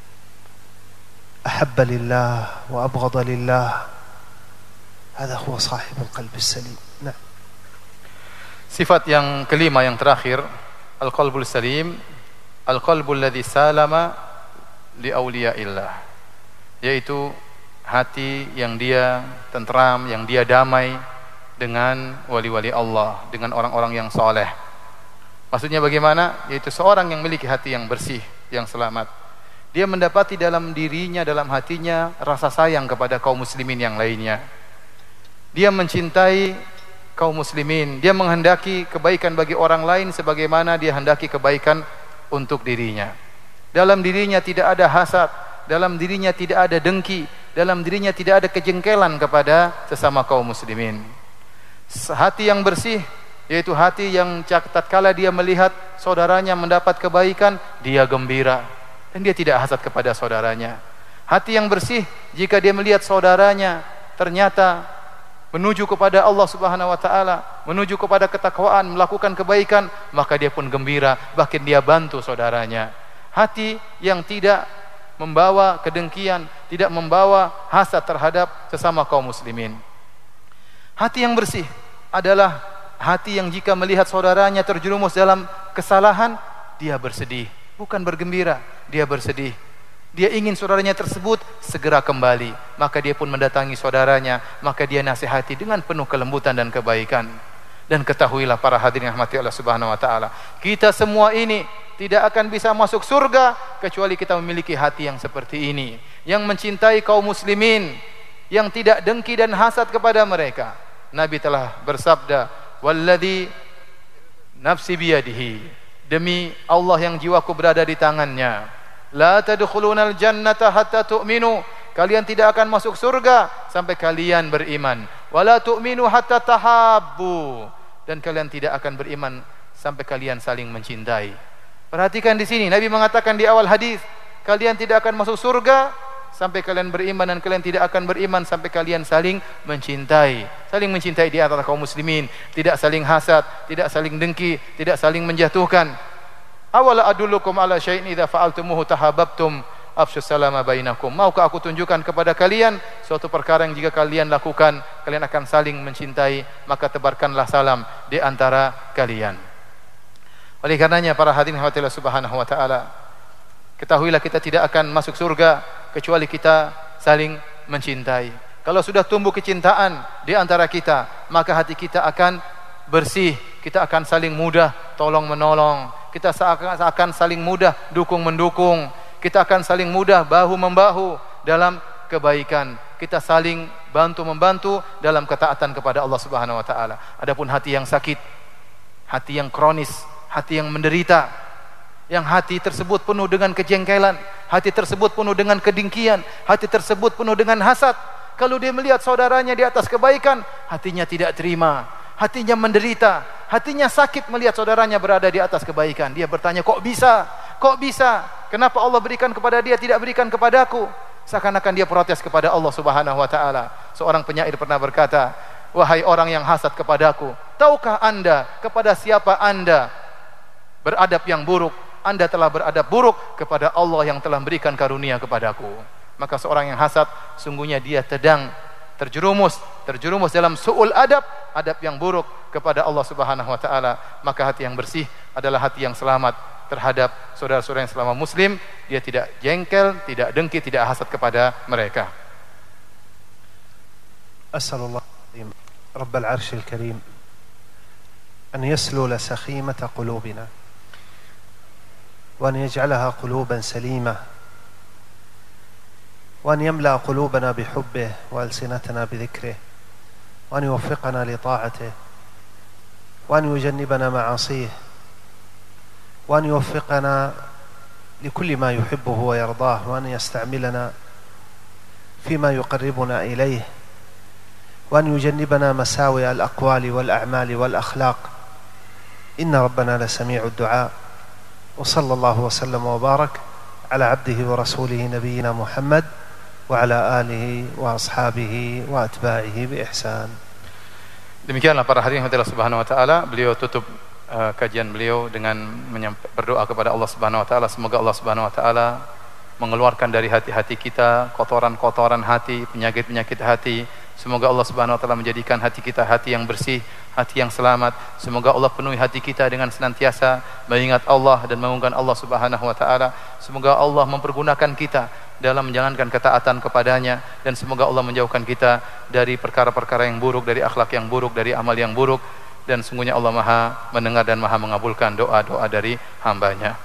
أحب لله وأبغض لله. هذا هو صاحب القلب السليم. نعم. Sifat yang kelima, yang terakhir, al-qalbul salim, al-qalbul ladzi salama li auliyaillah, yaitu hati yang dia tentram, yang dia damai dengan wali-wali Allah, dengan orang-orang yang soleh. Maksudnya bagaimana? Yaitu seorang yang memiliki hati yang bersih, yang selamat. Dia mendapati dalam dirinya, dalam hatinya rasa sayang kepada kaum muslimin yang lainnya. Dia mencintai kaum muslimin, dia menghendaki kebaikan bagi orang lain sebagaimana dia hendaki kebaikan untuk dirinya. Dalam dirinya tidak ada hasad, dalam dirinya tidak ada dengki, dalam dirinya tidak ada kejengkelan kepada sesama kaum muslimin. Hati yang bersih, yaitu hati yang tatkala dia melihat saudaranya mendapat kebaikan, dia gembira dan dia tidak hasad kepada saudaranya. Hati yang bersih, jika dia melihat saudaranya ternyata menuju kepada Allah Subhanahu wa taala, menuju kepada ketakwaan, melakukan kebaikan, maka dia pun gembira, bahkan dia bantu saudaranya. Hati yang tidak membawa kedengkian, tidak membawa hasad terhadap sesama kaum muslimin. Hati yang bersih adalah hati yang jika melihat saudaranya terjerumus dalam kesalahan, dia bersedih, bukan bergembira, dia bersedih. Dia ingin saudaranya tersebut segera kembali, maka dia pun mendatangi saudaranya, maka dia nasihati dengan penuh kelembutan dan kebaikan. Dan ketahuilah para hadirin yang rahmati Allah Subhanahu wa taala, kita semua ini tidak akan bisa masuk surga kecuali kita memiliki hati yang seperti ini, yang mencintai kaum muslimin, yang tidak dengki dan hasad kepada mereka. Nabi telah bersabda, "Walladzi nafsi biyadihi," demi Allah yang jiwaku berada di tangannya, La tadkhulunal jannata hatta tu'minu. Kalian tidak akan masuk surga sampai kalian beriman. Wala tu'minu hatta tahabbu. Dan kalian tidak akan beriman sampai kalian saling mencintai. Perhatikan di sini, Nabi mengatakan di awal hadis, kalian tidak akan masuk surga sampai kalian beriman, dan kalian tidak akan beriman sampai kalian saling mencintai. Saling mencintai di antara kaum muslimin, tidak saling hasad, tidak saling dengki, tidak saling menjatuhkan. Awala adullukum ala syai'in idza fa'altumuhu tahabbtum afshus salama bainakum. Maukah aku tunjukkan kepada kalian suatu perkara yang jika kalian lakukan, kalian akan saling mencintai, maka tebarkanlah salam di antara kalian. Oleh karenanya para hadirin Allah Subhanahu wa taala, ketahuilah kita tidak akan masuk surga kecuali kita saling mencintai. Kalau sudah tumbuh kecintaan di antara kita, maka hati kita akan bersih, kita akan saling mudah tolong menolong, kita akan saling mudah dukung mendukung, kita akan saling mudah bahu membahu dalam kebaikan, kita saling bantu membantu dalam ketaatan kepada Allah Subhanahu wa taala. Adapun hati yang sakit, hati yang kronis, hati yang menderita, yang hati tersebut penuh dengan kejengkelan, hati tersebut penuh dengan kedengkian, hati tersebut penuh dengan hasad. Kalau dia melihat saudaranya di atas kebaikan, hatinya tidak terima, hatinya menderita, hatinya sakit melihat saudaranya berada di atas kebaikan. Dia bertanya, kok bisa? Kok bisa? Kenapa Allah berikan kepada dia, tidak berikan kepadaku? Seakan-akan dia protes kepada Allah Subhanahu wa taala. Seorang penyair pernah berkata, wahai orang yang hasad kepadaku, tahukah anda kepada siapa anda beradab yang buruk? Anda telah beradab buruk kepada Allah yang telah memberikan karunia kepadaku. Maka seorang yang hasad, sungguhnya dia sedang terjerumus terjerumus dalam su'ul adab, adab yang buruk kepada Allah Subhanahu wa taala. Maka hati yang bersih adalah hati yang selamat terhadap saudara-saudara yang selama muslim. Dia tidak jengkel, tidak dengki, tidak hasad kepada mereka. As'alullah Rabbal Arsyil Karim an yaslula sakhimata qulubina وأن يجعلها قلوبا سليمة وأن يملأ قلوبنا بحبه وألسنتنا بذكره وأن يوفقنا لطاعته وأن يجنبنا معاصيه وأن يوفقنا لكل ما يحبه ويرضاه وأن يستعملنا فيما يقربنا إليه وأن يجنبنا مساوئ الأقوال والأعمال والأخلاق إن ربنا لسميع الدعاء. وصلى الله وسلم وبارك على عبده ورسوله نبينا محمد وعلى آله وأصحابه وأتباعه بإحسان. Demikianlah para hadirin Allah Subhanahu wa taala, beliau tutup uh, kajian beliau dengan berdoa kepada Allah Subhanahu wa taala, semoga Allah Subhanahu wa taala mengeluarkan dari hati-hati kita kotoran-kotoran hati, penyakit-penyakit hati. Semoga Allah Subhanahu wa taala menjadikan hati kita hati yang bersih, hati yang selamat. Semoga Allah penuhi hati kita dengan senantiasa mengingat Allah dan mengagungkan Allah Subhanahu wa taala. Semoga Allah mempergunakan kita dalam menjalankan ketaatan kepadanya, dan semoga Allah menjauhkan kita dari perkara-perkara yang buruk, dari akhlak yang buruk, dari amal yang buruk. Dan sungguhnya Allah Maha mendengar dan Maha mengabulkan doa-doa dari hambanya.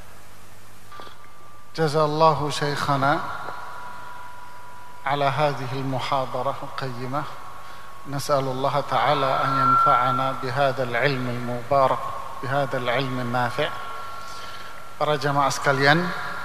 Jazallahu syekhana على هذه المحاضرة القيمة. نسأل الله تعالى أن ينفعنا بهذا العلم المبارك بهذا العلم النافع. Para jamaah sekalian,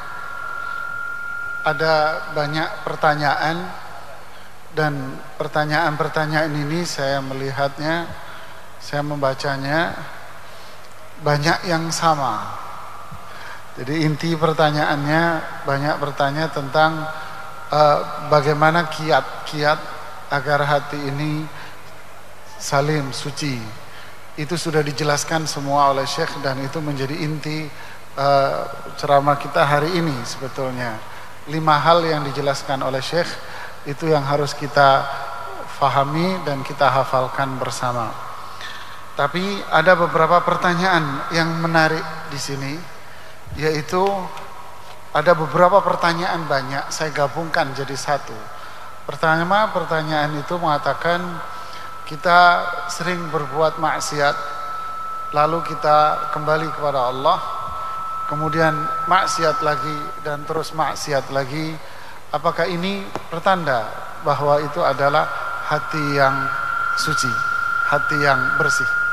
ada banyak pertanyaan, dan pertanyaan-pertanyaan ini saya melihatnya, saya membacanya banyak yang sama. Jadi inti pertanyaannya banyak bertanya tentang Uh, bagaimana kiat-kiat agar hati ini salim, suci. Itu sudah dijelaskan semua oleh Syekh, dan itu menjadi inti uh, ceramah kita hari ini sebetulnya. Lima hal yang dijelaskan oleh Syekh itu yang harus kita fahami dan kita hafalkan bersama. Tapi ada beberapa pertanyaan yang menarik di sini, yaitu ada beberapa pertanyaan banyak, saya gabungkan jadi satu. Pertama, pertanyaan itu mengatakan kita sering berbuat maksiat, lalu kita kembali kepada Allah, kemudian maksiat lagi dan terus maksiat lagi. Apakah ini pertanda bahwa itu adalah hati yang suci, hati yang bersih?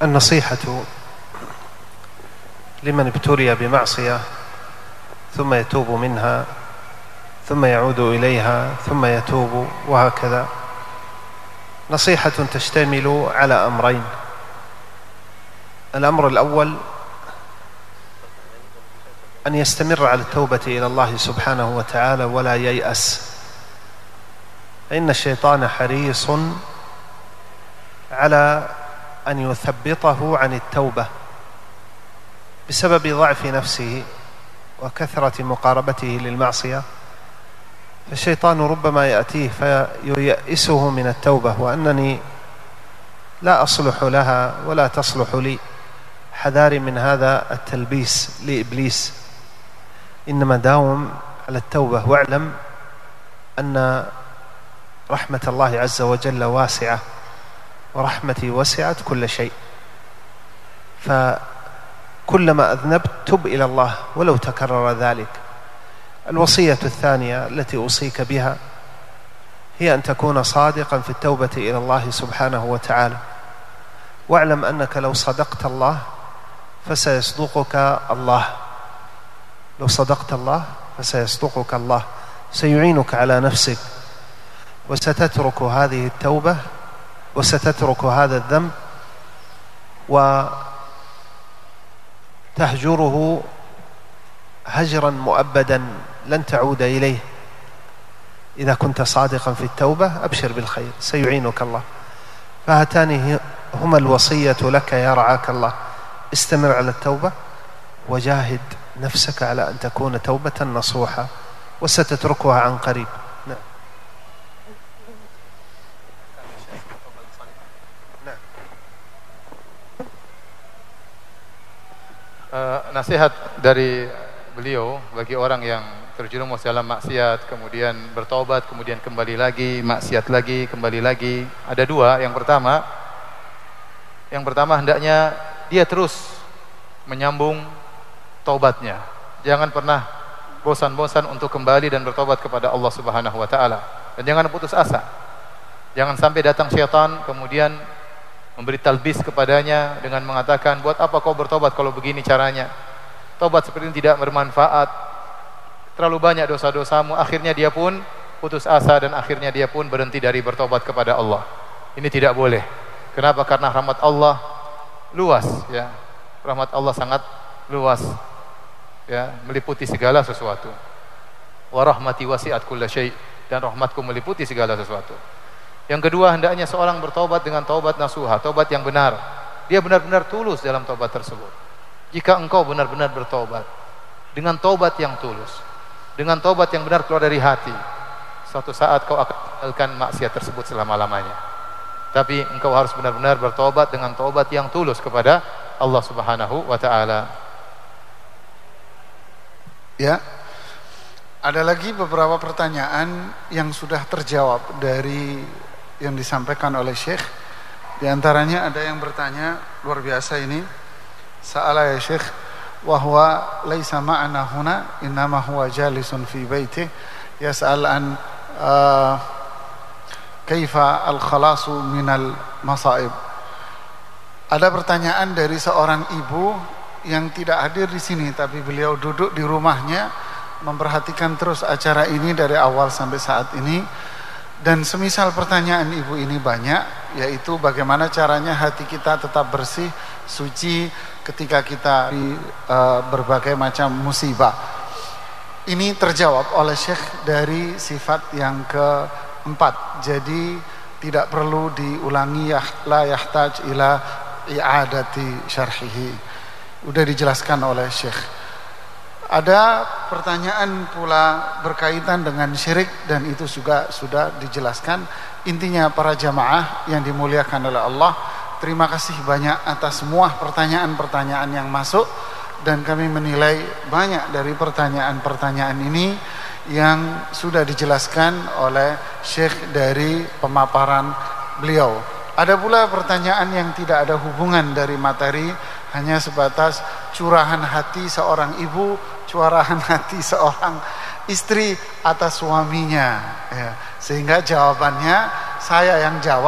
النصيحة لمن ابتلي بمعصية ثم يتوب منها ثم يعود إليها ثم يتوب وهكذا، نصيحة تشتمل على أمرين. الأمر الأول أن يستمر على التوبة إلى الله سبحانه وتعالى ولا ييأس، فإن الشيطان حريص على أن يثبطه عن التوبة بسبب ضعف نفسه وكثرة مقاربته للمعصية، فالشيطان ربما يأتيه فييأسه من التوبة وأنني لا أصلح لها ولا تصلح لي. حذاري من هذا التلبيس لإبليس، إنما داوم على التوبة واعلم أن رحمة الله عز وجل واسعة ورحمتي وسعت كل شيء، فكلما أذنبت تب إلى الله ولو تكرر ذلك. الوصية الثانية التي أوصيك بها هي أن تكون صادقا في التوبة إلى الله سبحانه وتعالى، واعلم أنك لو صدقت الله فسيصدقك الله، لو صدقت الله فسيصدقك الله، سيعينك على نفسك وستترك هذه التوبة وستترك هذا الذنب وتهجره هجرا مؤبدا لن تعود إليه. إذا كنت صادقا في التوبة أبشر بالخير سيعينك الله. فهاتان هما الوصية لك يا رعاك الله، استمر على التوبة وجاهد نفسك على أن تكون توبة نصوحة وستتركها عن قريب. نعم. Uh, nasihat dari beliau bagi orang yang terjerumus dalam maksiat, kemudian bertobat, kemudian kembali lagi, maksiat lagi, kembali lagi. Ada dua. Yang pertama, yang pertama hendaknya dia terus menyambung taubatnya. Jangan pernah bosan-bosan untuk kembali dan bertobat kepada Allah Subhanahu wa taala. Dan jangan putus asa. Jangan sampai datang syaitan kemudian memberi talbis kepadanya dengan mengatakan, buat apa kau bertobat kalau begini caranya? Tobat seperti ini tidak bermanfaat, terlalu banyak dosa-dosamu. Akhirnya dia pun putus asa dan akhirnya dia pun berhenti dari bertobat kepada Allah. Ini tidak boleh. Kenapa? Karena rahmat Allah luas, ya. Rahmat Allah sangat luas, ya, meliputi segala sesuatu. Wa rahmati wasi'at kulla syai', dan rahmatku meliputi segala sesuatu. Yang kedua, hendaknya seorang bertobat dengan taubat nasuha, taubat yang benar. Dia benar-benar tulus dalam taubat tersebut. Jika engkau benar-benar bertobat dengan taubat yang tulus, dengan taubat yang benar keluar dari hati, suatu saat kau akan meninggalkan maksiat tersebut selama-lamanya. Tapi engkau harus benar-benar bertobat dengan taubat yang tulus kepada Allah Subhanahu wa taala. Ya. Ada lagi beberapa pertanyaan yang sudah terjawab dari yang disampaikan oleh Syekh. Di antaranya ada yang bertanya, luar biasa ini. Sa'ala ya Syekh, wa huwa laisa ma'ana huna, innama huwa jalisun fi baitih, yas'al an uh, kaifa al-khalasu minal masaib. Ada pertanyaan dari seorang ibu yang tidak hadir di sini, tapi beliau duduk di rumahnya memperhatikan terus acara ini dari awal sampai saat ini. Dan semisal pertanyaan ibu ini banyak, yaitu bagaimana caranya hati kita tetap bersih, suci ketika kita di uh, berbagai macam musibah. Ini terjawab oleh Syekh dari sifat yang keempat. Jadi tidak perlu diulangi, la yahtaj ila i'adati syarhihi. Udah dijelaskan oleh Syekh. Ada pertanyaan pula berkaitan dengan syirik, dan itu juga sudah dijelaskan. Intinya para jamaah yang dimuliakan oleh Allah, terima kasih banyak atas semua pertanyaan-pertanyaan yang masuk, dan kami menilai banyak dari pertanyaan-pertanyaan ini yang sudah dijelaskan oleh Syekh dari pemaparan beliau. Ada pula pertanyaan yang tidak ada hubungan dari materi, hanya sebatas curahan hati seorang ibu, curahan hati seorang istri atas suaminya, ya. Sehingga jawabannya saya yang jawab,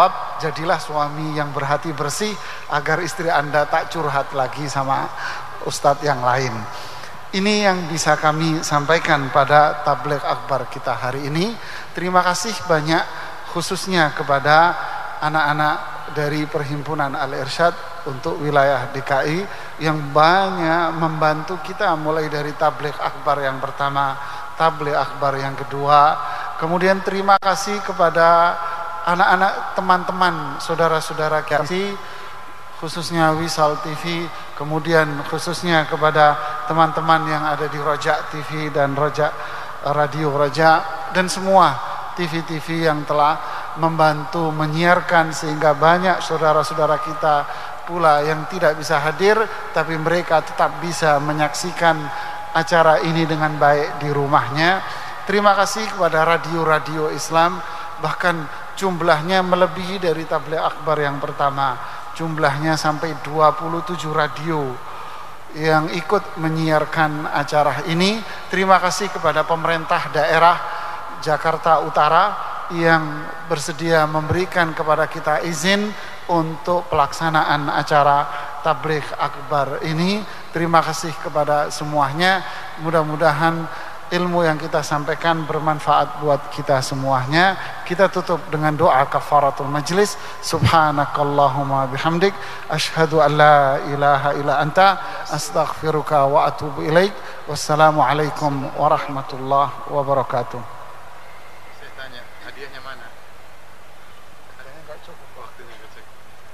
jadilah suami yang berhati bersih agar istri Anda tak curhat lagi sama ustadz yang lain. Ini yang bisa kami sampaikan pada tabligh akbar kita hari ini. Terima kasih banyak khususnya kepada anak-anak dari Perhimpunan Al-Irsyad untuk wilayah D K I yang banyak membantu kita mulai dari tabligh akbar yang pertama, tabligh akbar yang kedua. Kemudian terima kasih kepada anak-anak teman-teman saudara-saudara kami khususnya Wisal T V, kemudian khususnya kepada teman-teman yang ada di Roja T V dan Roja Radio Roja dan semua T V-T V yang telah membantu menyiarkan sehingga banyak saudara-saudara kita pula yang tidak bisa hadir tapi mereka tetap bisa menyaksikan acara ini dengan baik di rumahnya. Terima kasih kepada radio-radio Islam, bahkan jumlahnya melebihi dari tabligh akbar yang pertama. Jumlahnya sampai dua puluh tujuh radio yang ikut menyiarkan acara ini. Terima kasih kepada pemerintah daerah Jakarta Utara yang bersedia memberikan kepada kita izin untuk pelaksanaan acara tabligh akbar ini. Terima kasih kepada semuanya. Mudah-mudahan ilmu yang kita sampaikan bermanfaat buat kita semuanya. Kita tutup dengan doa kafaratul majlis. Subhanakallahumma bihamdik asyhadu an la ilaha illa anta astaghfiruka wa atubu ilaik. Wassalamualaikum warahmatullahi wabarakatuh. Saya tanya, hadiahnya mana? Hadiahnya enggak cukup waktunya, Cek.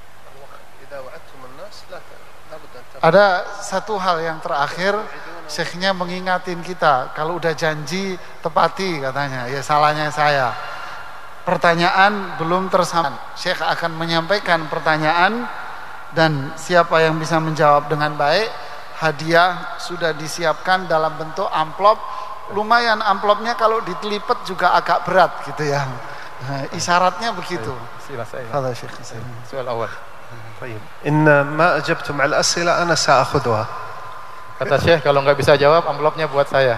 Idza wa'adtum an-nas la labud an. Ada satu hal yang terakhir, Syekhnya mengingatin kita, kalau udah janji tepati katanya. Ya salahnya saya. Pertanyaan belum tersampaikan. Syekh akan menyampaikan pertanyaan dan siapa yang bisa menjawab dengan baik, hadiah sudah disiapkan dalam bentuk amplop. Lumayan amplopnya kalau ditelipet juga agak berat gitu ya. Nah, isyaratnya begitu. Sila saya. Hada Syekh. Soal awal. طيب إن ما أجبتم على الأسئلة أنا سأخذها. Kata Syekh, kalau nggak bisa jawab, amplopnya buat saya.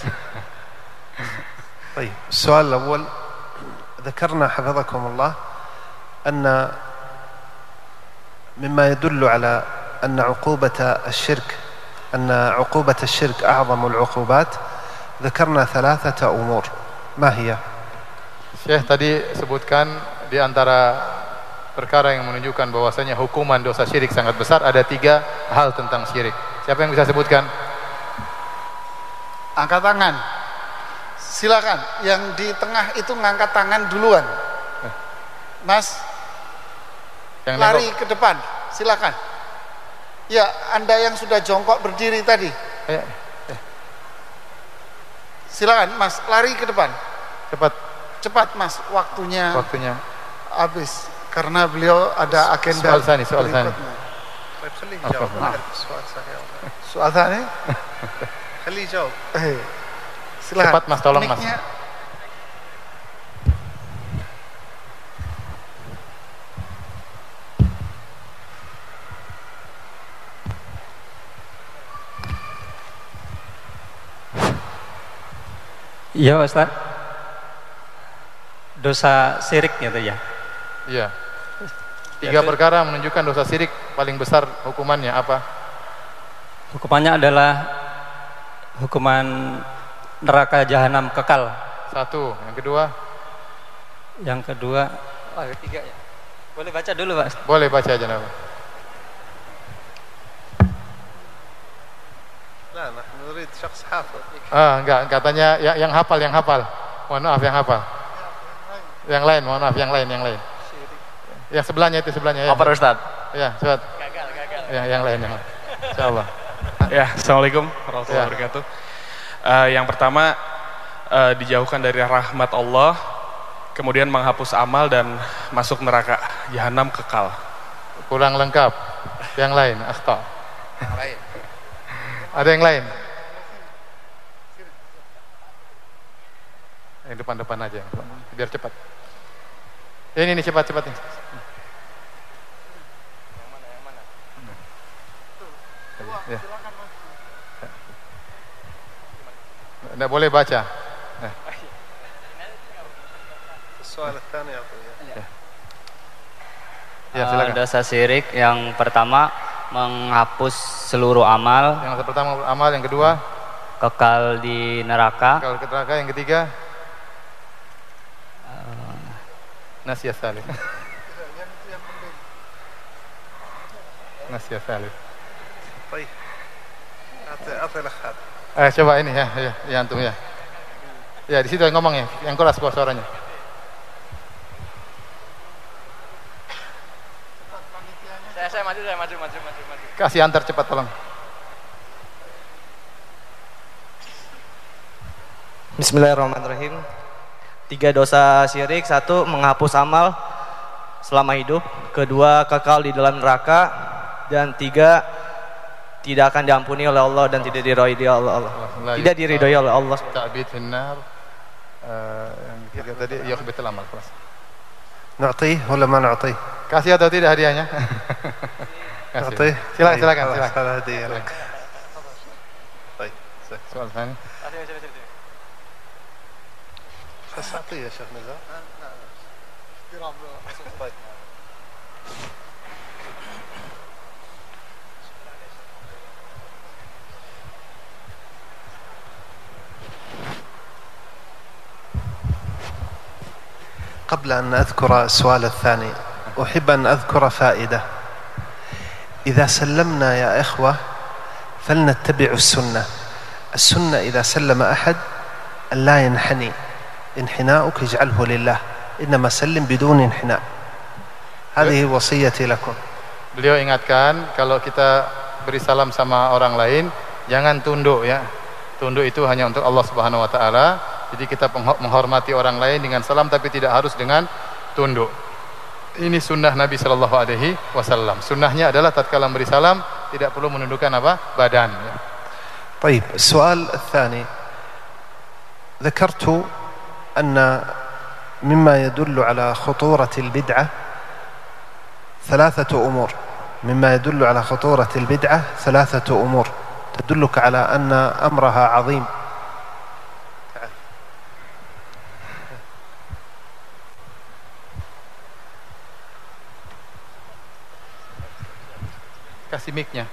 طيب السؤال الأول ذكرنا حفظكم الله أن مما يدل على أن عقوبة الشرك أن عقوبة الشرك أعظم العقوبات ذكرنا ثلاثة أمور ما هي؟ Syekh tadi sebutkan di antara perkara yang menunjukkan bahwasanya hukuman dosa syirik sangat besar ada tiga hal tentang syirik. Siapa yang bisa sebutkan? Angkat tangan. Silakan. Yang di tengah itu ngangkat tangan duluan. Mas, yang lari nengok. ke depan. Silakan. Ya, Anda yang sudah jongkok berdiri tadi. Eh, eh. Silakan, Mas, lari ke depan. Cepat. Cepat, Mas. Waktunya Waktunya. habis karena beliau ada agenda. Soal sani, soal sani. طيب خليه يجاوب. ما أعرف السؤال صحيح. Soal tadi? خليه يجاوب. Eh, silakan. Cepat, Mas, tolong, Mas. Mic-nya. Iya Ustaz. Dosa syirik gitu ya. Iya. Tiga perkara menunjukkan dosa syirik paling besar hukumannya apa? Hukumannya adalah hukuman neraka jahanam kekal. Satu. Yang kedua? Yang kedua, oh, ketiga ya. Boleh baca dulu, Pak. Boleh baca aja nama. لا نحن نريد شخص حافظ. Ah, enggak, katanya yang, yang hafal, yang hafal. Mohon maaf, yang hafal. Yang lain, mohon maaf, yang lain, yang lain. Yang sebelahnya itu sebelahnya ya. Apa Ustaz? Ya, cepat. Gagal, gagal. Ya, yang lain yang lain. Insyaallah. Ya, Assalamualaikum warahmatullahi Ya. wabarakatuh. Uh, yang pertama uh, dijauhkan dari rahmat Allah, kemudian menghapus amal dan masuk neraka jahanam kekal. Kurang lengkap. Yang lain, akhta. Yang lain. Ada yang lain? Yang depan-depan aja, biar cepat. Ini ini cepat cepat nih. Ya. Nggak boleh baca. Nah. السؤال الثاني أعطيه. Ya, silakan. Uh, dosa syirik yang pertama menghapus seluruh amal. Yang pertama amal, yang kedua kekal di neraka. Kekal di neraka, yang ketiga uh, nasihat salih. Nasihat salih. Baik. Atilah had. Eh coba ini ya, ya, ya antum ya. Ya di situ yang ngomong ya, yang keras suaranya. Saya saya maju, saya maju, maju, maju, maju. Kasih antar cepat tolong. Bismillahirrahmanirrahim. Tiga dosa syirik: satu, menghapus amal selama hidup; kedua, kekal di dalam neraka; dan tiga, tidak akan diampuni oleh Allah dan tidak diridhoi oleh Allah. Tidak diridhoi oleh Allah. Ta'bid finnar. Yang ketiga tadi yakhbitul amal. نعطيه ولا ما نعطيه؟ Kasih atau tidak hadiahnya? نعطيه. Silakan, silakan, silakan. هذا هدية لك. طيب. Soal ثاني. بس أعطيه يا شيخ نزار. طيب. قبل أن أذكر السؤال الثاني أحب أن أذكر فائدة. إذا سلمنا يا إخوة فلنتبع السنة. السنة إذا سلم أحد أن لا ينحني، انحناؤك اجعله لله، إنما سلم بدون انحناء. هذه وصيتي لكم. Beliau ingatkan kalau kita beri salam sama orang lain jangan tunduk ya. Tunduk itu hanya untuk Allah Subhanahu wa taala. Jadi kita menghormati orang lain dengan salam tapi tidak harus dengan tunduk. Ini sunnah Nabi sallallahu alaihi wasallam. Sunnahnya adalah tatkala memberi salam tidak perlu menundukkan apa? Badan ya. طيب السؤال الثاني ذكرت أن مما يدل على خطورة البدعة ثلاثة أمور. مما يدل على خطورة البدعة ثلاثة أمور تدلك على أن أمرها عظيم. Kasih mic-nya.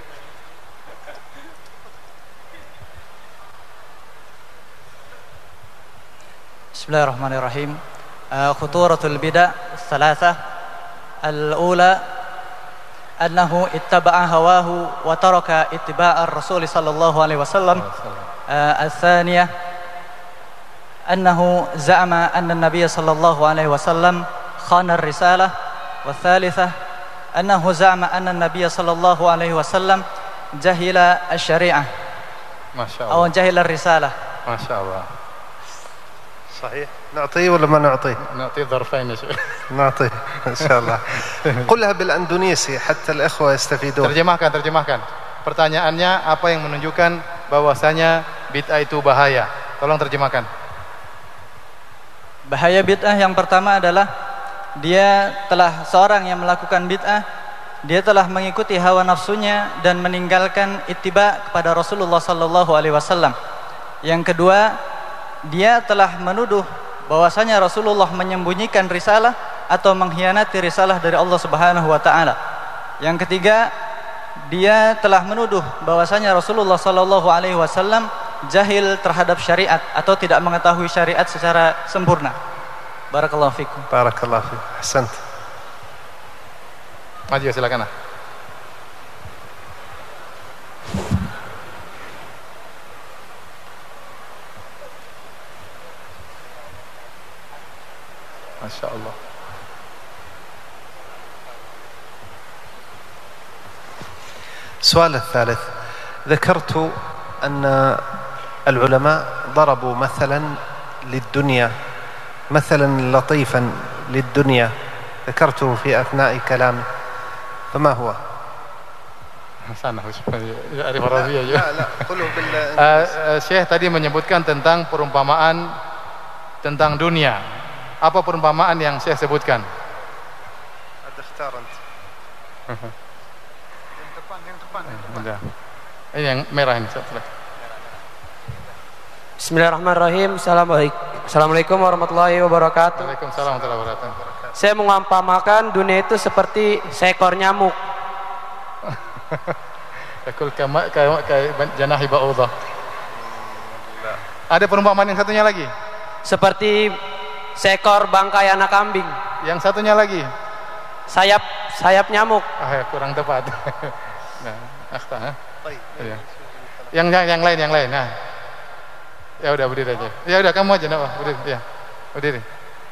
Bismillahirrahmanirrahim. Khuturatul bid'ah ثلاثة. الأولى أنه اتبع هواه وترك اتباع الرسول صلى الله عليه وسلم. الثانية أنه زعم أن النبي صلى الله عليه وسلم خان الرسالة. والثالثة أنه زعم أن النبي صلى الله عليه وسلم جهل الشريعة أو جهل الرسالة. ما شاء الله. صحيح. نعطيه ولا ما نعطيه؟ نعطيه ظرفين يا شيخ. نعطيه إن شاء الله. قلها بالأندونيسي حتى الإخوة يستفيدون. Terjemahkan, terjemahkan. Pertanyaannya apa yang menunjukkan bahwasanya bid'ah itu bahaya? Tolong terjemahkan. Bahaya bid'ah yang pertama adalah dia telah seorang yang melakukan bid'ah, dia telah mengikuti hawa nafsunya dan meninggalkan ittiba kepada Rasulullah sallallahu alaihi wasallam. Yang kedua, dia telah menuduh bahwasanya Rasulullah menyembunyikan risalah atau mengkhianati risalah dari Allah Subhanahu wa taala. Yang ketiga, dia telah menuduh bahwasanya Rasulullah sallallahu alaihi wasallam jahil terhadap syariat atau tidak mengetahui syariat secara sempurna. Barakallahu fikum. Barakallahu fikum. Ahsant. Maju silakan. Masya Allah. السؤال الثالث ذكرت أن العلماء ضربوا مثلا للدنيا مثلا لطيفا للدنيا ذكرته في أثناء كلامي فما هو؟ Sana Arif Arabi aja. لا لا قله بال Syekh tadi menyebutkan tentang perumpamaan tentang dunia. Apa perumpamaan yang Syekh sebutkan? Ada اختار أنت. Yang depan, yang depan, yang depan. Ini yang merah ini. Bismillahirrahmanirrahim. Assalamualaikum warahmatullahi wabarakatuh. Waalaikumsalam warahmatullahi wabarakatuh. Saya mengumpamakan dunia itu seperti seekor nyamuk. Yakul kama kama janahi ba'udah. Ada perumpamaan yang satunya lagi? Seperti seekor bangkai anak kambing. Yang satunya lagi? Sayap sayap nyamuk. Ah, ya, kurang tepat. Nah, akhta, ha? Ya. Yang yang yang lain yang lain. Nah. Ya udah berdiri aja. Ya udah kamu aja nak, berdiri. Ya. Berdiri.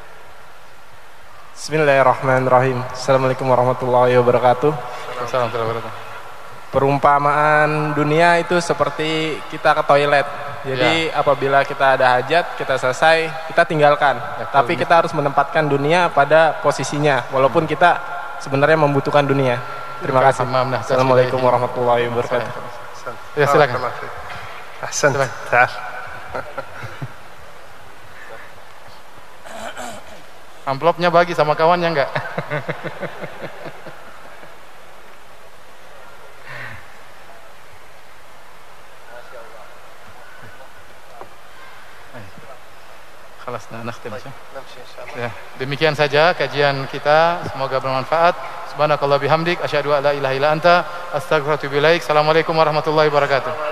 Bismillahirrahmanirrahim. Assalamualaikum warahmatullahi wabarakatuh. Assalamualaikum warahmatullahi wabarakatuh. Perumpamaan dunia itu seperti kita ke toilet. Jadi ya. Apabila kita ada hajat, kita selesai, kita tinggalkan. Ya, tapi kita harus menempatkan dunia pada posisinya, walaupun kita sebenarnya membutuhkan dunia. Terima kasih. Assalamualaikum warahmatullahi wabarakatuh. Ya silakan. Ahsan. Amplopnya bagi sama kawannya enggak? Ya, demikian saja kajian kita, semoga bermanfaat. Subhanakallah bihamdik asyhadu an la ilaha illa anta astaghfiruka wa atubu ilaik. Assalamualaikum warahmatullahi wabarakatuh.